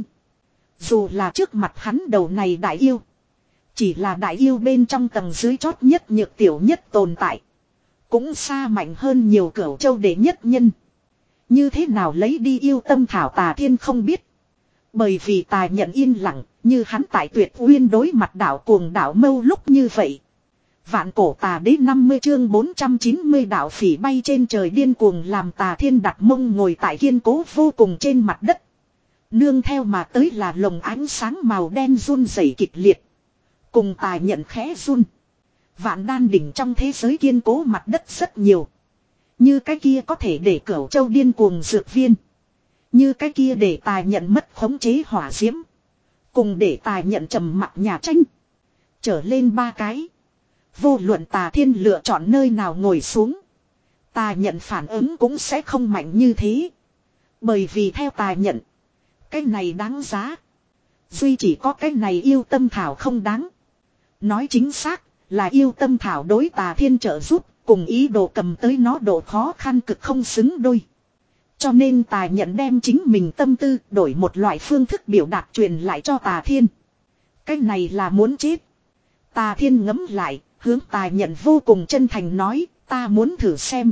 Dù là trước mặt hắn đầu này đại yêu. Chỉ là đại yêu bên trong tầng dưới chót nhất nhược tiểu nhất tồn tại. Cũng xa mạnh hơn nhiều cửu châu đệ nhất nhân. Như thế nào lấy đi yêu tâm thảo tà thiên không biết. Bởi vì tà nhận yên lặng, như hắn tại tuyệt uyên đối mặt đảo cuồng đảo mâu lúc như vậy. Vạn cổ tà đế năm mươi chương bốn trăm chín mươi đảo phỉ bay trên trời điên cuồng làm tà thiên đặt mông ngồi tại kiên cố vô cùng trên mặt đất. Nương theo mà tới là lồng ánh sáng màu đen run rẩy kịch liệt. Cùng tà nhận khẽ run. Vạn đan đỉnh trong thế giới kiên cố mặt đất rất nhiều. Như cái kia có thể để cửu châu điên cuồng dược viên. Như cái kia để tài nhận mất khống chế hỏa diễm. Cùng để tài nhận trầm mặc nhà tranh. Trở lên ba cái. Vô luận tà thiên lựa chọn nơi nào ngồi xuống. Tà nhận phản ứng cũng sẽ không mạnh như thế. Bởi vì theo tà nhận. Cái này đáng giá. Duy chỉ có cái này yêu tâm thảo không đáng. Nói chính xác là yêu tâm thảo đối tà thiên trợ giúp. Cùng ý đồ cầm tới nó độ khó khăn cực không xứng đôi. Cho nên tà nhận đem chính mình tâm tư đổi một loại phương thức biểu đạt truyền lại cho tà thiên. Cái này là muốn chết. Tà thiên ngấm lại, hướng tà nhận vô cùng chân thành nói, ta muốn thử xem.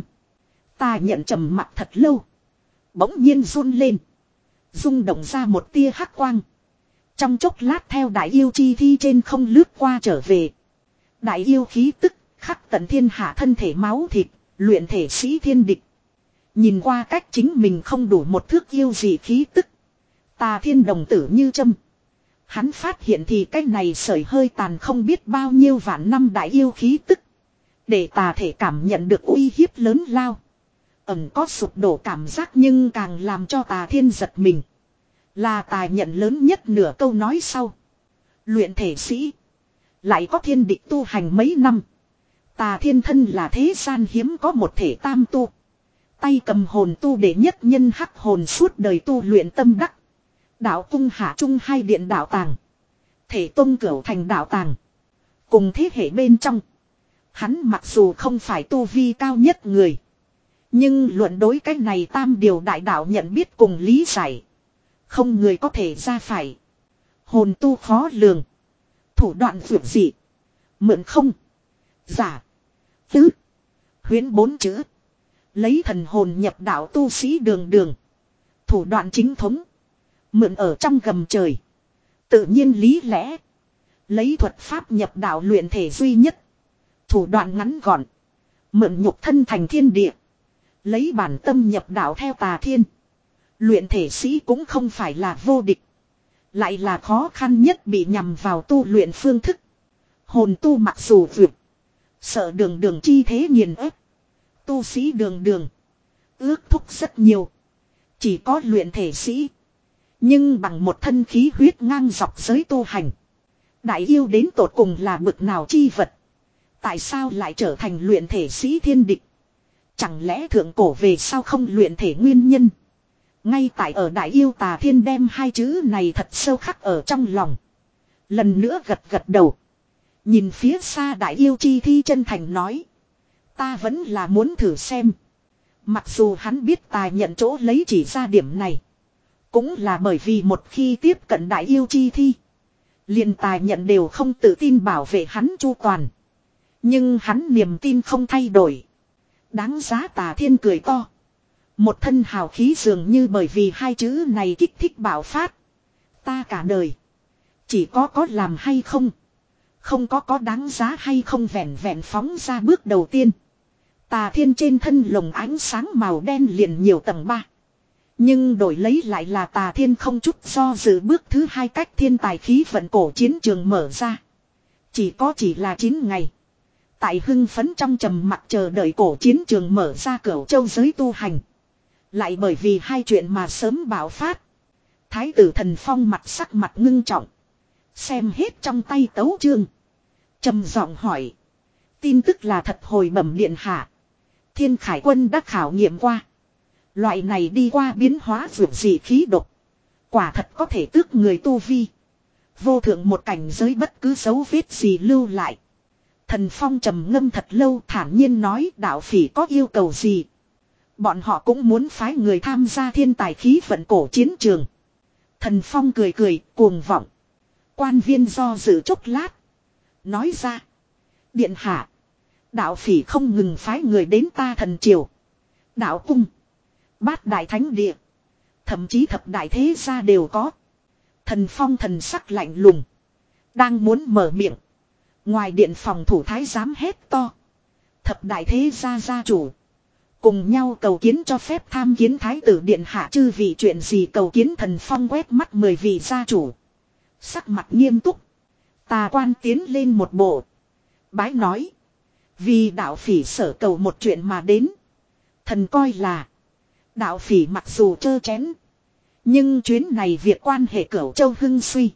Tà nhận trầm mặt thật lâu. Bỗng nhiên run lên. Rung động ra một tia hắc quang. Trong chốc lát theo đại yêu chi thi trên không lướt qua trở về. Đại yêu khí tức. Khắc tận thiên hạ thân thể máu thịt, luyện thể sĩ thiên địch. Nhìn qua cách chính mình không đủ một thước yêu gì khí tức. Tà thiên đồng tử như châm. Hắn phát hiện thì cái này sởi hơi tàn không biết bao nhiêu vạn năm đại yêu khí tức. Để tà thể cảm nhận được uy hiếp lớn lao. Ẩn có sụp đổ cảm giác nhưng càng làm cho tà thiên giật mình. Là tà nhận lớn nhất nửa câu nói sau. Luyện thể sĩ. Lại có thiên địch tu hành mấy năm. Tà thiên thân là thế gian hiếm có một thể tam tu. Tay cầm hồn tu để nhất nhân hắc hồn suốt đời tu luyện tâm đắc. Đạo cung hạ trung hai điện đạo tàng. Thể tông cửu thành đạo tàng. Cùng thế hệ bên trong. Hắn mặc dù không phải tu vi cao nhất người. Nhưng luận đối cái này tam điều đại đạo nhận biết cùng lý giải. Không người có thể ra phải. Hồn tu khó lường. Thủ đoạn vượt dị. Mượn không. Giả. Tứ. Huyễn bốn chữ. Lấy thần hồn nhập đạo tu sĩ đường đường. Thủ đoạn chính thống. Mượn ở trong gầm trời. Tự nhiên lý lẽ. Lấy thuật pháp nhập đạo luyện thể duy nhất. Thủ đoạn ngắn gọn. Mượn nhục thân thành thiên địa. Lấy bản tâm nhập đạo theo tà thiên. Luyện thể sĩ cũng không phải là vô địch. Lại là khó khăn nhất bị nhằm vào tu luyện phương thức. Hồn tu mặc dù vượt. Sợ đường đường chi thế nghiền ép. Tu sĩ đường đường. Ước thúc rất nhiều. Chỉ có luyện thể sĩ. Nhưng bằng một thân khí huyết ngang dọc giới tu hành. Đại yêu đến tột cùng là bực nào chi vật. Tại sao lại trở thành luyện thể sĩ thiên địch. Chẳng lẽ thượng cổ về sao không luyện thể nguyên nhân. Ngay tại ở đại yêu tà thiên đem hai chữ này thật sâu khắc ở trong lòng. Lần nữa gật gật đầu. Nhìn phía xa đại yêu chi thi chân thành nói. Ta vẫn là muốn thử xem. Mặc dù hắn biết tài nhận chỗ lấy chỉ ra điểm này. Cũng là bởi vì một khi tiếp cận đại yêu chi thi. Liền tài nhận đều không tự tin bảo vệ hắn chu toàn. Nhưng hắn niềm tin không thay đổi. Đáng giá tà thiên cười to. Một thân hào khí dường như bởi vì hai chữ này kích thích bạo phát. Ta cả đời. Chỉ có có làm hay không. Không có có đáng giá hay không vẹn vẹn phóng ra bước đầu tiên. Tà thiên trên thân lồng ánh sáng màu đen liền nhiều tầng ba. Nhưng đổi lấy lại là tà thiên không chút do dự bước thứ hai cách thiên tài khí vận cổ chiến trường mở ra. Chỉ có chỉ là chín ngày. Tại hưng phấn trong trầm mặc chờ đợi cổ chiến trường mở ra cửu châu giới tu hành. Lại bởi vì hai chuyện mà sớm bạo phát. Thái tử Thần Phong mặt sắc mặt ngưng trọng. Xem hết trong tay tấu chương. Trầm giọng hỏi. Tin tức là thật hồi bẩm điện hạ. Thiên Khải Quân đã khảo nghiệm qua. Loại này đi qua biến hóa vượt dị khí độc. Quả thật có thể tước người tu vi. Vô thượng một cảnh giới bất cứ dấu vết gì lưu lại. Thần Phong trầm ngâm thật lâu thản nhiên nói đạo phỉ có yêu cầu gì. Bọn họ cũng muốn phái người tham gia thiên tài khí vận cổ chiến trường. Thần Phong cười cười cuồng vọng. Quan viên do dự chốc lát. Nói ra. Điện hạ. Đạo phỉ không ngừng phái người đến ta thần triều. Đạo cung. Bát đại thánh địa. Thậm chí thập đại thế gia đều có. Thần Phong thần sắc lạnh lùng. Đang muốn mở miệng. Ngoài điện phòng thủ thái giám hét to. Thập đại thế gia gia chủ. Cùng nhau cầu kiến cho phép tham kiến thái tử điện hạ chư vị chuyện gì cầu kiến. Thần Phong quét mắt mười vị gia chủ. Sắc mặt nghiêm túc. Tà quan tiến lên một bộ. Bái nói. Vì đạo phỉ sở cầu một chuyện mà đến. Thần coi là. Đạo phỉ mặc dù trơ chén. Nhưng chuyến này việc quan hệ cửu châu hưng suy.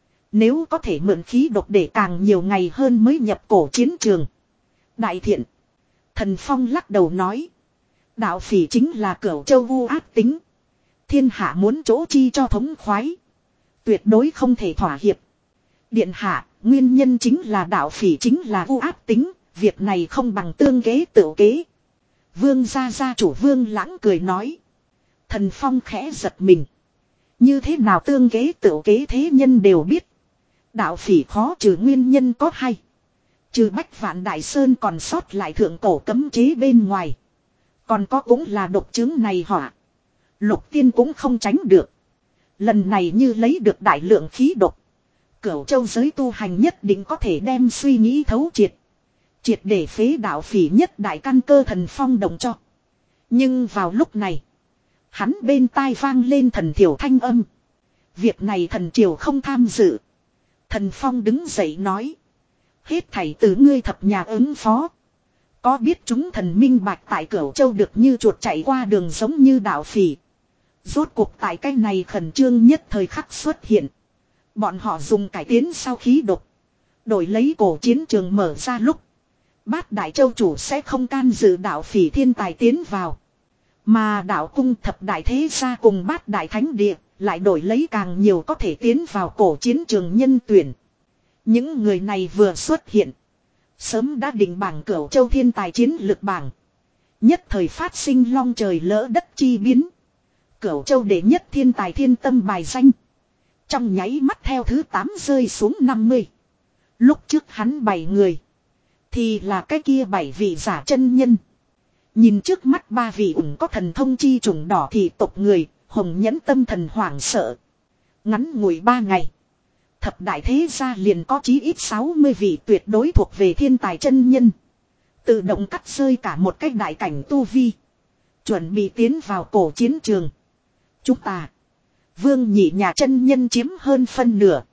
Nếu có thể mượn khí độc để càng nhiều ngày hơn mới nhập cổ chiến trường. Đại thiện. Thần Phong lắc đầu nói. Đạo phỉ chính là cửu châu vu ác tính. Thiên hạ muốn chỗ chi cho thống khoái. Tuyệt đối không thể thỏa hiệp. Điện hạ, nguyên nhân chính là đạo phỉ chính là vu ác tính. Việc này không bằng tương kế tự kế. Vương gia gia chủ Vương Lãng cười nói. Thần Phong khẽ giật mình. Như thế nào tương kế tự kế thế nhân đều biết. Đạo phỉ khó trừ nguyên nhân có hay. Trừ Bách Vạn Đại Sơn còn sót lại thượng cổ cấm chế bên ngoài. Còn có cũng là độc chứng này họa. Lục tiên cũng không tránh được. Lần này như lấy được đại lượng khí độc. Cửu châu giới tu hành nhất định có thể đem suy nghĩ thấu triệt. Triệt để phế đạo phỉ nhất đại căn cơ. Thần Phong đồng cho. Nhưng vào lúc này. Hắn bên tai vang lên thần thiểu thanh âm. Việc này thần triều không tham dự. Thần Phong đứng dậy nói. Hết thảy từ ngươi thập nhà ứng phó. Có biết chúng thần minh bạch tại Cửu Châu được như chuột chạy qua đường giống như đạo phỉ. Rốt cuộc tại cái này khẩn trương nhất thời khắc xuất hiện. Bọn họ dùng cải tiến sau khí độc. Đổi lấy cổ chiến trường mở ra lúc. Bát đại châu chủ sẽ không can dự đạo phỉ thiên tài tiến vào. Mà đạo cung thập đại thế gia cùng bát đại thánh địa lại đổi lấy càng nhiều có thể tiến vào cổ chiến trường nhân tuyển. Những người này vừa xuất hiện. Sớm đã định bảng Cửu Châu thiên tài chiến lực bảng. Nhất thời phát sinh long trời lỡ đất chi biến. Cửu Châu đệ nhất thiên tài thiên tâm bài danh. Trong nháy mắt theo thứ tám rơi xuống năm mươi. Lúc trước hắn bảy người. Thì là cái kia bảy vị giả chân nhân. Nhìn trước mắt ba vị ủng có thần thông chi trùng đỏ thì tộc người. Hồng nhẫn tâm thần hoảng sợ. Ngắn ngủi ba ngày. Thập đại thế gia liền có chí ít sáu mươi vị tuyệt đối thuộc về thiên tài chân nhân. Tự động cắt rơi cả một cách đại cảnh tu vi. Chuẩn bị tiến vào cổ chiến trường. Chúng ta. Vương nhị nhà chân nhân chiếm hơn phân nửa.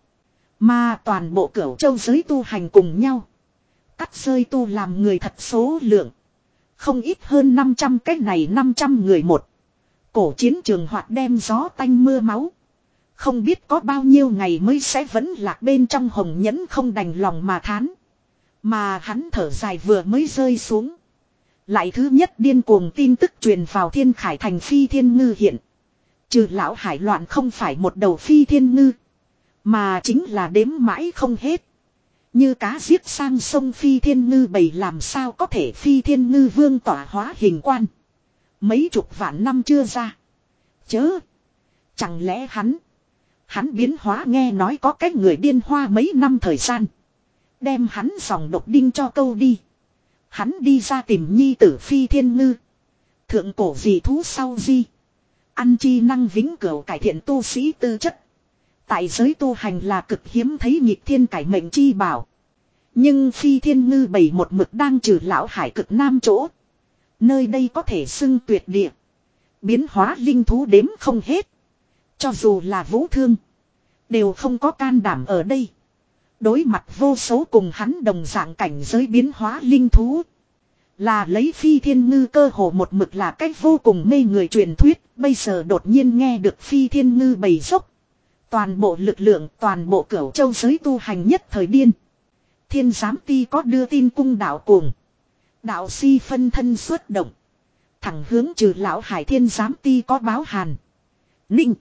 Mà toàn bộ Cửu Châu giới tu hành cùng nhau. Cắt rơi tu làm người thật số lượng. Không ít hơn năm trăm cái này năm trăm người một. Cổ chiến trường hoạt đem gió tanh mưa máu. Không biết có bao nhiêu ngày mới sẽ vẫn lạc bên trong hồng nhẫn không đành lòng mà thán. Mà hắn thở dài vừa mới rơi xuống. Lại thứ nhất điên cuồng tin tức truyền vào Thiên Khải thành phi thiên ngư hiện. Trừ lão hải loạn không phải một đầu phi thiên ngư. Mà chính là đếm mãi không hết. Như cá giết sang sông phi thiên ngư bầy làm sao có thể phi thiên ngư vương tỏa hóa hình quan. Mấy chục vạn năm chưa ra. Chớ. Chẳng lẽ hắn. Hắn biến hóa nghe nói có cái người điên hoa mấy năm thời gian. Đem hắn dòng độc đinh cho câu đi. Hắn đi ra tìm nhi tử phi thiên ngư. Thượng cổ dị thú sau di. Ăn chi năng vĩnh cửu cải thiện tu sĩ tư chất. Tại giới tu hành là cực hiếm thấy nhịp thiên cải mệnh chi bảo. Nhưng phi thiên ngư bầy một mực đang trừ lão hải cực nam chỗ. Nơi đây có thể xưng tuyệt địa. Biến hóa linh thú đếm không hết. Cho dù là vũ thương. Đều không có can đảm ở đây. Đối mặt vô số cùng hắn đồng dạng cảnh giới biến hóa linh thú. Là lấy phi thiên ngư cơ hồ một mực là cách vô cùng mê người truyền thuyết. Bây giờ đột nhiên nghe được phi thiên ngư bầy dốc. Toàn bộ lực lượng toàn bộ Cửu Châu giới tu hành nhất thời điên. Thiên giám ti có đưa tin cung đạo cuồng. Đạo si phân thân xuất động. Thẳng hướng trừ lão hải thiên giám ti có báo hàn. Ninh.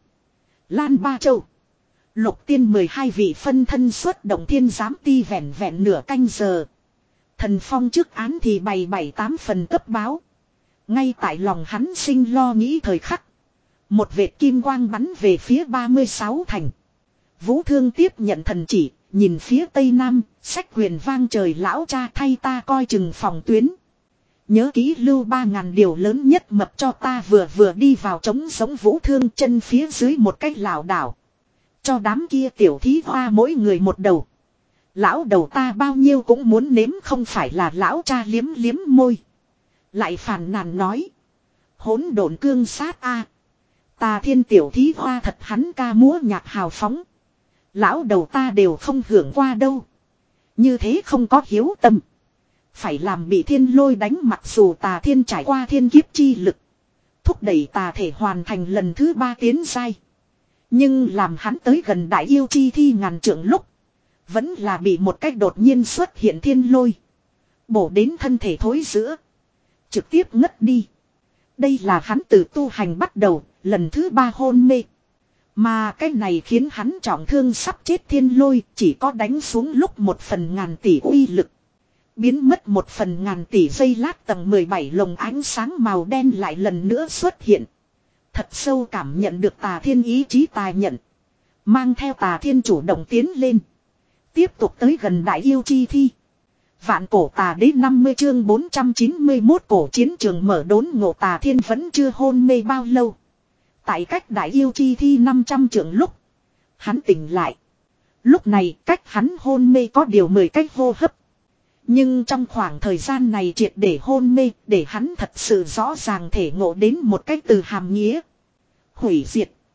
Lan Ba Châu. Lục tiên mười hai vị phân thân xuất động thiên giám ti vẹn vẹn nửa canh giờ. Thần Phong trước án thì bày bảy tám phần cấp báo. Ngay tại lòng hắn sinh lo nghĩ thời khắc. Một vệt kim quang bắn về phía ba mươi sáu thành. Vũ Thương tiếp nhận thần chỉ, nhìn phía tây nam, sách quyền vang trời lão cha thay ta coi chừng phòng tuyến. Nhớ kỹ lưu ba ngàn điều lớn nhất mập cho ta vừa vừa đi vào trống giống Vũ Thương chân phía dưới một cách lảo đảo. Cho đám kia tiểu thí hoa mỗi người một đầu. Lão đầu ta bao nhiêu cũng muốn nếm không phải là lão cha liếm liếm môi. Lại phàn nàn nói. Hỗn độn cương sát a. Tà thiên tiểu thí hoa thật hắn ca múa nhạc hào phóng. Lão đầu ta đều không hưởng qua đâu. Như thế không có hiếu tâm. Phải làm bị thiên lôi đánh mặc dù tà thiên trải qua thiên kiếp chi lực. Thúc đẩy tà thể hoàn thành lần thứ ba tiến giai. Nhưng làm hắn tới gần đại yêu chi thi ngàn trượng lúc. Vẫn là bị một cách đột nhiên xuất hiện thiên lôi. Bổ đến thân thể thối giữa. Trực tiếp ngất đi. Đây là hắn từ tu hành bắt đầu, lần thứ ba hôn mê. Mà cái này khiến hắn trọng thương sắp chết thiên lôi, chỉ có đánh xuống lúc một phần ngàn tỷ uy lực. Biến mất một phần ngàn tỷ giây lát tầng mười bảy lồng ánh sáng màu đen lại lần nữa xuất hiện. Thật sâu cảm nhận được tà thiên ý chí tài nhận. Mang theo tà thiên chủ động tiến lên. Tiếp tục tới gần đại yêu chi thi. Vạn cổ tà đế năm mươi chương bốn trăm chín mươi mốt cổ chiến trường mở đốn ngộ tà thiên vẫn chưa hôn mê bao lâu. Tại cách đại yêu chi thi năm trăm trượng lúc. Hắn tỉnh lại. Lúc này cách hắn hôn mê có điều mười cách hô hấp. Nhưng trong khoảng thời gian này triệt để hôn mê để hắn thật sự rõ ràng thể ngộ đến một cách từ hàm nghĩa. Hủy diệt.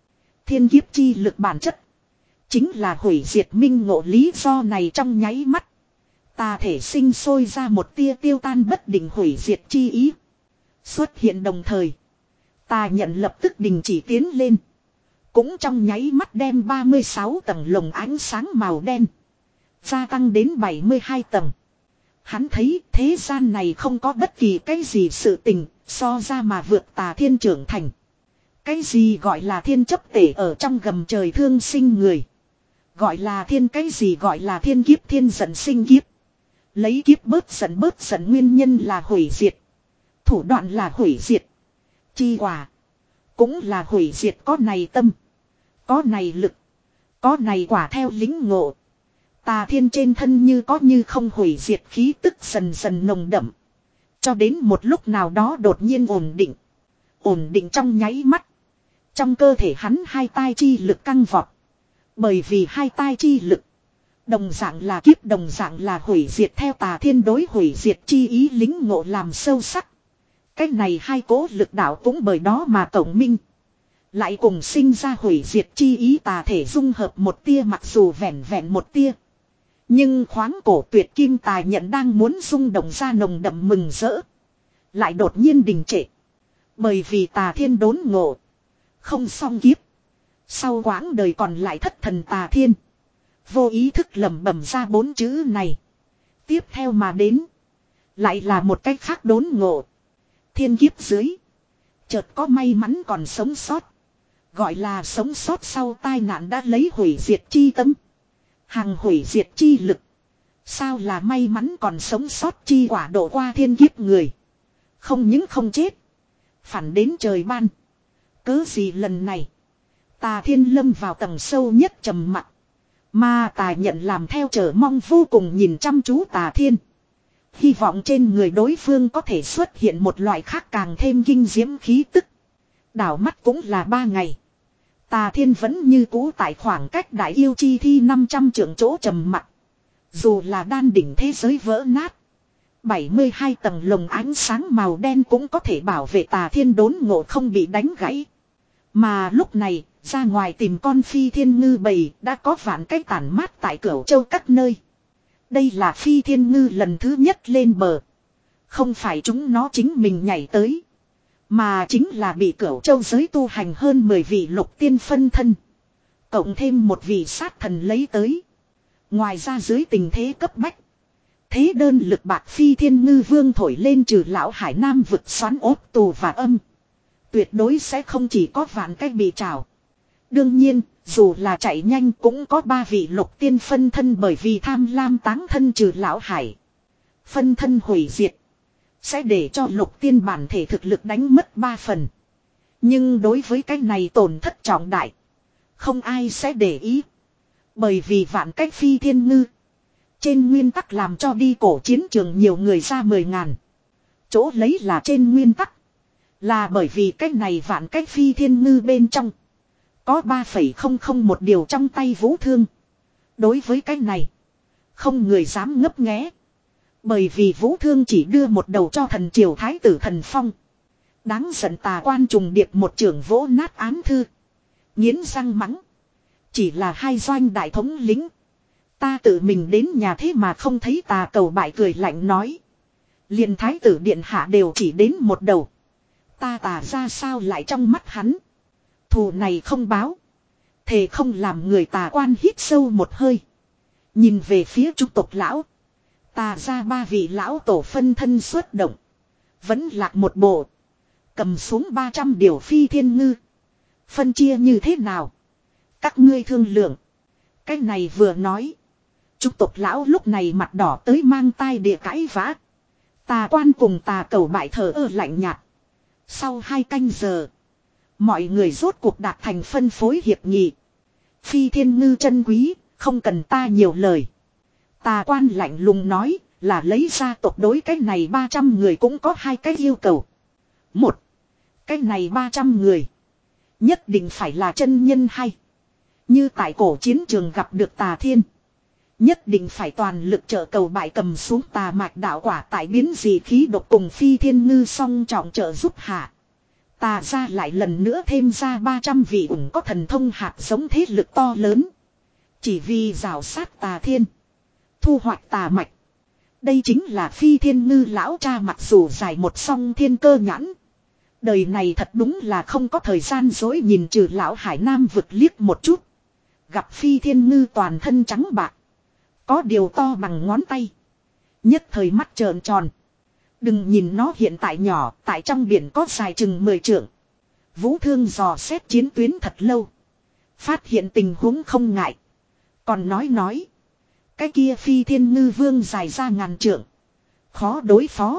Thiên kiếp chi lực bản chất. Chính là hủy diệt minh ngộ lý do này trong nháy mắt. Tà thể sinh sôi ra một tia tiêu tan bất định hủy diệt chi ý. Xuất hiện đồng thời. Tà nhận lập tức đình chỉ tiến lên. Cũng trong nháy mắt đem ba mươi sáu tầng lồng ánh sáng màu đen. Gia tăng đến bảy mươi hai tầng. Hắn thấy thế gian này không có bất kỳ cái gì sự tình so ra mà vượt tà thiên trưởng thành. Cái gì gọi là thiên chấp tể ở trong gầm trời thương sinh người. Gọi là thiên cái gì gọi là thiên kiếp thiên giận sinh kiếp. Lấy kiếp bớt giận bớt giận nguyên nhân là hủy diệt. Thủ đoạn là hủy diệt. Chi quả. Cũng là hủy diệt có này tâm. Có này lực. Có này quả theo lính ngộ. Tà thiên trên thân như có như không hủy diệt khí tức dần dần nồng đậm. Cho đến một lúc nào đó đột nhiên ổn định. Ổn định trong nháy mắt. Trong cơ thể hắn hai tai chi lực căng vọt. Bởi vì hai tai chi lực. Đồng dạng là kiếp đồng dạng là hủy diệt theo tà thiên đối hủy diệt chi ý lính ngộ làm sâu sắc. Cái này hai cố lực đạo cũng bởi đó mà cộng minh. Lại cùng sinh ra hủy diệt chi ý tà thể dung hợp một tia mặc dù vẹn vẹn một tia. Nhưng khoáng cổ tuyệt kim tài nhận đang muốn rung động ra nồng đậm mừng rỡ. Lại đột nhiên đình trệ. Bởi vì tà thiên đốn ngộ. Không xong kiếp. Sau quãng đời còn lại thất thần tà thiên. Vô ý thức lẩm bẩm ra bốn chữ này. Tiếp theo mà đến. Lại là một cách khác đốn ngộ. Thiên kiếp dưới. Chợt có may mắn còn sống sót. Gọi là sống sót sau tai nạn đã lấy hủy diệt chi tâm. Hàng hủy diệt chi lực. Sao là may mắn còn sống sót chi quả độ qua thiên kiếp người. Không những không chết. Phản đến trời ban. Cớ gì lần này. Tà thiên lâm vào tầng sâu nhất trầm mặc. Mà tà nhận làm theo chờ mong vô cùng nhìn chăm chú tà thiên. Hy vọng trên người đối phương có thể xuất hiện một loại khác càng thêm kinh diễm khí tức. Đảo mắt cũng là ba ngày. Tà thiên vẫn như cũ tại khoảng cách đại yêu chi thi năm trăm trượng chỗ trầm mặc. Dù là đan đỉnh thế giới vỡ nát. bảy mươi hai tầng lồng ánh sáng màu đen cũng có thể bảo vệ tà thiên đốn ngộ không bị đánh gãy. Mà lúc này, ra ngoài tìm con phi thiên ngư bầy đã có vạn cái tản mát tại Cửu Châu các nơi. Đây là phi thiên ngư lần thứ nhất lên bờ. Không phải chúng nó chính mình nhảy tới. Mà chính là bị Cửu Châu giới tu hành hơn mười vị lục tiên phân thân. Cộng thêm một vị sát thần lấy tới. Ngoài ra dưới tình thế cấp bách. Thế đơn lực bạc phi thiên ngư vương thổi lên trừ lão hải nam vực xoắn ốt tù và âm. Tuyệt đối sẽ không chỉ có vạn cách bị trào. Đương nhiên, dù là chạy nhanh cũng có ba vị lục tiên phân thân bởi vì tham lam táng thân trừ lão hải. Phân thân hủy diệt. Sẽ để cho lục tiên bản thể thực lực đánh mất ba phần. Nhưng đối với cái này tổn thất trọng đại. Không ai sẽ để ý. Bởi vì vạn cách phi thiên ngư. Trên nguyên tắc làm cho đi cổ chiến trường nhiều người ra mười ngàn. Chỗ lấy là trên nguyên tắc. Là bởi vì cái này vạn cách phi thiên ngư bên trong. Có ba phẩy không không một điều trong tay vũ thương. Đối với cái này. Không người dám ngấp nghé. Bởi vì vũ thương chỉ đưa một đầu cho thần triều thái tử thần phong. Đáng giận tà quan trùng điệp một trưởng vỗ nát án thư. Nghiến răng mắng. Chỉ là hai doanh đại thống lính. Ta tự mình đến nhà thế mà không thấy tà cầu bại cười lạnh nói. Liền thái tử điện hạ đều chỉ đến một đầu. Ta tà ra sao lại trong mắt hắn. Thù này không báo. Thề không làm người tà quan hít sâu một hơi. Nhìn về phía trung tộc lão. Tà ra ba vị lão tổ phân thân xuất động. Vẫn lạc một bộ. Cầm xuống ba trăm điều phi thiên ngư. Phân chia như thế nào? Các ngươi thương lượng. Cái này vừa nói. Trung tộc lão lúc này mặt đỏ tới mang tai địa cãi vã. Tà quan cùng tà cầu bại thờ ơ lạnh nhạt. Sau hai canh giờ. Mọi người rốt cuộc đạt thành phân phối hiệp nghị. Phi thiên ngư chân quý. Không cần ta nhiều lời. Tà quan lạnh lùng nói. Là lấy ra tộc đối cái này ba trăm người cũng có hai cái yêu cầu. Một. Cái này ba trăm người. Nhất định phải là chân nhân hay. Như tại cổ chiến trường gặp được tà thiên. Nhất định phải toàn lực trợ cầu bại cầm xuống tà mạch đạo quả tại biến dị khí độc cùng phi thiên ngư song trọng trợ giúp hạ. Tà ra lại lần nữa thêm ra ba trăm vị ủng có thần thông hạt giống thế lực to lớn. Chỉ vì rào sát tà thiên. Thu hoạch tà mạch. Đây chính là Phi Thiên Ngư lão cha mặc dù dài một song thiên cơ nhãn. Đời này thật đúng là không có thời gian dối nhìn trừ lão Hải Nam vực liếc một chút. Gặp Phi Thiên Ngư toàn thân trắng bạc. Có điều to bằng ngón tay. Nhất thời mắt trợn tròn. Đừng nhìn nó hiện tại nhỏ, tại trong biển có dài chừng mười trượng. Vũ Thương dò xét chiến tuyến thật lâu. Phát hiện tình huống không ngại. Còn nói nói. Cái kia Phi Thiên Ngư vương dài ra ngàn trượng. Khó đối phó.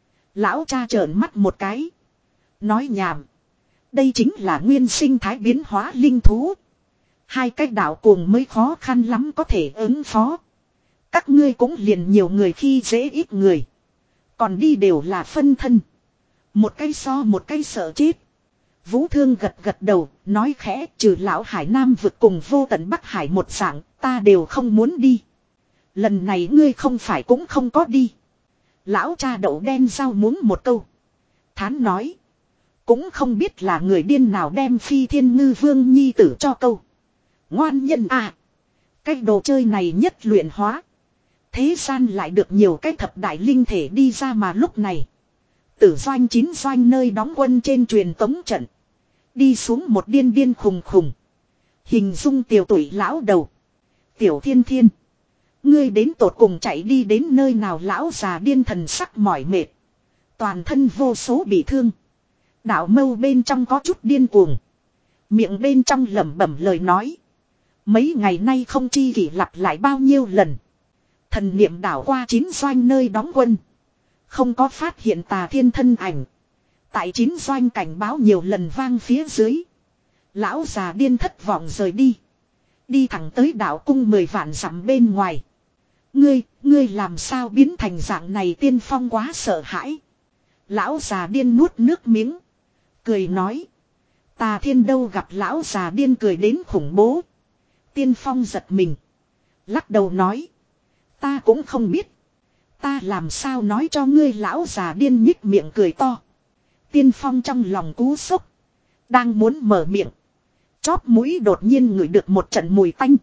Lão cha trợn mắt một cái. Nói nhảm. Đây chính là nguyên sinh thái biến hóa linh thú. Hai cái đạo cuồng mới khó khăn lắm có thể ứng phó. Các ngươi cũng liền nhiều người khi dễ ít người. Còn đi đều là phân thân. Một cái so một cái sợ chết. Vũ Thương gật gật đầu, nói khẽ trừ lão Hải Nam vực cùng vô tận Bắc Hải một dạng, ta đều không muốn đi. Lần này ngươi không phải cũng không có đi. Lão cha đậu đen rau muống một câu. Thán nói. Cũng không biết là người điên nào đem Phi Thiên Ngư vương nhi tử cho câu. Ngoan nhân à. Cái đồ chơi này nhất luyện hóa. Thế gian lại được nhiều cái thập đại linh thể đi ra mà lúc này. Tử doanh chín doanh nơi đóng quân trên truyền tống trận. Đi xuống một điên điên khùng khùng. Hình dung tiểu tuổi lão đầu. Tiểu Thiên Thiên. Ngươi đến tột cùng chạy đi đến nơi nào lão già điên thần sắc mỏi mệt. Toàn thân vô số bị thương. Đạo mâu bên trong có chút điên cuồng. Miệng bên trong lẩm bẩm lời nói. Mấy ngày nay không chi kỷ lặp lại bao nhiêu lần. Thần niệm đảo qua chín doanh nơi đóng quân. Không có phát hiện tà thiên thân ảnh. Tại chín doanh cảnh báo nhiều lần vang phía dưới. Lão già điên thất vọng rời đi. Đi thẳng tới đảo cung mười vạn dặm bên ngoài. Ngươi, ngươi làm sao biến thành dạng này Tiên Phong quá sợ hãi. Lão già điên nuốt nước miếng. Cười nói. Tà thiên đâu gặp lão già điên cười đến khủng bố. Tiên Phong giật mình. Lắc đầu nói. Ta cũng không biết. Ta làm sao nói cho ngươi lão già điên nhích miệng cười to. Tiên Phong trong lòng cú sốc. Đang muốn mở miệng. Chóp mũi đột nhiên ngửi được một trận mùi tanh.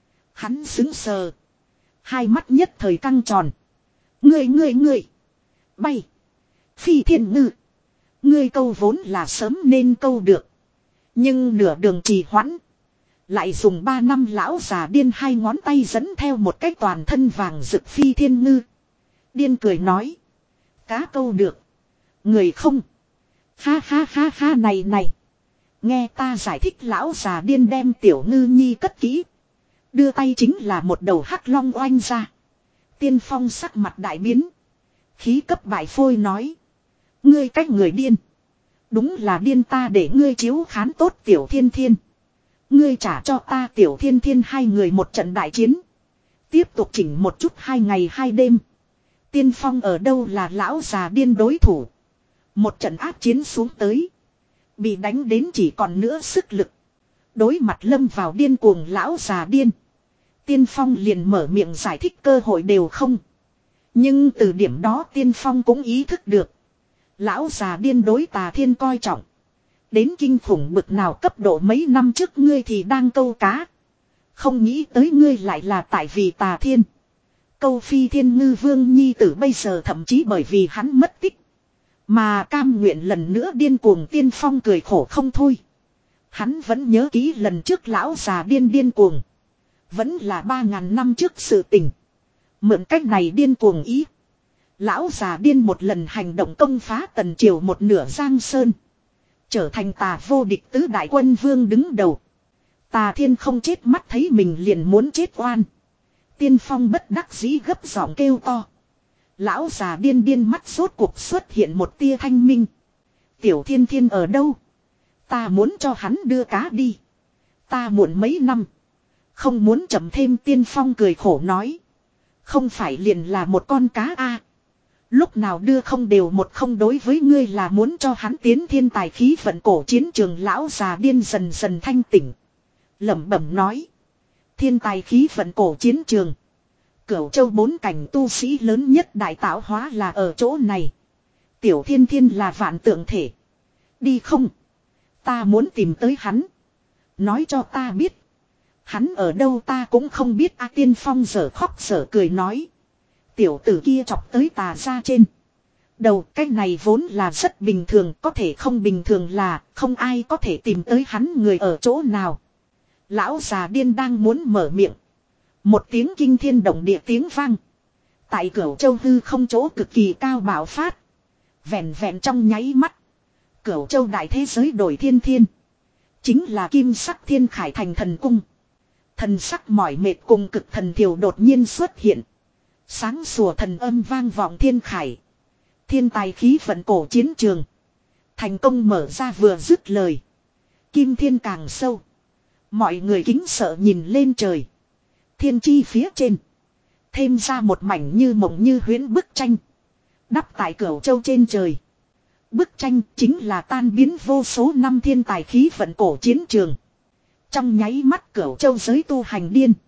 Hắn sững sờ. Hai mắt nhất thời căng tròn. Ngươi ngươi ngươi. Bay. Phi Thiên Ngư. Ngươi câu vốn là sớm nên câu được. Nhưng nửa đường trì hoãn. Lại dùng ba năm lão già điên hai ngón tay dẫn theo một cái toàn thân vàng rực Phi Thiên Ngư. Điên cười nói. Cá câu được. Người không. Ha ha ha ha này này. Nghe ta giải thích lão già điên đem tiểu ngư nhi cất kỹ. Đưa tay chính là một đầu hắc long oanh ra. Tiên Phong sắc mặt đại biến. Khí cấp bại phôi nói. Ngươi cách người điên. Đúng là điên ta để ngươi chiếu khán tốt tiểu thiên thiên. Ngươi trả cho ta tiểu thiên thiên hai người một trận đại chiến. Tiếp tục chỉnh một chút hai ngày hai đêm. Tiên Phong ở đâu là lão già điên đối thủ. Một trận ác chiến xuống tới. Bị đánh đến chỉ còn nữa sức lực. Đối mặt lâm vào điên cuồng lão già điên. Tiên Phong liền mở miệng giải thích cơ hội đều không. Nhưng từ điểm đó Tiên Phong cũng ý thức được. Lão già điên đối tà thiên coi trọng. Đến kinh khủng bực nào cấp độ mấy năm trước ngươi thì đang câu cá. Không nghĩ tới ngươi lại là tại vì tà thiên. Câu Phi Thiên Ngư vương nhi tử bây giờ thậm chí bởi vì hắn mất tích. Mà cam nguyện lần nữa điên cuồng Tiên Phong cười khổ không thôi. Hắn vẫn nhớ kỹ lần trước lão già điên điên cuồng. Vẫn là ba ngàn năm trước sự tình. Mượn cách này điên cuồng ý. Lão già điên một lần hành động công phá tần triều một nửa giang sơn. Trở thành tà vô địch tứ đại quân vương đứng đầu. Tà thiên không chết mắt thấy mình liền muốn chết oan. Tiên Phong bất đắc dĩ gấp giọng kêu to. Lão già điên điên mắt rốt cuộc xuất hiện một tia thanh minh. Tiểu Thiên Thiên ở đâu? Ta muốn cho hắn đưa cá đi. Ta muộn mấy năm. Không muốn chậm thêm Tiên Phong cười khổ nói. Không phải liền là một con cá a. Lúc nào đưa không đều một không đối với ngươi là muốn cho hắn tiến thiên tài khí vận cổ chiến trường lão già điên dần dần thanh tỉnh. Lẩm bẩm nói. Thiên tài khí vận cổ chiến trường. Cửu châu bốn cảnh tu sĩ lớn nhất đại tạo hóa là ở chỗ này. Tiểu Thiên Thiên là vạn tượng thể. Đi không? Ta muốn tìm tới hắn. Nói cho ta biết. Hắn ở đâu ta cũng không biết. A Tiên Phong dở khóc dở cười nói. Tiểu tử kia chọc tới tà ra trên. Đầu cái này vốn là rất bình thường. Có thể không bình thường là không ai có thể tìm tới hắn người ở chỗ nào. Lão già điên đang muốn mở miệng. Một tiếng kinh thiên động địa tiếng vang. Tại Cửu Châu hư không chỗ cực kỳ cao bạo phát. Vẹn vẹn trong nháy mắt. Cửu Châu đại thế giới đổi thiên thiên. Chính là kim sắc thiên khải thành thần cung. Thần sắc mỏi mệt cùng cực thần thiểu đột nhiên xuất hiện. Sáng sủa thần âm vang vọng thiên khải. Thiên tài khí vận cổ chiến trường. Thành công mở ra vừa dứt lời. Kim thiên càng sâu. Mọi người kính sợ nhìn lên trời. Thiên chi phía trên. Thêm ra một mảnh như mộng như huyễn bức tranh. Đắp tại Cửu Châu trên trời. Bức tranh chính là tan biến vô số năm thiên tài khí vận cổ chiến trường. Trong nháy mắt Cửu Châu giới tu hành điên.